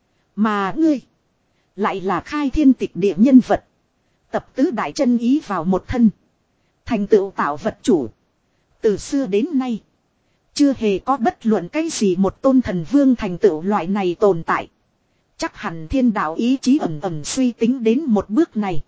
Mà ngươi. Lại là khai thiên tịch địa nhân vật. Tập tứ đại chân ý vào một thân. Thành tựu tạo vật chủ. Từ xưa đến nay. Chưa hề có bất luận cái gì một tôn thần vương thành tựu loại này tồn tại. Chắc hẳn thiên đạo ý chí ẩn ẩn suy tính đến một bước này.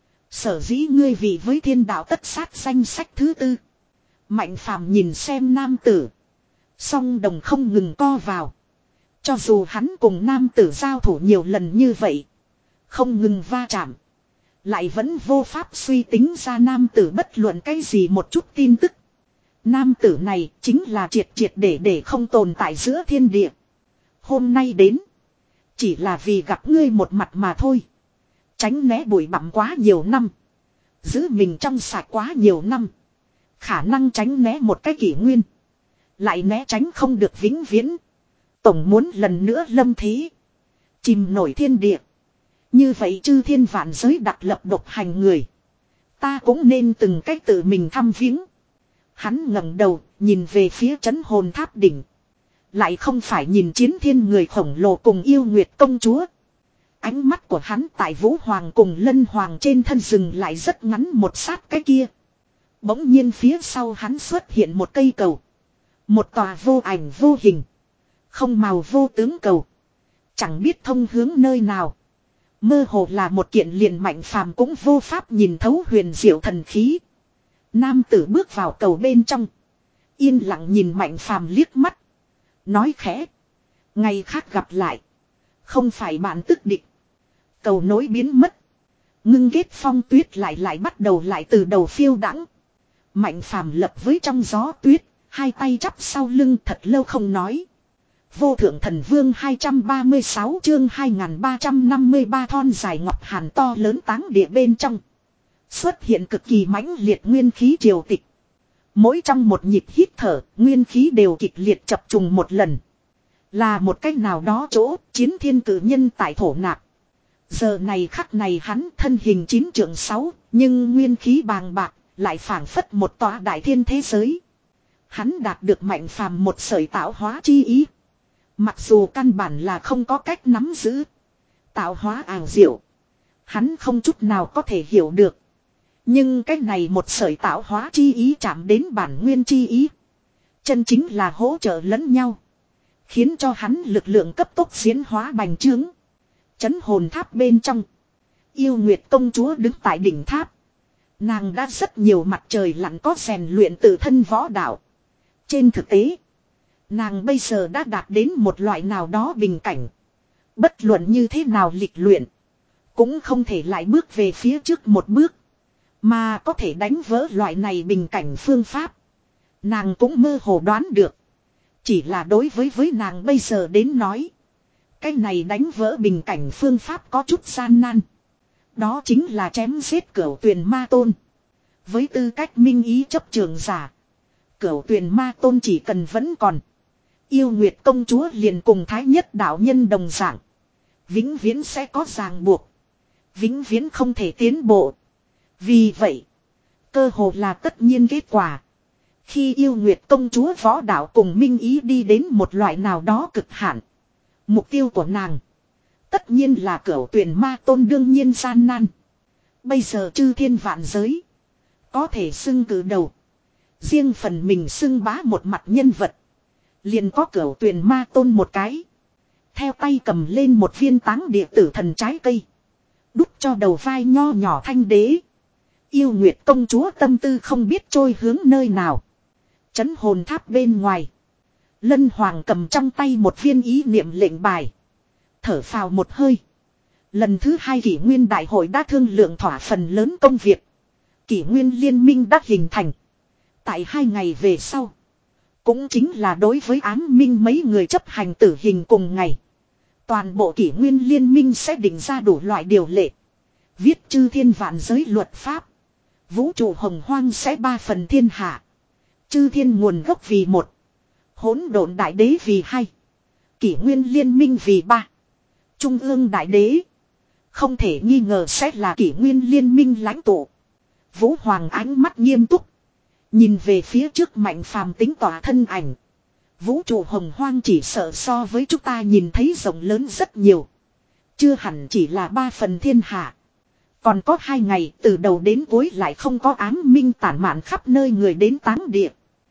Sở dĩ ngươi vì với thiên đạo tất sát danh sách thứ tư. Mạnh Phàm nhìn xem nam tử. Song đồng không ngừng co vào. Cho dù hắn cùng nam tử giao thủ nhiều lần như vậy. Không ngừng va chạm. Lại vẫn vô pháp suy tính ra nam tử bất luận cái gì một chút tin tức. Nam tử này chính là triệt triệt để để không tồn tại giữa thiên địa. Hôm nay đến. Chỉ là vì gặp ngươi một mặt mà thôi. Tránh né bụi bặm quá nhiều năm. Giữ mình trong sạch quá nhiều năm. Khả năng tránh né một cái kỷ nguyên. Lại né tránh không được vĩnh viễn. Tổng muốn lần nữa lâm thế. Chìm nổi thiên địa. Như vậy chư thiên vạn giới đặc lập độc hành người. Ta cũng nên từng cách tự mình thăm viếng. Hắn ngẩng đầu, nhìn về phía trấn hồn tháp đỉnh. Lại không phải nhìn chiến thiên người khổng lồ cùng yêu nguyệt công chúa. Ánh mắt của hắn tại Vũ Hoàng cùng Lân Hoàng trên thân rừng lại rất ngắn một sát cái kia. Bỗng nhiên phía sau hắn xuất hiện một cây cầu. Một tòa vô ảnh vô hình. Không màu vô tướng cầu. Chẳng biết thông hướng nơi nào. Mơ hồ là một kiện liền Mạnh Phàm cũng vô pháp nhìn thấu huyền diệu thần khí. Nam tử bước vào cầu bên trong. Yên lặng nhìn Mạnh Phàm liếc mắt. Nói khẽ. Ngày khác gặp lại. Không phải bạn tức địch. Cầu nối biến mất. Ngưng ghét phong tuyết lại lại bắt đầu lại từ đầu phiêu đãng. Mạnh Phàm lập với trong gió tuyết. Hai tay chắp sau lưng thật lâu không nói. Vô thượng thần vương hai trăm ba mươi sáu chương hai nghìn ba trăm năm mươi ba thon dài ngọc hàn to lớn táng địa bên trong. Xuất hiện cực kỳ mãnh liệt nguyên khí triều tịch. Mỗi trong một nhịp hít thở, nguyên khí đều kịch liệt chập trùng một lần. Là một cách nào đó chỗ, chiến thiên cử nhân tại thổ nạp. Giờ này khắc này hắn thân hình chín trượng sáu, nhưng nguyên khí bàng bạc, lại phảng phất một tòa đại thiên thế giới. Hắn đạt được Mạnh Phàm một sợi tạo hóa chi ý. Mặc dù căn bản là không có cách nắm giữ. Tạo hóa ảo diệu. Hắn không chút nào có thể hiểu được. Nhưng cái này một sợi tạo hóa chi ý chạm đến bản nguyên chi ý. Chân chính là hỗ trợ lẫn nhau. Khiến cho hắn lực lượng cấp tốc diễn hóa bành trướng. Trấn hồn tháp bên trong. Yêu Nguyệt công chúa đứng tại đỉnh tháp. Nàng đã rất nhiều mặt trời lặn có rèn luyện tự thân võ đạo. Trên thực tế, nàng bây giờ đã đạt đến một loại nào đó bình cảnh. Bất luận như thế nào lịch luyện, cũng không thể lại bước về phía trước một bước. Mà có thể đánh vỡ loại này bình cảnh phương pháp. Nàng cũng mơ hồ đoán được. Chỉ là đối với với nàng bây giờ đến nói. Cái này đánh vỡ bình cảnh phương pháp có chút gian nan. Đó chính là chém giết Cửu Tuyền Ma Tôn. Với tư cách minh ý chấp trường giả, Cửu Tuyền Ma Tôn chỉ cần vẫn còn, Yêu Nguyệt công chúa liền cùng Thái Nhất đạo nhân đồng dạng, vĩnh viễn sẽ có ràng buộc, vĩnh viễn không thể tiến bộ. Vì vậy, cơ hồ là tất nhiên kết quả. Khi Yêu Nguyệt công chúa võ đạo cùng minh ý đi đến một loại nào đó cực hạn, mục tiêu của nàng tất nhiên là Cửu Tuyền Ma Tôn, đương nhiên gian nan. Bây giờ chư thiên vạn giới có thể xưng cử đầu, riêng phần mình xưng bá một mặt nhân vật, liền có Cửu Tuyền Ma Tôn một cái. Theo tay cầm lên một viên táng địa tử thần trái cây, đút cho đầu vai nho nhỏ thanh đế. Yêu Nguyệt công chúa tâm tư không biết trôi hướng nơi nào. Trấn hồn tháp bên ngoài, Lân Hoàng cầm trong tay một viên ý niệm lệnh bài, thở phào một hơi. Lần thứ hai kỷ nguyên đại hội đã thương lượng thỏa phần lớn công việc. Kỷ nguyên liên minh đã hình thành. Tại hai ngày về sau, cũng chính là đối với ám minh mấy người chấp hành tử hình cùng ngày, toàn bộ kỷ nguyên liên minh sẽ định ra đủ loại điều lệ, viết chư thiên vạn giới luật pháp. Vũ trụ hồng hoang sẽ ba phần thiên hạ. Chư thiên nguồn gốc vì một, hỗn độn đại đế vì hai, kỷ nguyên liên minh vì ba. Trung ương đại đế không thể nghi ngờ sẽ là kỷ nguyên liên minh lãnh tụ. Vũ Hoàng ánh mắt nghiêm túc, nhìn về phía trước Mạnh Phàm tính tỏa thân ảnh. Vũ trụ hồng hoang chỉ sợ so với chúng ta nhìn thấy rộng lớn rất nhiều. Chưa hẳn chỉ là ba phần thiên hạ. Còn có hai ngày từ đầu đến cuối lại không có ám minh tản mạn khắp nơi người đến táng địa.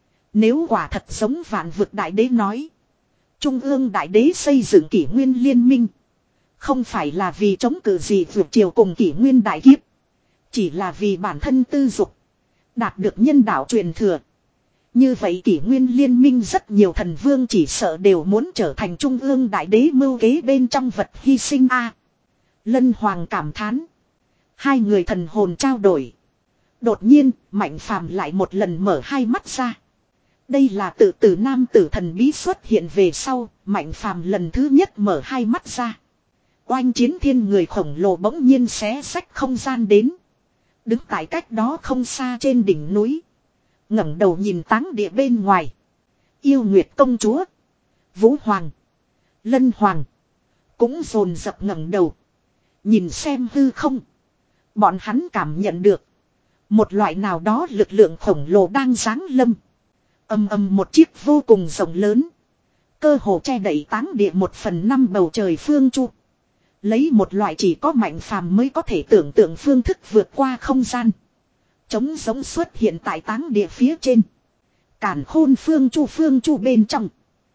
Nếu quả thật giống vạn vực đại đế nói, Trung ương đại đế xây dựng kỷ nguyên liên minh không phải là vì chống cự gì vượt chiều cùng kỷ nguyên đại kiếp, chỉ là vì bản thân tư dục, đạt được nhân đạo truyền thừa. Như vậy kỷ nguyên liên minh rất nhiều thần vương chỉ sợ đều muốn trở thành trung ương đại đế mưu kế bên trong vật hy sinh a. À, Lân Hoàng cảm thán. Hai người thần hồn trao đổi. Đột nhiên, Mạnh Phàm lại một lần mở hai mắt ra. Đây là tự tử nam tử thần bí xuất hiện về sau, Mạnh Phàm lần thứ nhất mở hai mắt ra. Oanh chiến thiên người khổng lồ bỗng nhiên xé xách không gian đến. Đứng tại cách đó không xa trên đỉnh núi, ngẩng đầu nhìn táng địa bên ngoài. Yêu Nguyệt công chúa, Vũ Hoàng, Lân Hoàng cũng dồn dập ngẩng đầu, nhìn xem hư không. Bọn hắn cảm nhận được một loại nào đó lực lượng khổng lồ đang giáng lâm. Ầm ầm, một chiếc vô cùng rộng lớn, cơ hồ che đậy táng địa một phần năm bầu trời phương chu, lấy một loại chỉ có Mạnh Phàm mới có thể tưởng tượng phương thức vượt qua không gian, trống giống xuất hiện tại táng địa phía trên. Càn khôn phương chu phương chu bên trong,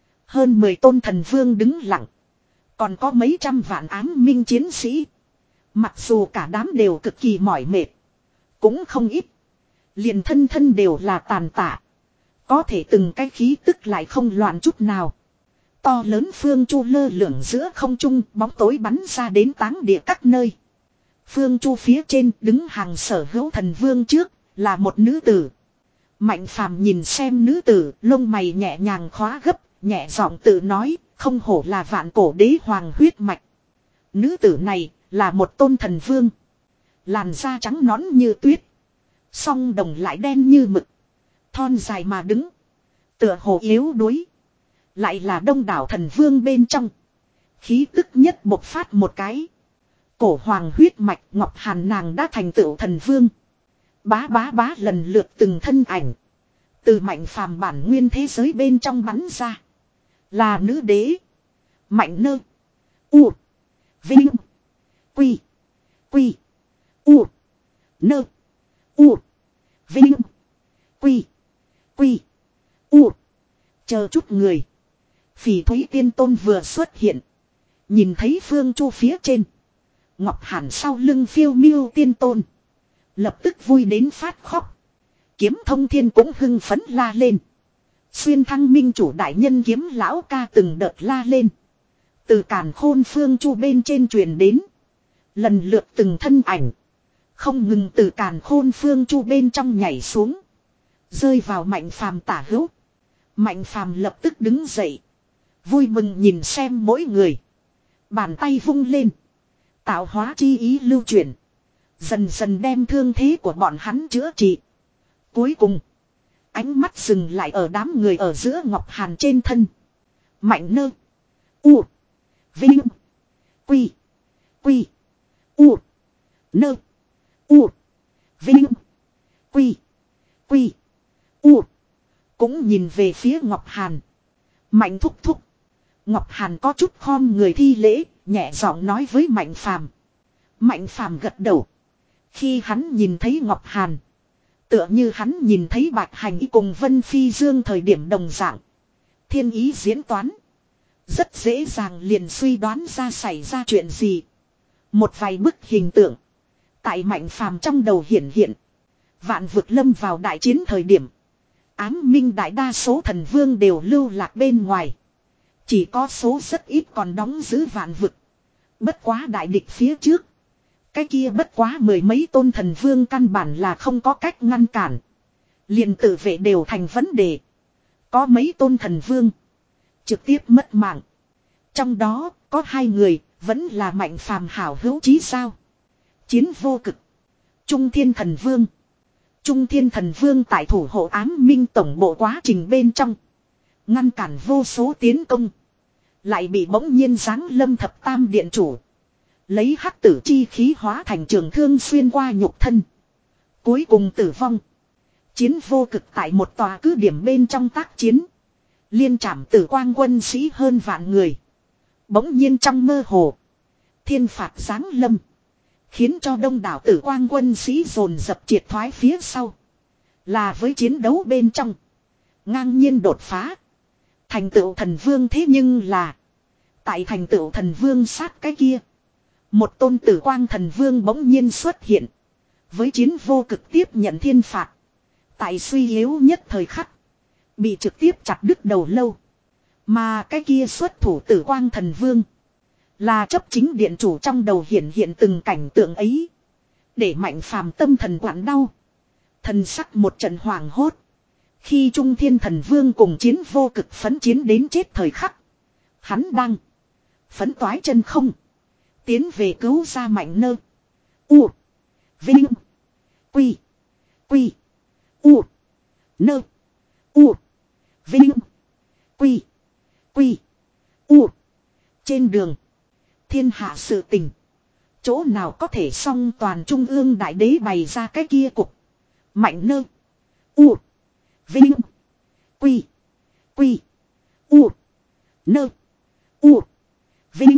hơn mười tôn thần vương đứng lặng, còn có mấy trăm vạn ám minh chiến sĩ. Mặc dù cả đám đều cực kỳ mỏi mệt, cũng không ít, liền thân thân đều là tàn tạ, có thể từng cái khí tức lại không loạn chút nào. To lớn phương chu lơ lửng giữa không trung, bóng tối bắn ra đến táng địa các nơi. Phương chu phía trên đứng hàng sở hữu thần vương trước là một nữ tử. Mạnh Phàm nhìn xem nữ tử, lông mày nhẹ nhàng khóa gấp, nhẹ giọng tự nói, không hổ là vạn cổ đế hoàng huyết mạch. Nữ tử này là một tôn thần vương, làn da trắng nõn như tuyết, song đồng lại đen như mực, thon dài mà đứng, tựa hồ yếu đuối, lại là đông đảo thần vương bên trong khí tức nhất bộc phát một cái. Cổ hoàng huyết mạch Ngọc Hàn nàng đã thành tựu thần vương. Bá bá bá, lần lượt từng thân ảnh từ Mạnh Phàm bản nguyên thế giới bên trong bắn ra. Là nữ đế, Mạnh Nơ, U, Vinh, Quy, Quy, U, Nơ, U, Vinh, Quy, Quy, U. Chờ chút người. Phỉ Thúy Tiên Tôn vừa xuất hiện, Nhìn thấy Phương Chu phía trên. Ngọc Hàn sau lưng phiêu miêu tiên tôn. Lập tức vui đến phát khóc. Kiếm Thông Thiên cũng hưng phấn la lên. Xuyên Thăng Minh chủ đại nhân Kiếm lão ca từng đợt la lên. Từ càn khôn Phương Chu bên trên truyền đến. Lần lượt từng thân ảnh. Không ngừng từ càn khôn Phương Chu bên trong nhảy xuống. Rơi vào Mạnh Phàm tả hữu. Mạnh Phàm lập tức đứng dậy. Vui mừng nhìn xem mỗi người. Bàn tay vung lên. Tạo hóa chi ý lưu chuyển. Dần dần đem thương thế của bọn hắn chữa trị. Cuối cùng. Ánh mắt dừng lại ở đám người ở giữa Ngọc Hàn trên thân. Mạnh nơ. U. Vinh. Quy. Quy. U. Nơ. U. Vinh. Quy. Quy. U. Cũng nhìn về phía Ngọc Hàn. Mạnh thúc thúc. Ngọc Hàn có chút khom người thi lễ, nhẹ giọng nói với Mạnh Phàm. Mạnh Phàm gật đầu. Khi hắn nhìn thấy Ngọc Hàn, tựa như hắn nhìn thấy Bạch Hành Y cùng Vân Phi Dương thời điểm đồng dạng. Thiên ý diễn toán. Rất dễ dàng liền suy đoán ra xảy ra chuyện gì. Một vài bức hình tượng. Tại Mạnh Phàm trong đầu hiển hiện. Vạn vực lâm vào đại chiến thời điểm. Ám minh đại đa số thần vương đều lưu lạc bên ngoài. Chỉ có số rất ít còn đóng giữ vạn vực. Bất quá đại địch phía trước. Cái kia bất quá mười mấy tôn thần vương căn bản là không có cách ngăn cản. Liền tự vệ đều thành vấn đề. Có mấy tôn thần vương. Trực tiếp mất mạng. Trong đó có hai người vẫn là Mạnh Phàm hảo hữu chí sao. Chiến vô cực. Trung Thiên Thần Vương. Trung Thiên Thần Vương tại thủ hộ ám minh tổng bộ quá trình bên trong. Ngăn cản vô số tiến công. Lại bị bỗng nhiên giáng lâm thập tam điện chủ. Lấy hắc tử chi khí hóa thành trường thương xuyên qua nhục thân. Cuối cùng tử vong. Chiến vô cực tại một tòa cứ điểm bên trong tác chiến. Liên trảm tử quang quân sĩ hơn vạn người. Bỗng nhiên trong mơ hồ. Thiên phạt giáng lâm. Khiến cho đông đảo tử quang quân sĩ dồn dập triệt thoái phía sau. Là với chiến đấu bên trong. Ngang nhiên đột phá. Thành tựu thần vương thế nhưng là. Tại thành tựu thần vương sát cái kia. Một tôn tử quang thần vương bỗng nhiên xuất hiện. Với chiến vô cực tiếp nhận thiên phạt. Tại suy yếu nhất thời khắc. Bị trực tiếp chặt đứt đầu lâu. Mà cái kia xuất thủ tử quang thần vương. Là chấp chính điện chủ trong đầu hiện hiện từng cảnh tượng ấy. Để Mạnh Phàm tâm thần quặn đau. Thần sắc một trận hoảng hốt. Khi Trung Thiên Thần Vương cùng chiến vô cực phấn chiến đến chết thời khắc. Hắn đang phấn toái chân không. Tiến về cứu ra Mạnh nơ. U. Vinh. Quy. Quy. U. Nơ. U. Vinh. Quy. Quy. U. Trên đường. Thiên hạ sự tình. Chỗ nào có thể song toàn trung ương đại đế bày ra cái kia cục. Mạnh nơ. U. Vinh. Quy. Quy. U. Nơ. U. Vinh.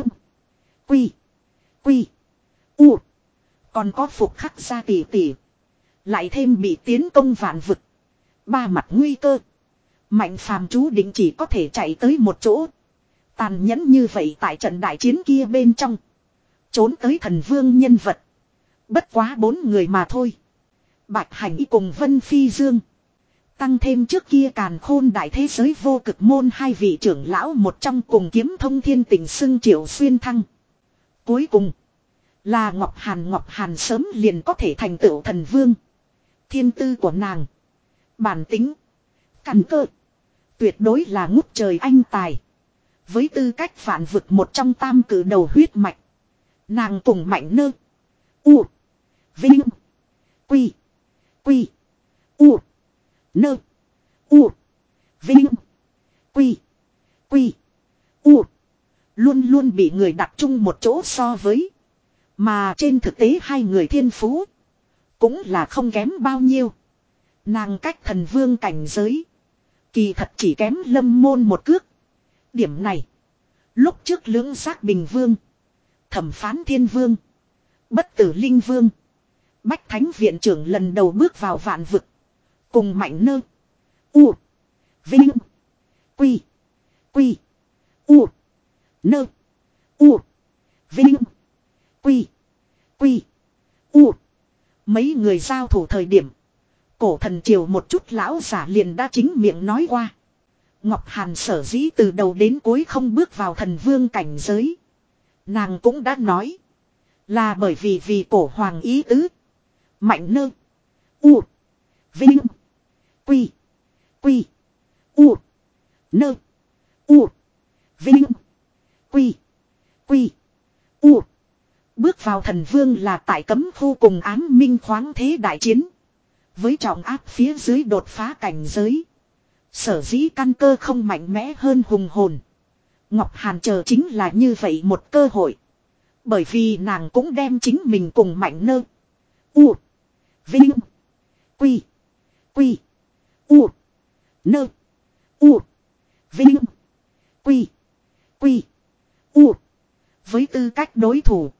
Quy. Quy. U. Còn có phục khắc ra tỉ tỉ. Lại thêm bị tiến công vạn vực. Ba mặt nguy cơ. Mạnh Phàm chú định chỉ có thể chạy tới một chỗ. Tàn nhẫn như vậy tại trận đại chiến kia bên trong. Trốn tới thần vương nhân vật. Bất quá bốn người mà thôi. Bạch Hành Y cùng Vân Phi Dương. Tăng thêm trước kia càn khôn đại thế giới vô cực môn hai vị trưởng lão một trong cùng Kiếm Thông Thiên tình xưng Triệu Xuyên Thăng. Cuối cùng. Là Ngọc Hàn. Ngọc Hàn sớm liền có thể thành tựu thần vương. Thiên tư của nàng. Bản tính. Căn cơ. Tuyệt đối là ngút trời anh tài. Với tư cách phản vực một trong tam cử đầu huyết mạch. Nàng cùng Mạnh nơ. U. Vinh. Quy. Quy. U. Nơ. U. Vinh. Quy. Quy. U. Luôn luôn bị người đặt chung một chỗ so với. Mà trên thực tế hai người thiên phú. Cũng là không kém bao nhiêu. Nàng cách thần vương cảnh giới. Kỳ thật chỉ kém Lâm Môn một cước. Điểm này. Lúc trước lưỡng giác bình vương. Thẩm phán thiên vương. Bất tử linh vương. Bách thánh viện trưởng lần đầu bước vào vạn vực. Cùng Mạnh nơ. U. Vinh. Quy. Quy. U. Nơ. U. Vinh. Quy. Quy. U. Mấy người giao thủ thời điểm. Cổ thần triều một chút lão giả liền đã chính miệng nói qua. Ngọc Hàn sở dĩ từ đầu đến cuối không bước vào thần vương cảnh giới. Nàng cũng đã nói. Là bởi vì vì cổ hoàng ý tứ. Mạnh nơ. U. Vinh. Quy. Quy. U. Nơ. U. Vinh. Quy. Quy. U. Bước vào thần vương là tại cấm khu cùng ám minh khoáng thế đại chiến. Với trọng áp phía dưới đột phá cảnh giới. Sở dĩ căn cơ không mạnh mẽ hơn hùng hồn. Ngọc Hàn chờ chính là như vậy một cơ hội. Bởi vì nàng cũng đem chính mình cùng mạnh nơ. U. Vinh. Quy. Quy. U. Nơ. U. Vinh. Quy. Quy. U. Với tư cách đối thủ.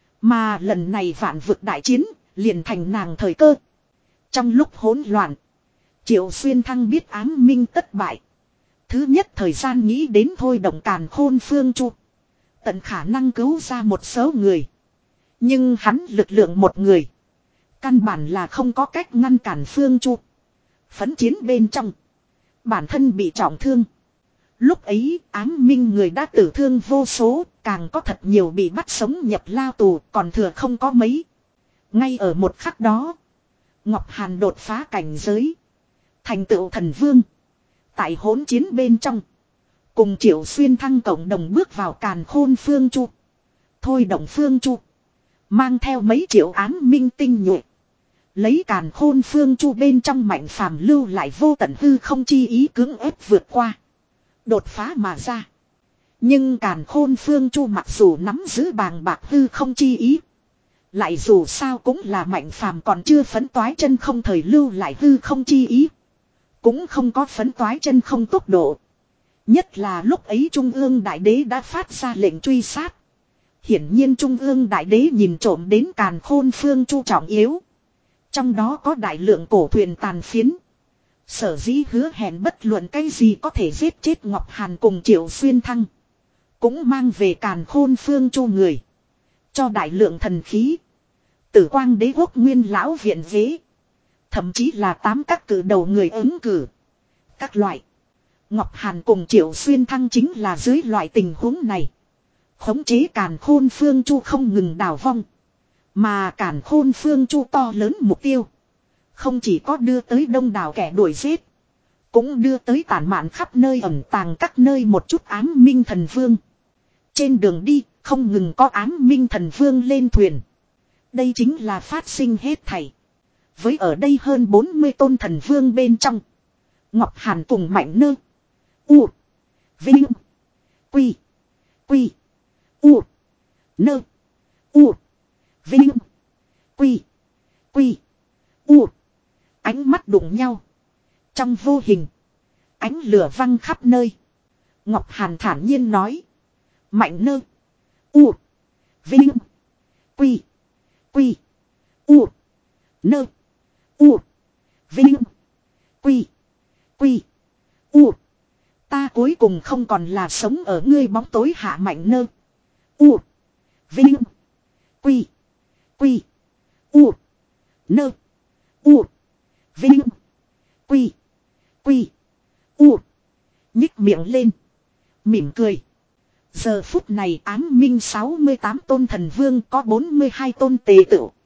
Mà lần này vạn vực đại chiến. Liền thành nàng thời cơ. Trong lúc hỗn loạn. Triệu Xuyên Thăng biết ám minh tất bại. Thứ nhất thời gian nghĩ đến thôi động càn khôn phương chu. Tận khả năng cứu ra một số người. Nhưng hắn lực lượng một người. Căn bản là không có cách ngăn cản phương chu. Phấn chiến bên trong. Bản thân bị trọng thương. Lúc ấy ám minh người đã tử thương vô số. Càng có thật nhiều bị bắt sống nhập lao tù. Còn thừa không có mấy. Ngay ở một khắc đó. Ngọc Hàn đột phá cảnh giới. Thành tựu thần vương. Tại hỗn chiến bên trong. Cùng Triệu Xuyên Thăng cộng đồng bước vào càn khôn phương chu. Thôi động phương chu. Mang theo mấy triệu ám minh tinh nhuệ. Lấy càn khôn phương chu bên trong mạnh phàm lưu lại vô tận hư không chi ý cưỡng ép vượt qua. Đột phá mà ra. Nhưng càn khôn phương chu mặc dù nắm giữ bàng bạc hư không chi ý. Lại dù sao cũng là mạnh phàm còn chưa phấn toái chân không thời lưu lại hư không chi ý. Cũng không có phấn toái chân không tốc độ. Nhất là lúc ấy Trung ương Đại Đế đã phát ra lệnh truy sát. Hiển nhiên Trung ương Đại Đế nhìn trộm đến càn khôn phương chu trọng yếu. Trong đó có đại lượng cổ thuyền tàn phiến. Sở dĩ hứa hẹn bất luận cái gì có thể giết chết Ngọc Hàn cùng Triệu Xuyên Thăng. Cũng mang về càn khôn phương chu người. Cho đại lượng thần khí. Tử quang đế quốc nguyên lão viện ghế. Thậm chí là tám các cử đầu người ứng cử. Các loại. Ngọc Hàn cùng Triệu Xuyên Thăng chính là dưới loại tình huống này. Khống chế càn khôn phương chu không ngừng đào vong. Mà càn khôn phương chu to lớn mục tiêu. Không chỉ có đưa tới đông đảo kẻ đuổi giết. Cũng đưa tới tản mạn khắp nơi ẩn tàng các nơi một chút ám minh thần vương. Trên đường đi không ngừng có ám minh thần vương lên thuyền. Đây chính là phát sinh hết thảy. Với ở đây hơn bốn mươi tôn thần vương bên trong. Ngọc Hàn cùng mạnh nơ. U. Vinh. Quy. Quy. U. Nơ. U. Vinh. Quy. Quy. U. Ánh mắt đụng nhau. Trong vô hình. Ánh lửa văng khắp nơi. Ngọc Hàn thản nhiên nói. Mạnh nơ. U. Vinh. Quy. Quy. U. Nơ. U. Vinh. Quy. Quy. U. Ta cuối cùng không còn là sống ở ngươi bóng tối hạ mạnh nơ. U. Vinh. Quy. Quy. U. Nơ. U. Vinh. Quy. Quy. U. Nhích miệng lên. Mỉm cười. Giờ phút này ám minh sáu mươi tám tôn thần vương có bốn mươi hai tôn tề tựu.